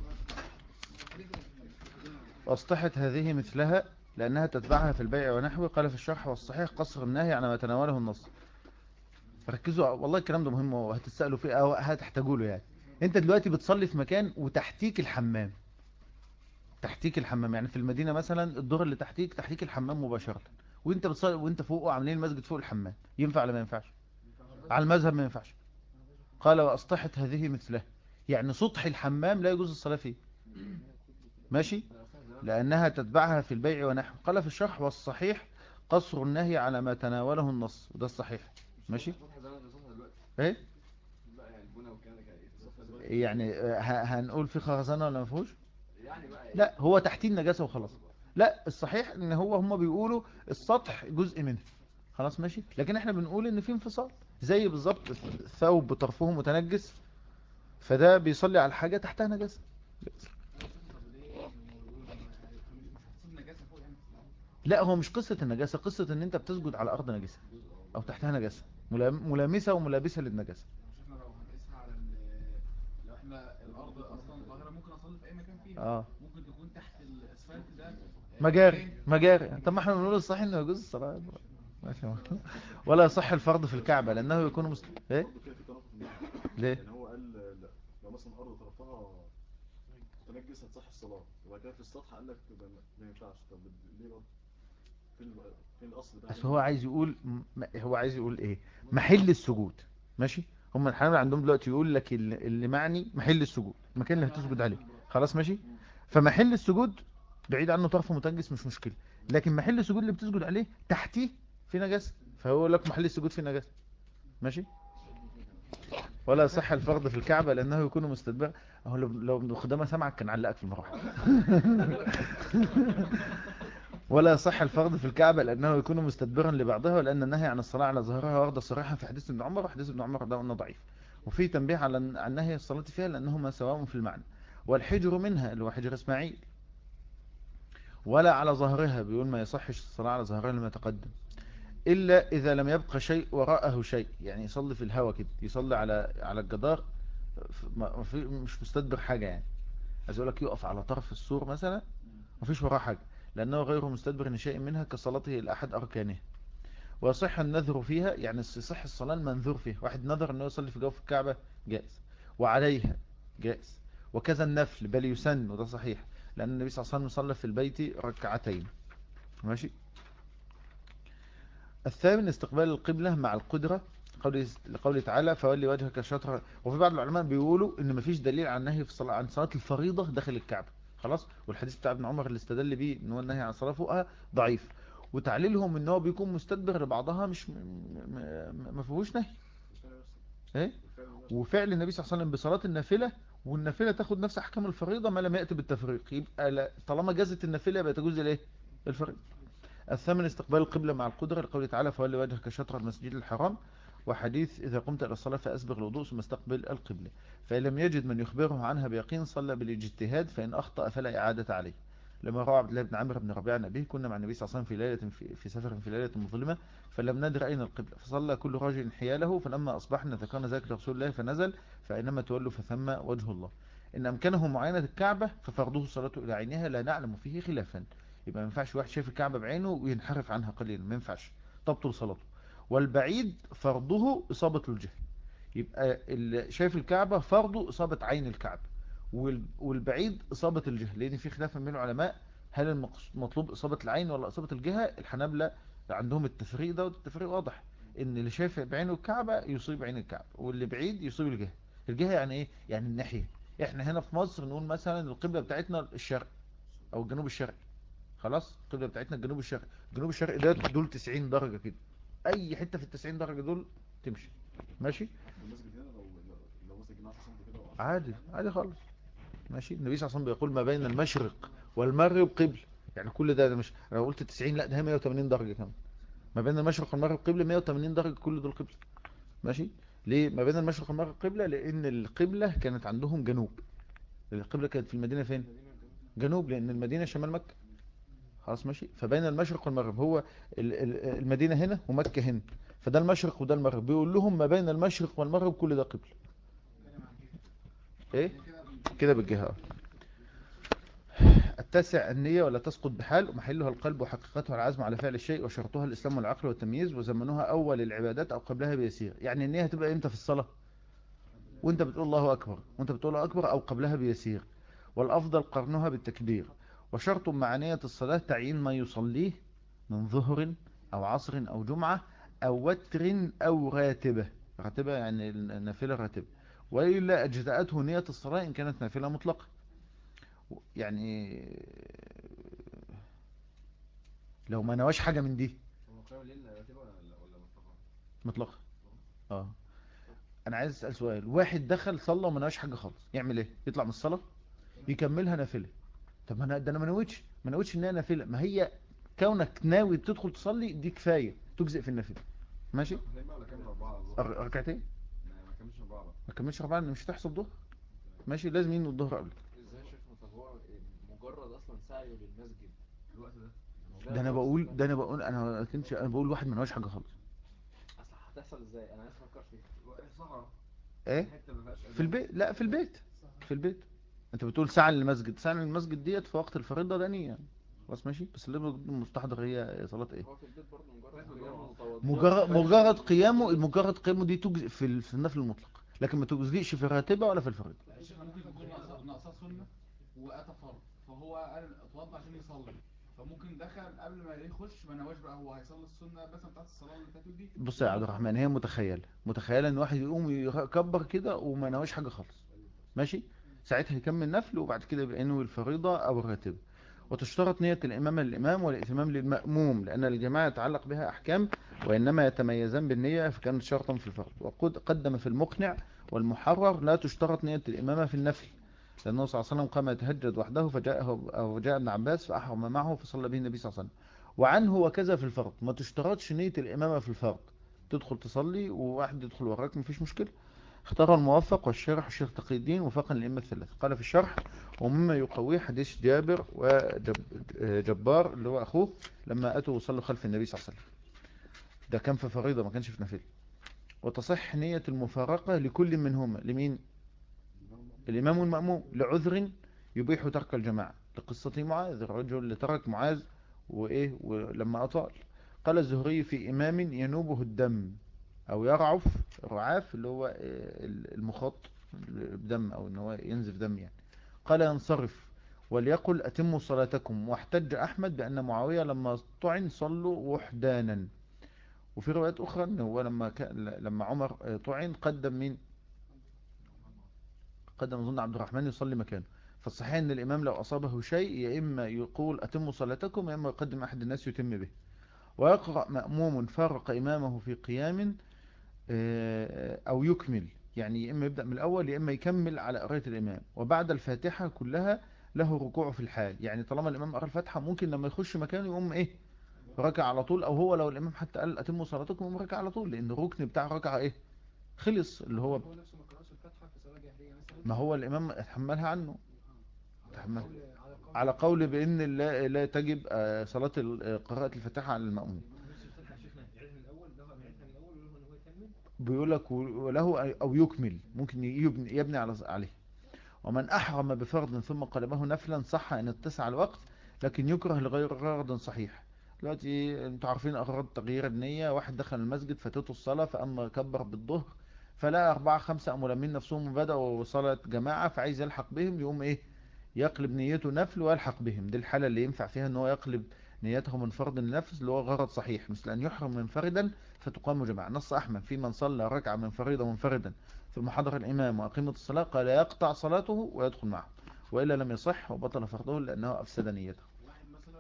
واصطحت هذه مثلها لأنها تتبعها في البيع ونحوه. قال في الشرح والصحيح قصر النهي على ما تناوله النص. ركزوا والله الكلام ده مهم وهتسألوا فيه أو هتحتاجوا له يعني. انت دلوقتي بتصلي في مكان وتحتيك الحمام، تحتيك الحمام يعني في المدينة مثلا الدور اللي تحتيك الحمام مباشرة، وانت بتصلي وانت فوقه عاملين المسجد فوق الحمام، ينفع ولا ما ينفعش؟ على المذهب ما ينفعش. قال واصطحت هذه مثله، يعني سطح الحمام لا يجوز الصلاة فيه. ماشي. لأنها تتبعها في البيع ونحو. قال في الشرح والصحيح قصر النهي على ما تناوله النص، وده الصحيح. ماشي. ايه يعني هنقول في خرزانة ولا ما فيهوش؟ لا هو تحتيه النجاسة وخلاص. لا الصحيح ان هم بيقولوا السطح جزء منه خلاص. ماشي. لكن احنا بنقول ان في انفصال، زي بالظبط ثوب طرفه متنجس فده بيصلي على حاجة تحتها نجاسة. لا هو مش قصة النجاسة، قصة ان انت بتسجد على ارض نجاسة او تحتها نجاسة ملامسة وملابسة للنجاسة. احنا لو هنقيسها على لو احنا الارض اصلا ظاهره ممكن اصلي في اي مكان فيها. ممكن تكون تحت الاسفلت ده مجاري. طب ما احنا بنقول الصحيح انه يجوز الصلاة. ماشي. ولا يصح الفرض في الكعبة لانه يكون مسلم. ايه ليه؟ يعني هو قال لو مثلا ارض طرفها تنجس هتصح الصلاه، وبعد كده في السطح قال لك ما ينفعش. طب ليه برضه؟ فين الاصل بقى؟ بس هو عايز يقول ايه؟ محل السجود. ماشي. هم الحنابلة عندهم دلوقتي يقول لك اللي معني محل السجود، المكان اللي هتسجد عليه خلاص. ماشي. فمحل السجود بعيد عنه طرف متنجس مش مشكلة، لكن محل السجود اللي بتسجد عليه تحتيه في نجاسة، فهو يقول لك محل السجود في نجاسة. ماشي. ولا يصح الفرض في الكعبة لأنه يكون مستدبر. أهو لو ابن خدامة سمعك كان علقك في المروحة. ولا يصح الفرض في الكعبة لأنه يكون مستدبرا لبعضها، لأن النهي عن الصلاة على ظهرها ورد صريحا في حديث ابن عمر، وحديث ابن عمر ده أنه ضعيف. وفي تنبيه على عن نهي الصلاة فيها لأنهما سواء في المعنى. والحجر منها اللي هو حجر إسماعيل. ولا على ظهرها، بيقول ما يصحش الصلاة على ظهرها لما تقدم، إلا إذا لم يبقى شيء وراءه شيء، يعني يصلي في الهواء كده، يصلي على الجدار، مش مستدبر حاجة يعني. عايز اقول لك يقف على طرف السور مثلا مفيش وراه حاجة، لأنه غير مستدبر لشيء منها كصلاته لأحد أركانها. ويصح النذر فيها، يعني يصح الصلاة المنذور فيها. واحد نذر أنه يصلي في جوف الكعبة، جائز. وعليها جائز. وكذا النفل، بل يسن، وده صحيح، لأن النبي صلى الله عليه وسلم صلى في البيت ركعتين. ماشي. الثامن استقبال القبلة مع القدرة، لقوله تعالى فولي وجهك شطر. وفي بعض العلماء بيقولوا ان مفيش دليل عن النهي في الصلاة عن صلاة الفريضة داخل الكعبة، خلاص. والحديث بتاع ابن عمر اللي استدل بيه ان هو النهي عن الصلاة فوقها ضعيف. وتعليلهم ان هو بيكون مستدبر لبعضها مش ما فيهوش نهي. ايه. وفعل النبي صلى الله عليه وسلم بصلاة النافلة، والنافلة تاخد نفس احكام الفريضة ما لم يأتي بالتفريق، يبقى طالما جازت النافلة يبقى تجوز الايه، الفريضة. الثامن استقبال القبلة مع القدرة، لقوله تعالى فولي وجهك شطر المسجد الحرام. وحديث إذا قمت إلى الصلاة فأسبغ الوضوء ثم استقبل القبلة. فإن لم يجد من يخبره عنها بيقين صلى بالاجتهاد، فإن أخطأ فلا إعادة عليه. لما روى عبد الله بن عمرو بن ربيعة عن أبيه كنا مع النبي صلى الله عليه وسلم في ليلة في سفر في ليلة مظلمة، فلم ندر أين القبلة، فصلى كل رجل حياله، فلما أصبحنا ذكرنا ذلك لرسول الله فنزل فإنما تولوا فثم وجه الله. إن أمكنه معاينة الكعبة ففرضه الصلاة إلى عينها، لا نعلم فيه خلافا. يبقى ما ينفعش واحد شايف الكعبة بعينه وينحرف عنها قليلا، ما ينفعش، تبطل صلاته. والبعيد فرضه إصابة الجهة. يبقى اللي شايف الكعبة فرضه إصابة عين الكعبة، والبعيد إصابة الجهة، لأن في خلاف من العلماء هل المطلوب إصابة العين ولا إصابة الجهة. الحنابلة عندهم التفريق ده، والتفريق واضح إن اللي شايف بعينه الكعبة يصيب عين الكعبة، واللي بعيد يصيب الجهة. الجهة يعني إيه؟ يعني الناحية. إحنا هنا في مصر نقول مثلا القبلة بتاعتنا الشرق أو الجنوب الشرقي، خلاص. القبلة بتاعتنا الجنوب الشرقي. الجنوب الشرقي ده دول 90 درجة كده، اي حتة في ال 90 درجة دول تمشي. ماشي. المسجد هنا لو مثلا جينا 10 سم كده او 10 عادي سم عادي خالص. ماشي. النبي صلى الله عليه وسلم بيقول ما بين المشرق والمغرب قبل، يعني كل ده مش انا قلت 90، لا ده هي 180 درجة كمان. ما بين المشرق والمغرب قبل 180 درجة، كل دول قبل. ماشي. ليه ما بين المشرق والمغرب قبلة؟ لان القبلة كانت عندهم جنوب. القبلة كانت في المدينة فين؟ جنوب، لان المدينة شمال مكة، خلاص. ماشي. فبين المشرق والمغرب هو المدينة هنا ومكة هنا، فده المشرق وده المغرب. بيقول لهم ما بين المشرق والمغرب كل ده قبل. ايه كده بالجهة. التاسع النية ولا تسقط بحال، ومحلها القلب وحقيقتها العزم على فعل الشيء، وشرطها الإسلام والعقل والتمييز، وزمنها أول العبادات أو قبلها بيسير. يعني النية هتبقى إمتى في الصلاة؟ وانت بتقول الله أكبر، وانت بتقول الله أكبر، أو قبلها بيسير. والأفضل قرنها بالتكبير. وشرط مع نية الصلاة تعيين ما يصليه من ظهر أو عصر أو جمعة أو وتر أو راتبة. راتبة يعني النافلة راتبة. وإلا أجزأته نية الصلاة إن كانت نافلة مطلقة. يعني لو ما نواش حاجة من دي هو قيام الليل راتبة ولا مطلقة؟ مطلقة. اه. انا عايز اسأل سؤال، واحد دخل صلى وما نواش حاجة خالص، يعمل ايه؟ يطلع من الصلاة يكملها نافلة. طب ما انا ده انا ما نويتش ان هي نافلة. ما هي كونك ناوي تدخل تصلي دي كفاية تجزئ في النافلة. ماشي. ركعتين بقى ولا كامل 4 على الظهر؟ ركعتين. ما كملش 4 بقى. ما كملش 4 لان مش هتحصل الظهر. ماشي. لازم ينوي الظهر قبل. ازاي يا شيخنا؟ طب هو مجرد اصلا سعيه للمسجد في الوقت ده انا بقول واحد ما نواش حاجة خالص. اصل هتحصل ازاي؟ انا عايز افكر فيها. صحراء، ايه حتة ما فيهاش في البيت؟ لا في البيت. في البيت. انت بتقول ساعة للمسجد، ساعة للمسجد ديت في وقت الفريضة ده نية، خلاص. ماشي. بس اللي المستحضر هي صلاة ايه؟ هو في البيت برضه مجرد قيامه متوضئ. مجرد قيامه دي تجزئ في النفل المطلق، لكن ما تجزئش في الراتبة ولا في الفريضة. الشيخ ممكن يكون ناقصاه سنة وأتى فرض، فهو قال اتوضى عشان يصلي، فممكن دخل قبل ما يخش ما نواش بقى هو هيصلي السنة مثلا بتاعت الصلاة اللي فاتت دي. بص يا عبد الرحمن، هي متخيلة ان واحد يقوم يكبر كده وما نواش حاجة خالص. ماشي. ساعتها يكمل نفل وبعد كده يبقى ينوي الفريضة او الراتبة. وتشترط نية الإمامة للإمام والإتمام للمأموم، لأن الجماعة يتعلق بها أحكام وإنما يتميزان بالنية فكانت شرطا في الفرض. وقد قدم في المقنع والمحرر لا تشترط نية الإمامة في النفل، لأنه صلى الله عليه وسلم قام يتهجد وحده فجاء ابن عباس فأحرم معه فصلى به النبي صلى الله عليه وسلم. وعنه وكذا في الفرض، ما تشترطش نية الإمامة في الفرض، تدخل تصلي وواحد يدخل وراك مفيش مشكلة. اختار الموفق والشارح الشيخ تقي الدين وفقا للأئمة الثلاثة. قال في الشرح: ومما يقويه حديث جابر وجبار اللي هو أخوه لما أتوا وصلوا خلف النبي صلى الله عليه وسلم، ده كان في فريضة ما كانش في نافلة. وتصح نية المفارقة لكل منهما، لمين؟ الإمام والمأموم، لعذر يبيح ترك الجماعة، لقصة معاذ الرجل اللي ترك معاذ وإيه ولما أطال. قال الزهري في إمام ينوبه الدم أو يرعف، رعاف اللي هو المخاط بدم أو إن هو ينزف دم يعني. قال ينصرف وليقل أتموا صلاتكم. واحتج أحمد بأن معاوية لما طعن صلوا وحدانا. وفي روايات أخرى أنه هو لما عمر طعن قدم مين؟ قدم أظن عبد الرحمن يصلي مكانه. فالصحيح أن الإمام لو أصابه شيء يا إما يقول أتموا صلاتكم يا إما يقدم أحد الناس يتم به. ويقرأ مأموم فرق إمامه في قيام أو يكمل، يعني يا إما يبدأ من الأول يا إما يكمل على قراءة الإمام. وبعد الفاتحة كلها له ركوع في الحال، يعني طالما الإمام قرأ الفاتحة ممكن لما يخش مكانه يقوم إيه ركع على طول، أو هو لو الإمام حتى قال أتموا صلاتكم يقوم ركع على طول، لأن الركن بتاع ركعة إيه خلص اللي هو هو نفسه ما قرأش الفاتحة في صلاة جهرية مثلا. ما هو الإمام اتحملها عنه. تحمل على على قول بأن لا تجب صلاة قراءة الفاتحة على المأموم. نفس الفتحة يا شيخنا يعيدها من الأول، له يعيدها من الأول وله إن هو يكمل. بيقول لك وله أو يكمل، ممكن يبني عليه. ومن أحرم بفرض ثم قلبه نفلا صح إن اتسع الوقت، لكن يكره لغير غرض صحيح. دلوقتي انتوا عارفين أغراض تغيير النية، واحد دخل المسجد فاتته الصلاة فأما كبر بالظهر فلا 4 5 ملمين نفسهم وبدأوا صلاة جماعة فعايز يلحق بهم، يقوم إيه يقلب نيته نفل ويلحق بهم. دي الحالة اللي ينفع فيها ان هو يقلب نيته من فرض النفس اللي هو غرض صحيح، مثل أن يحرم منفردا فتقام جماعة. نص أحمد في من صلى ركعة من فريضة منفردا ثم حضر الإمام وأقيمة الصلاة قال يقطع صلاته ويدخل معه، وإلا لم يصح وبطل فرضه لأنه أفسد نيته. واحد مثلا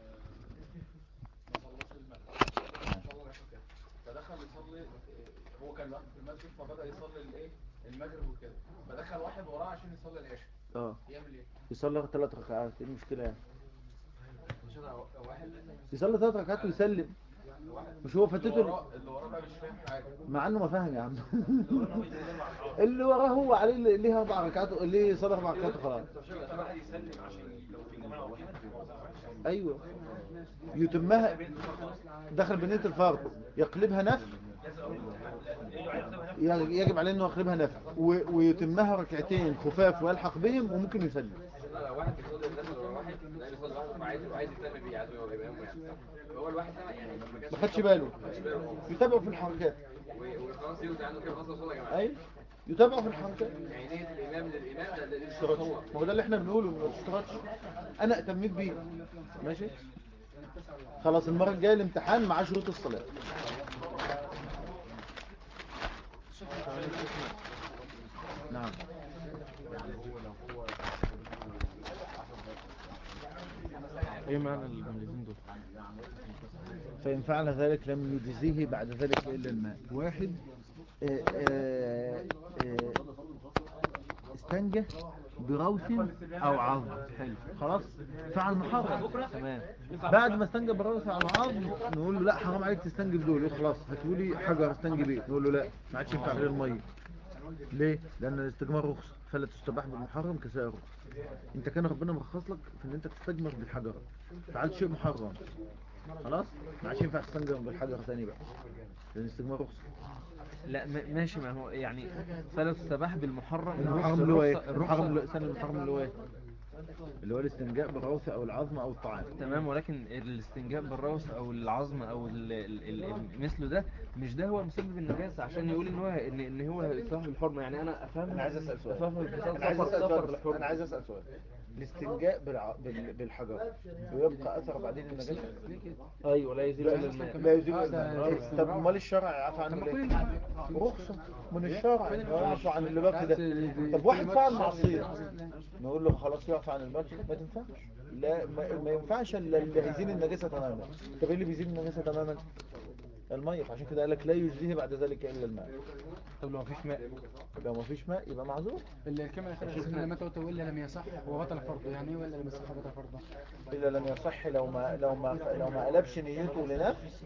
ما صلاش المغرب صلى العشاء كده، فدخل يصلي هو كان لوحده في المسجد فبدأ يصلي الايه المغرب وكده، فدخل واحد وراه عشان يصلي العشاء، يعمل ايه؟ يصلي 3 ركعات، ايه المشكلة يعني؟ واحد يصلي 3 ركعات ويسلم، مش هو فاتته اللي وراه بقى مش فاهم حاجة، مع انه ما فاهم يا عم. اللي وراه هو عليه ليه 4 ركعات، ليه صلى 4 ركعات خلاص. واحد يسلم عشان لو في جماعة وكده. ايوه يتمها، دخل بنية الفرض يقلبها نفل، يجب عليه انه يقلبها نفل ويتمها ركعتين خفاف ويلحق بهم وممكن يسلم. واحد بيصلي الناس ورا واحد لا بيصلي واحد عايز يهتم بيه، عايز يبقى امامه يعني. فهو الواحد ده يعني ما خدش باله، يتابعه في الحركات وخلاص يوزع عنه كده، خلاص وصلنا يا جماعه. اي يتابعه في الحركات. يعني نية الامام للامام ده اشتراطش، هو ما هو ده اللي احنا بنقوله ما تشترطش. انا اتميت بيه ماشي خلاص. المره الجايه الامتحان مع شروط الصلاه. نعم ايه معنى الجملتين دول؟ فإن فعل ذلك لم يجزيه بعد ذلك إلا الماء. واحد استنجى بروث أو عظم، حلو خلاص فعل محرم تمام. بعد ما استنجى بروث أو عظم نقول له لا حرام عليك تستنجي بدول، يقول خلاص هاتولي حجر استنجي بيه، نقول له لا ما عادش ينفع غير المية. ليه؟ لأن الاستجمار رخص فلا تستباح بالمحرم كسائر رخص. انت كان ربنا مرخص لك في ان انت تستجمر بالحجر، فعلت شيء محرم خلاص ما عادش ينفع تستنجم بالحجر ثاني بقى لان الاستجمار رخص. لا ماشي، ما هو يعني فلا تستباح بالمحرم. المحرم اللي هو ايه؟ المحرم اللي هو ايه؟ اللي هو الاستنجاء بالروث او العظم او الطعام. تمام، ولكن الاستنجاء بالروث او العظم او مثله ده مش ده هو مسبب النجاسة عشان يقول ان هو ان هو صاحب الحرمة. يعني انا افهم. انا عايز اسال سؤال افهم انا عايز اسال سؤال الاستنجاء بالحجر ويبقى اثر بعدين النجاسه. ليه كده؟ ايوه لا يزيد الا الماء. لا يزيل ده الماء. استنجاء. طب امال الشرع يعفى عنه طب ما كل ليه؟ الماء رخصه من الشرع كل إن هو الماء. يعفى عن اللي باقي ده. طب واحد فعل معصيه نقول له خلاص يعفى عن الباقي؟ ما تنفعش. لا ما ينفعش الا اللي هيزيل النجاسه تماما. طب ايه اللي بيزيل النجاسه تماما؟ الميه. فعشان كده قال لك لا يجزيه بعد ذلك الا الماء. طب لو مفيش ماء؟ لو ما فيش ماء يبقى معذور. الكلمة الأخيرة بسم الله ما تقول إلا لم يصح وبطل فرضه، يعني إيه ولا لم يصح وبطل فرضه؟ الا لم يصح لو ما قلبش نيته لنفس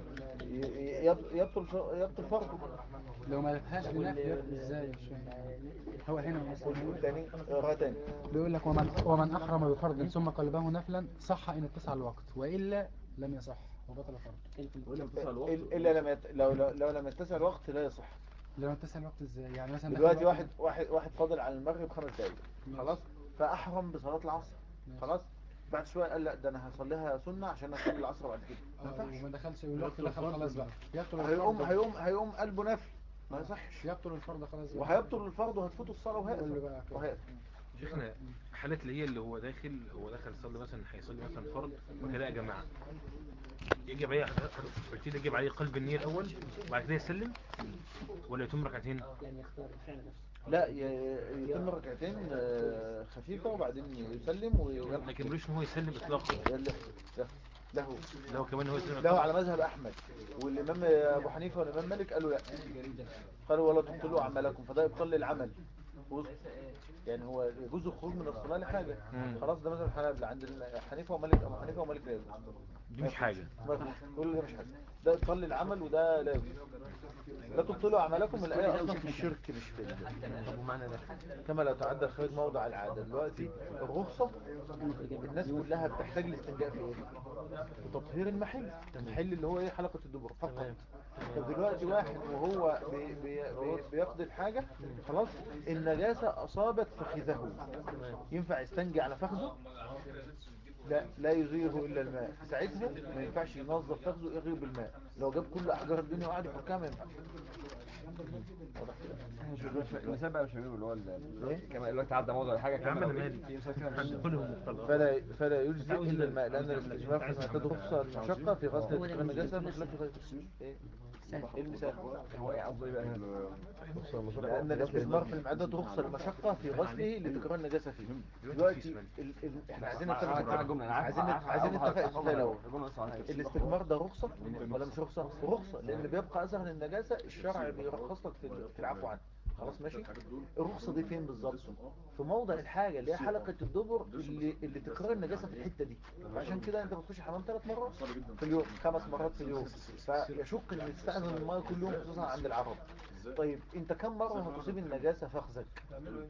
يبطل فرضه. لو ما لفهاش لنفي يبطل إزاي؟ مش فاهم. هو هنا قول تاني اقرا تاني. بيقول لك ومن أحرم بفرض ثم قلبه نفلا صح إن اتسع الوقت وإلا لم يصح وبطل فرضه. الا لو لم يتسع الوقت لا يصح. لو اتسع الوقت إزاي؟ يعني مثلا دلوقتي واحد فاضل على المغرب 5 دقايق خلاص، فاحرم بصلاة العصر خلاص، بعد شويه قال لا ده انا هصليها سنه عشان اصلي العصر بعد كده. ما ينفعش. وما دخلش الوقت دخل خلاص بقى يبطل هيقوم الفرض. هيقوم قلبه نفل ما يصحش. يبطل الفرض خلاص بقى. وهيبطل الفرض وهتفوته الصلاه كله بقى كده. وهيقف. شيخنا حالات اللي هي اللي هو داخل يصلي مثلا، هيصلي مثلا فرض وكده يا جماعه، يجب عليه قلت لي يجب عليه قلب النية الاول وبعد كده يسلم ولا يتم ركعتين؟ يعني يختار الفعل نفسه. لا يتم ركعتين خفيفه وبعدين يسلم ويلحق. لكن ملوش ان هو يسلم اطلاقا. له كمان هو يسلم له على مذهب احمد والامام ابو حنيفه والامام مالك قالوا لا، قالوا ولا تبطلوا اعمالكم، فده ابطال للعمل. يعني هو يجوز الخروج من الصلاه لحاجه خلاص، ده مذهب الحنابلة. عند حنيفه ومالك، ابو حنيفه ومالك لا يجوز. دي مش حاجه. كل ده مش حاجه، ده ابطال للعمل وده لا يجوز. لا تبطلوا اعمالكم، الايه اصلا في الشرك مش في طب ومعنى ده؟ كما لا تعدى الخارج موضع العاده. دلوقتي الرخصه الناس كلها بتحتاج الاستنجاء في ايه؟ في تطهير المحل اللي هو ايه؟ حلقه الدبر فقط. طب دلوقتي واحد وهو بيقضي الحاجه خلاص، النجاسه اصابت فخذه، ينفع يستنجي على فخذه؟ لا يزيله الا الماء. ساعتها ما ينفعش ينظف فخذه غير بالماء. لو جاب كل احجار الدنيا وقعد يحكها ما ينفعش. واضح كده؟ المثال بقى مش هنقول اللي هو كما دلوقتي عدى موضوع ولا حاجه يا عم كامله انا مالي في مثال كده مش كلهم مختلط. فلا يجزئ الا الماء، لان الاستجمام في المعتاد رخصه المشقه في غسل النجاسه بخلاف غير ايه المثال. هو ايه قصده ايه بقى هنا؟ لان الاستجمار في المعده رخصه المشقه في غسله لتكرار النجاسه فيه. دلوقتي احنا عايزين عايزين نتفق اتفاق الاول. الاستجمار ده رخصه ولا مش رخصه؟ رخصه، لان بيبقى اثر للنجاسه الشرع بيرخص لك في العفو عنه. خلاص ماشي. الرخصه دي فين بالظبط؟ في موضع الحاجه اللي هي حلقه الدبر اللي تكرار النجاسه في الحته دي. فعشان كده انت بتخش الحمام 3 مرات في اليوم، 5 مرات في اليوم، فيشق ان تستأذن الميه كل يوم خصوصا عند العرب. طيب انت كم مره هتصيب النجاسه فخذك؟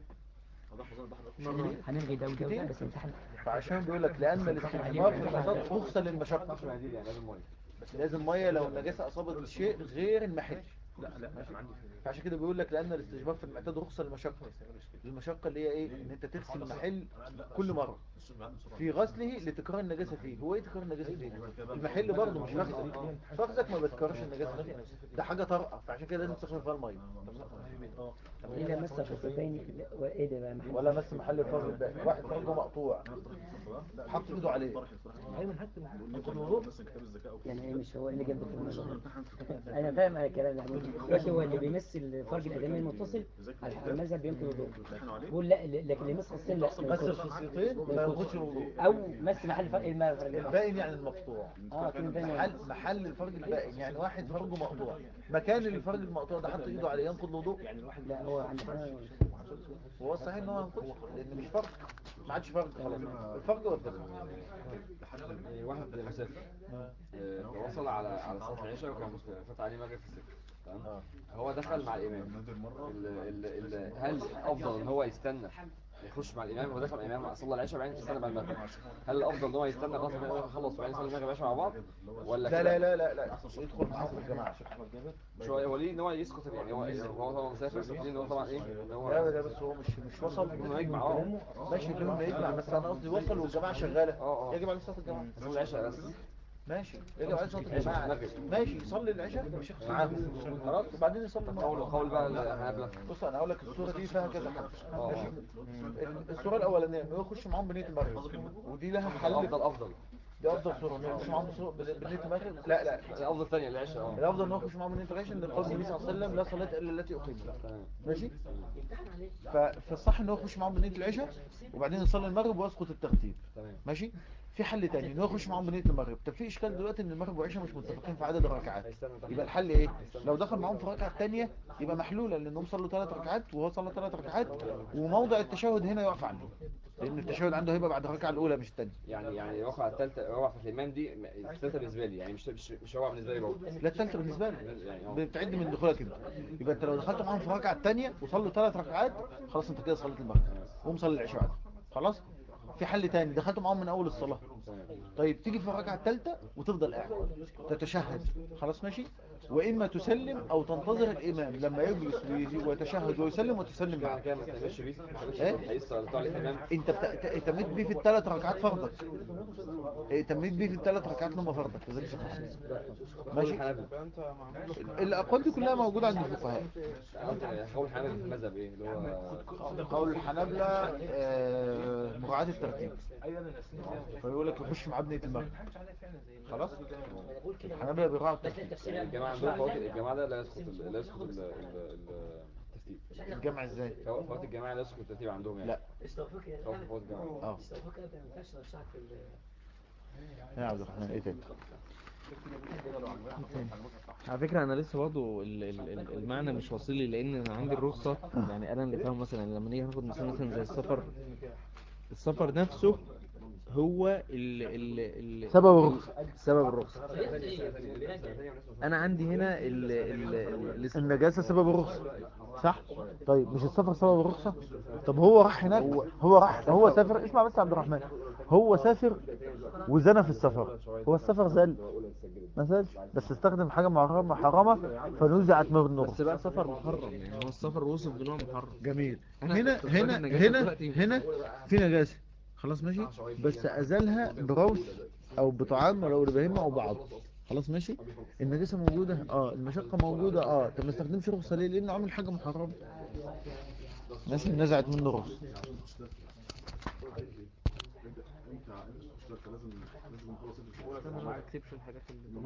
هنلغي ده وده وده بس امتحان. فعشان بيقول لك لان الاستجمار في المعتاد رخصه للمشقه، بس لازم ميه لو النجاسه اصابت شيء غير المحل. لا ماشي. عندي فعشان كده بيقول لك لان الاستجمار في المعتاد رخصه للمشقه اللي هي ايه؟ ان انت تغسل المحل كل مره في غسله لتكرار النجاسه فيه. هو ايه تكرار النجاسه فيه؟ المحل برضه مش فخذك، فخذك ما بتكررش النجاسه فيه، ده حاجه طارئه، فعشان كده لازم تستخدم فيها الميه. إلا مس خصوصين وإيه ده بقى محل؟ ولا مس محل الفرج الباقي. واحد فرجه مقطوع حط ايده عليه أيوة حتى يعني إيه مش هو اللي جاب الكلام. أنا فاهم على الكلام ده. دلوقتي هو اللي بيمس الفرج الأدمي المتصل على المذهب بينقض الوضوء. بقول لا لكن اللي يمس خصين لا مس الخصيتين ما ينقضش الوضوء. أو مس محل فرق الفرج الباقي يعني المقطوع. كده محل الفرج الباقي يعني واحد فرجه مقطوع، مكان الفرج المقطوع ده حط ايده عليه ينقض الوضوء؟ لا هو عندنا هو صحيح ان هو ما ينقضش لان مش فرج، ما عادش فرج خلاص. الفرج والفسق. واحد مسافر وصل على صلاة العشاء وكان فات عليه مغرب في السكة تمام. هو دخل مع الإمام هل أفضل إن هو يستنى يخش مع الإمام؟ هو دخل مع الإمام صلى العشاء بعدين يستنى بعد المغرب، هل الأفضل إن هو يستنى لغاية ما الإمام يخلص وبعدين يصلي المغرب والعشاء مع بعض ولا لا كده؟ لا يدخل معاهم في الجماعه. شو هو ليه ان هو يسقط يعني هو طبعا مسافر فليه ان هو طبعا ايه ان هو لا ده بس هو مش وصل انه يجمع ماشي بدون ما يجمع، بس انا قصدي وصل والجماعه شغاله يجب عليه صلاه الجماعه. صلاه العشاء بس ماشي يجب عليه صلاة ماشي، الجماعة. المغرب. ماشي يصلي العشاء معاهم خلاص وبعدين يصلي المغرب. قول بقى الحنابلة. بص انا هقول لك الصورة دي فيها كذا حاجة. اه. ماشي. الصورة الاولانية انه يخش معاهم بنية المغرب ودي لها حل. افضل دي افضل صورة انه يخش معاهم بنية المغرب. لا الافضل ثانية العشاء. اه الافضل انه يخش معاهم بنية العشاء لقول النبي صلى الله عليه وسلم لا صلاة الا التي اقيمت. تمام. ماشي. فالصح انه يخش معاهم بنية العشاء وبعدين يصلي المغرب ويسقط الترتيب. تمام. ماشي. في حل تاني انه يخش معاهم بنية المغرب. طب في اشكال دلوقتي ان المغرب والعشاء مش متفقين في عدد الركعات. يبقى الحل ايه؟ لو دخل معاهم في الركعه الثانيه يبقى محلوله لانهم صلوا 3 ركعات وهو صلى 3 ركعات وموضع التشهد هنا يقف عنده لان التشهد عنده هيبقى بعد الركعه الاولى مش الثانيه. يعني الركعة الثالثة ركعة الإمام دي الثالثة بالنسبة لي، يعني مش ركعة بالنسبة لي برضه. لا الثالثه بالنسبه لك يعني بتعد من دخولك انت. يبقى انت لو دخلت معاهم في الركعه الثانيه وصلوا 3 ركعات خلاص انت كده صليت المغرب ومصلي العشاء بعد. خلاص. في حل تاني دخلت معاهم من اول الصلاه. طيب تيجي في الركعه الثالثه وتفضل قاعد تتشهد. خلاص ماشي. واما تسلم او تنتظر الامام لما يجلس ويتشهد ويسلم وتسلم معه. كده ما تعملش بيه ايه هيصل بتاع الإمام. انت اهتميت بيه في الثلاث ركعات فرضك. اهتميت بيه في الثلاث ركعات اللي هم فرضك لذلك ماشي. الاقوال دي كلها موجوده عند الفقهاء. قول الحنابلة في المذهب ايه اللي هو قول الحنابلة مراعاة الترتيب. فيقول لك يخش مع بنية المغرب. خلاص. الحنابلة بيراعوا الترتيب. الجماعة عندهم فوات الجماعة ده لا يسقط الترتيب. الجمع ازاي؟ فوات الجماعة لا يسقط الترتيب عندهم يعني. لا فوات الجماعة. يا عبد الرحمن ايه تاني؟ على فكرة أنا لسه برضه المعنى مش واصل لي لأن أنا عندي الرخصة. يعني أنا اللي فاهم مثلا لما نيجي ناخد مثلا زي السفر نفسه هو سبب الرخصة. سبب الرخصة. أنا عندي هنا النجاسة سبب الرخصة صح؟ طيب مش السفر سبب الرخصة؟ طب هو راح هناك هو سافر. اسمع بس يا عبد الرحمن. هو سافر وزنى في السفر. هو السفر زال ما زالش بس استخدم حاجة محرمة فنزعت من الرخصة. بس بقى سفر محرم يعني هو السفر وصف بنوع محرم. جميل. أنا هنا في نجاسة. خلاص ماشي بس أزالها بروث أو بطعام ولو لبهيمة أو بعض. خلاص ماشي. النجاسة موجودة المشقة موجودة طب ما استخدمش رخصة ليه؟ لأنه عامل حاجة محرمة ماشي نزعت منه رخصة. ما بكتبش الحاجات اللي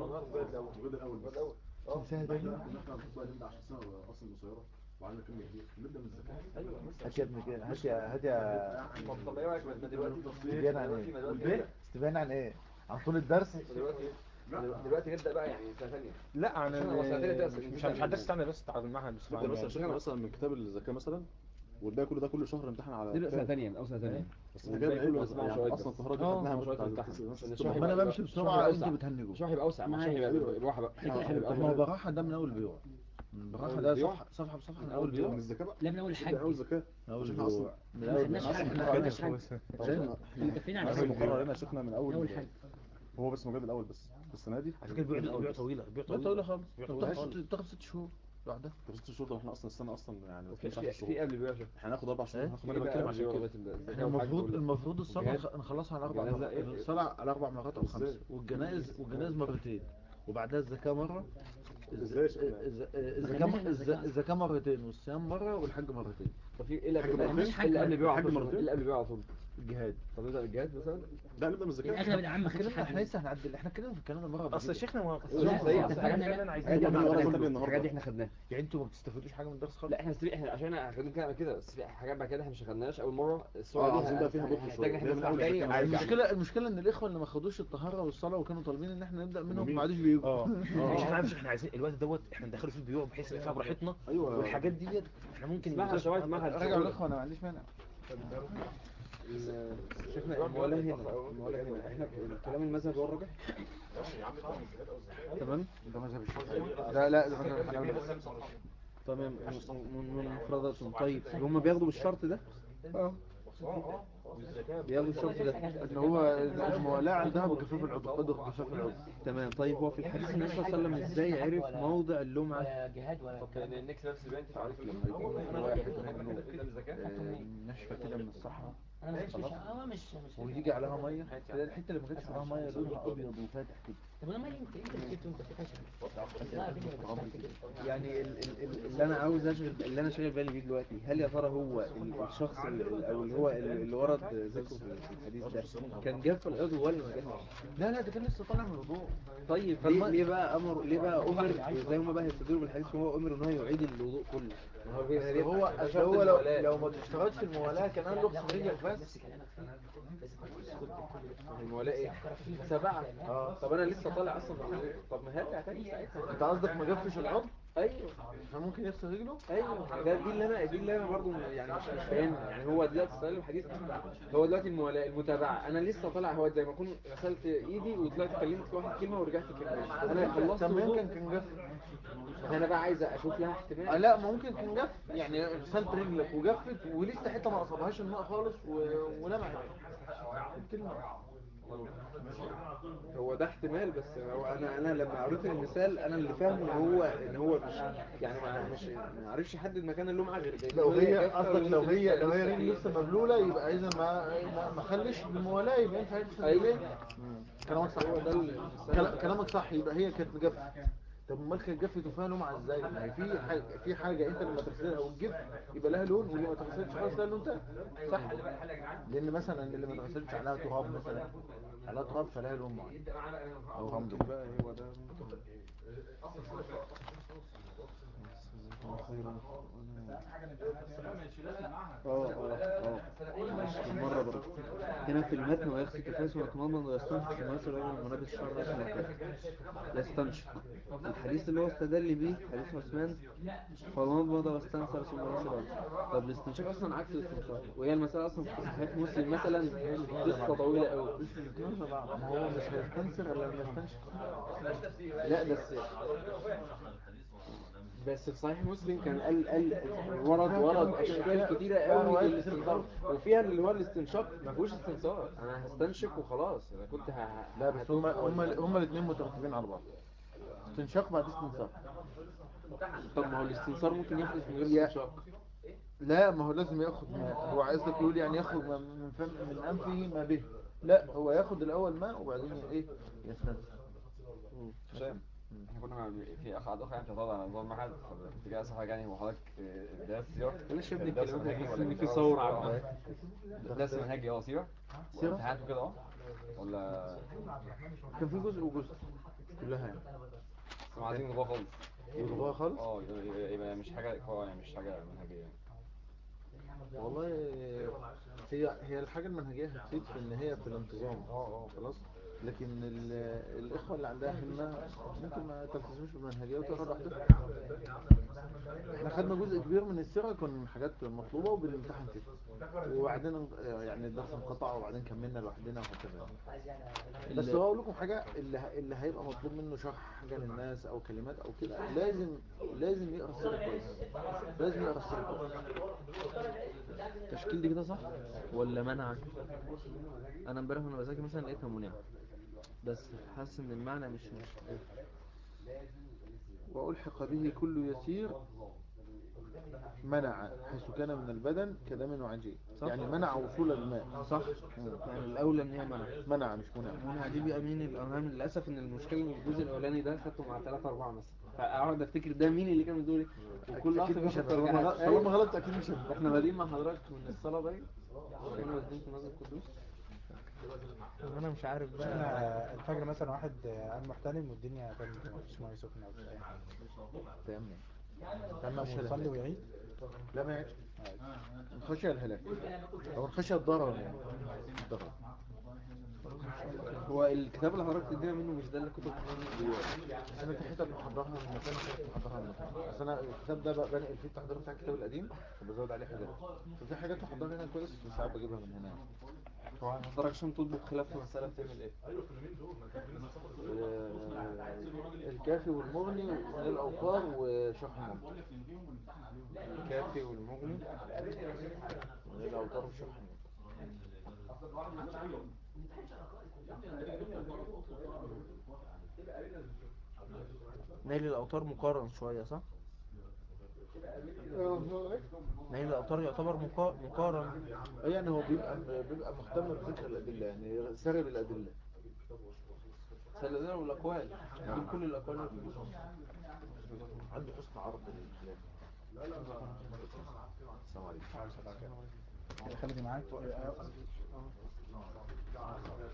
تنساها تاني. هات يا ابني كده هات يا طب ايه رايك دلوقتي استبيان عن ايه؟ استبيان عن ايه؟ عن طول الدرس؟ دلوقتي نبدا بقى يعني سنه ثانيه. لا انا مش هندرس استنى بس تعال المعهد نبدا بس شيخنا مثلا من كتاب الزكاه مثلا والباقي كله ده كل شهر امتحان على نبدا سنه ثانيه من اول سنه ثانيه. بس انت كده كله يعني اصلا الطهاره دي خدناها طب ما انا بمشي بسرعه انتوا بتهنجوا. الشرح يبقى اوسع مع الشرح يبقى بالراحه بقى. ما هو براحه ده من اول بيوع. براحه ده صفحه بصفحه من اول بيوع. من الزكاه بقى لا من اول حاجه من اول زكاه من اول احنا اصلا من اول ما خدناش حاجه احنا اصلا مقرر هنا شيخنا من اول حاجه هو بس مجرد الاول بس السنه دي على فكره البيوع طويله طويله خالص بتاخد 6 شهور لوحدها. 6 شهور ده احنا اصلا السنه اصلا يعني في قبل البيوع احنا هناخد 4 شهور ما انا بتكلم عشان كده. احنا المفروض الصلاه نخلصها على 4 مرات. الصلاه على 4 مرات او 5 والجنائز مرتين وبعدها الزكاه مره. الزكاه مرتين والصيام مره والحج مرتين. طب في ايه اللي قبل البيوع على طول؟ الجهاد. طب نبدا بالجهاد مثلا. لا نبدا من الزكاه. اغلب العام احنا لسه هنعدل. احنا اتكلمنا في الكلام ده مره. اصل شيخنا ما الحاجات دي احنا خدناها. يعني انتوا ما بتستفيدوش حاجه من الدرس خالص. لا احنا عشان اخدين كده بس في حاجات بعد كده احنا مش خدناش اول مره. الصوره دي عايزين بقى فيها بطء شويه. المشكله ان الاخوه اللي ما خدوش الطهاره والصلاه وكانوا طالبين ان احنا نبدا منهم ما عادوش بيجوا. احنا عايزين الوقت دوت احنا ندخله في البيوع بحيث نفهم براحتنا. والحاجات ديت احنا ممكن راجع الاخوه انا ما عنديش مانع. شيخنا الموالاه هنا احنا كلام المذهب هو الراجح. تمام ده مذهب الشافعي. لا ده مذهب الحنابلة. تمام من مفردات. طيب هم بياخدوا بالشرط ده والذكاء بياخدوا الشخص ده ان هو الموالاه عندها بجفاف العضو، قدر جفاف العضو. تمام. طيب هو في الحديث النبي صلى الله عليه وسلم ازاي عرف موضع اللمعة؟ ولا جهاد ولا لان النكس نفس البيان تعرف لما يكون واحد منه ناشفه كده من الصحراء انا ما كنتش مش ويجي عليها ميه، تلاقي الحته اللي ما كانتش عليها ميه لونها ابيض وفاتح كده. طب انا مالي انت بتكتب وانت بتكتب يعني اللي انا عاوز اللي انا شاغل بالي بيه دلوقتي، هل يا ترى هو الشخص او اللي هو اللي ورد ذكره في الحديث ده كان جاف العضو ولا ما جافش؟ لا لا، ده كان لسه طالع من الوضوء. طيب ليه بقى امر زي ما بقى هيستدلوا بالحديث، وهو امر ان هو يعيد الوضوء كله؟ ما هو اصل هو اصل هو لو ما تشتغلش الموالاه كان قال له اغسل رجلك بس. الموالاه ايه؟ سبعة. طب انا لسه طالع اصلا من الوضوء، طب ما هرجع تاني ساعتها. انت قصدك ما جفش العضو ايوه فممكن يغسل رجله؟ ايوه، دي اللي انا برضو يعني مش فاهمها. يعني هو دلوقتي استغل الحديث، هو دلوقتي المتابعه، انا لسه طالع، هو زي ما اكون غسلت ايدي وطلعت كلمت في واحد كلمه ورجعت كلمه، انا خلصت طب وضوء. يمكن كان جف. انا بقى عايز اشوف لها احتمال. لا ممكن كان جف، يعني غسلت رجلك وجفت ولسه حته ما اصابهاش الماء خالص ولمعت الكلمه. هو ده احتمال، بس هو انا لما قريت المثال انا اللي فاهمه ان هو مش يعني ما عرفش يحدد مكان اللمعه غير بين لو هي جافة قصدك وانت لو هي لسه رجل لسه مبلوله يبقى اذا ما خليش بالموالاه، يبقى ينفع يغسل رجليه. كلامك صح. هو ده كلامك صح، يبقى هي كانت مجفه. طب امال كانت جفت وفيها لمعه ازاي؟ ما هي في حاجه انت لما تغسلها وتجف يبقى لها لون، واللي ما تغسلش خالص لها لون تاني. صح؟ لان مثلا اللي ما تغسلش عليها تراب، مثلا عليها تراب فلها لون معين او رمل بقى. هو ده مرة برضه هنا في المتن، ويغسل كفاس ويتمضمض ويستنشق ثم يصل إلى منابت الشعر رأس مكان يستنشق. الحديث اللي هو استدل بيه حديث عثمان، فمضمض واستنثر ثم غسل. طب الاستنشاق اصلا عكس الاستنشاق، وهي المسألة اصلا في صحيح مسلم مثلا قصة طويلة قوي. ما هو مش هيستنسغ الا لما يستنشق. لا بس في صحيح مسلم كان قال ورد اشكال كتيره قوي للاستنشاق، وفيها اللي هو الاستنشاق ما فيهوش استنثار، انا هستنشق وخلاص. انا كنت لا بس هما الاثنين مترتبين على بعض، استنشاق بعد استنساق. طب ما هو الاستنثار ممكن يحدث من غير استنشاق. لا ما هو لازم ياخد ماء، هو عايزك يقول يعني ياخد من انفه ما به. لا هو ياخد الاول ماء وبعدين ايه يستنسق. هشام، احنا كنا في اخ اخر يعني بتتواضع على نظام معهد، كنت جاي اسالك يعني هو حضرتك درس سيره؟ بلاش يا ابني درس الكلمات منهجي اللي ولا في كان ثوره عامه. درس منهجي سيره؟ سيره امتحانات وكده ولا كان في جزء وجزء مش كلها يعني. بس ما عايزين نغوها خالص. يلغوها خالص؟ يبقى مش حاجه قراءه يعني، مش حاجه منهجيه يعني. والله هي الحاجة المنهجية هتفيد في ان هي في الانتظام خلاص، لكن الاخوة اللي عندها همة ممكن ما تلتزمش بالمنهجية وتقرا لوحدها. احنا خدنا جزء كبير من السيرة كان حاجات مطلوبة وبنمتحن فيها، وبعدين يعني الدرس انقطع وبعدين كملنا لوحدنا وهكذا. بس هو اقول لكم حاجة، اللي هيبقى مطلوب منه شرح حاجة للناس او كلمات او كده لازم يقرا السيرة كويس، لازم يقرا السيرة كويس. التشكيل دي كده صح ولا منع؟ انا امبارح وانا بذاكر مثلا لقيتها منع، بس حاسس ان المعنى مش وألحق به كل يسير منع حيث كان من البدن كدم وعجين، يعني منع وصول الماء. صح. يعني الاولى ان هي منع مش منع. منع دي بقى مين الارهام؟ للاسف ان المشكله ان الجزء الاولاني ده خدته مع 3 4 مثلا، فاقعد افتكر ده مين اللي كان بيقول ايه، وكل اخ أكيد مش بياخد طالما ترجيحات. غلط أكيد مش هبقى. احنا بادئين مع حضرتك من الصلاه باين، كنا واخدين في مسجد القدوس. انا مش عارف بقى. احنا الفجر مثلا واحد قام محتلم والدنيا كانت مفيش ميه سخنه ومفيش اي حاجه. تمام يصلي ويعيد؟ لا ما يعيش، نخشى الهلاك او نخشى الضرر يعني. الضرر هو الكتاب اللي حضرتك تدينا منه مش ده اللي كنت انا في حتت محضرها من مكان وحتت محضرها من مكان، بس انا الكتاب ده بقى بنقل فيه التحضير بتاع الكتاب القديم وبزود عليه حاجات، ففي حاجات محضرها هنا كويس وساعات بجيبها من هنا. هو حضرتك عشان تطبق خلاف مسألة بتعمل ايه؟ الكافي والمغني للأوقار وشرح الممتع. الكافي والمغني للأوقار وشرح الممتع. نيل الأوتار مقارن شوية صح؟ نيل الأوتار يعتبر مقارن. يعني هو بيبقى مهتم بذكر الأدلة، يعني سارب الأدلة. سلسلة والأقوال دول كل الأقوال اللي في عنده حسن عرض للكلام. السلام عليكم. خليكي معاك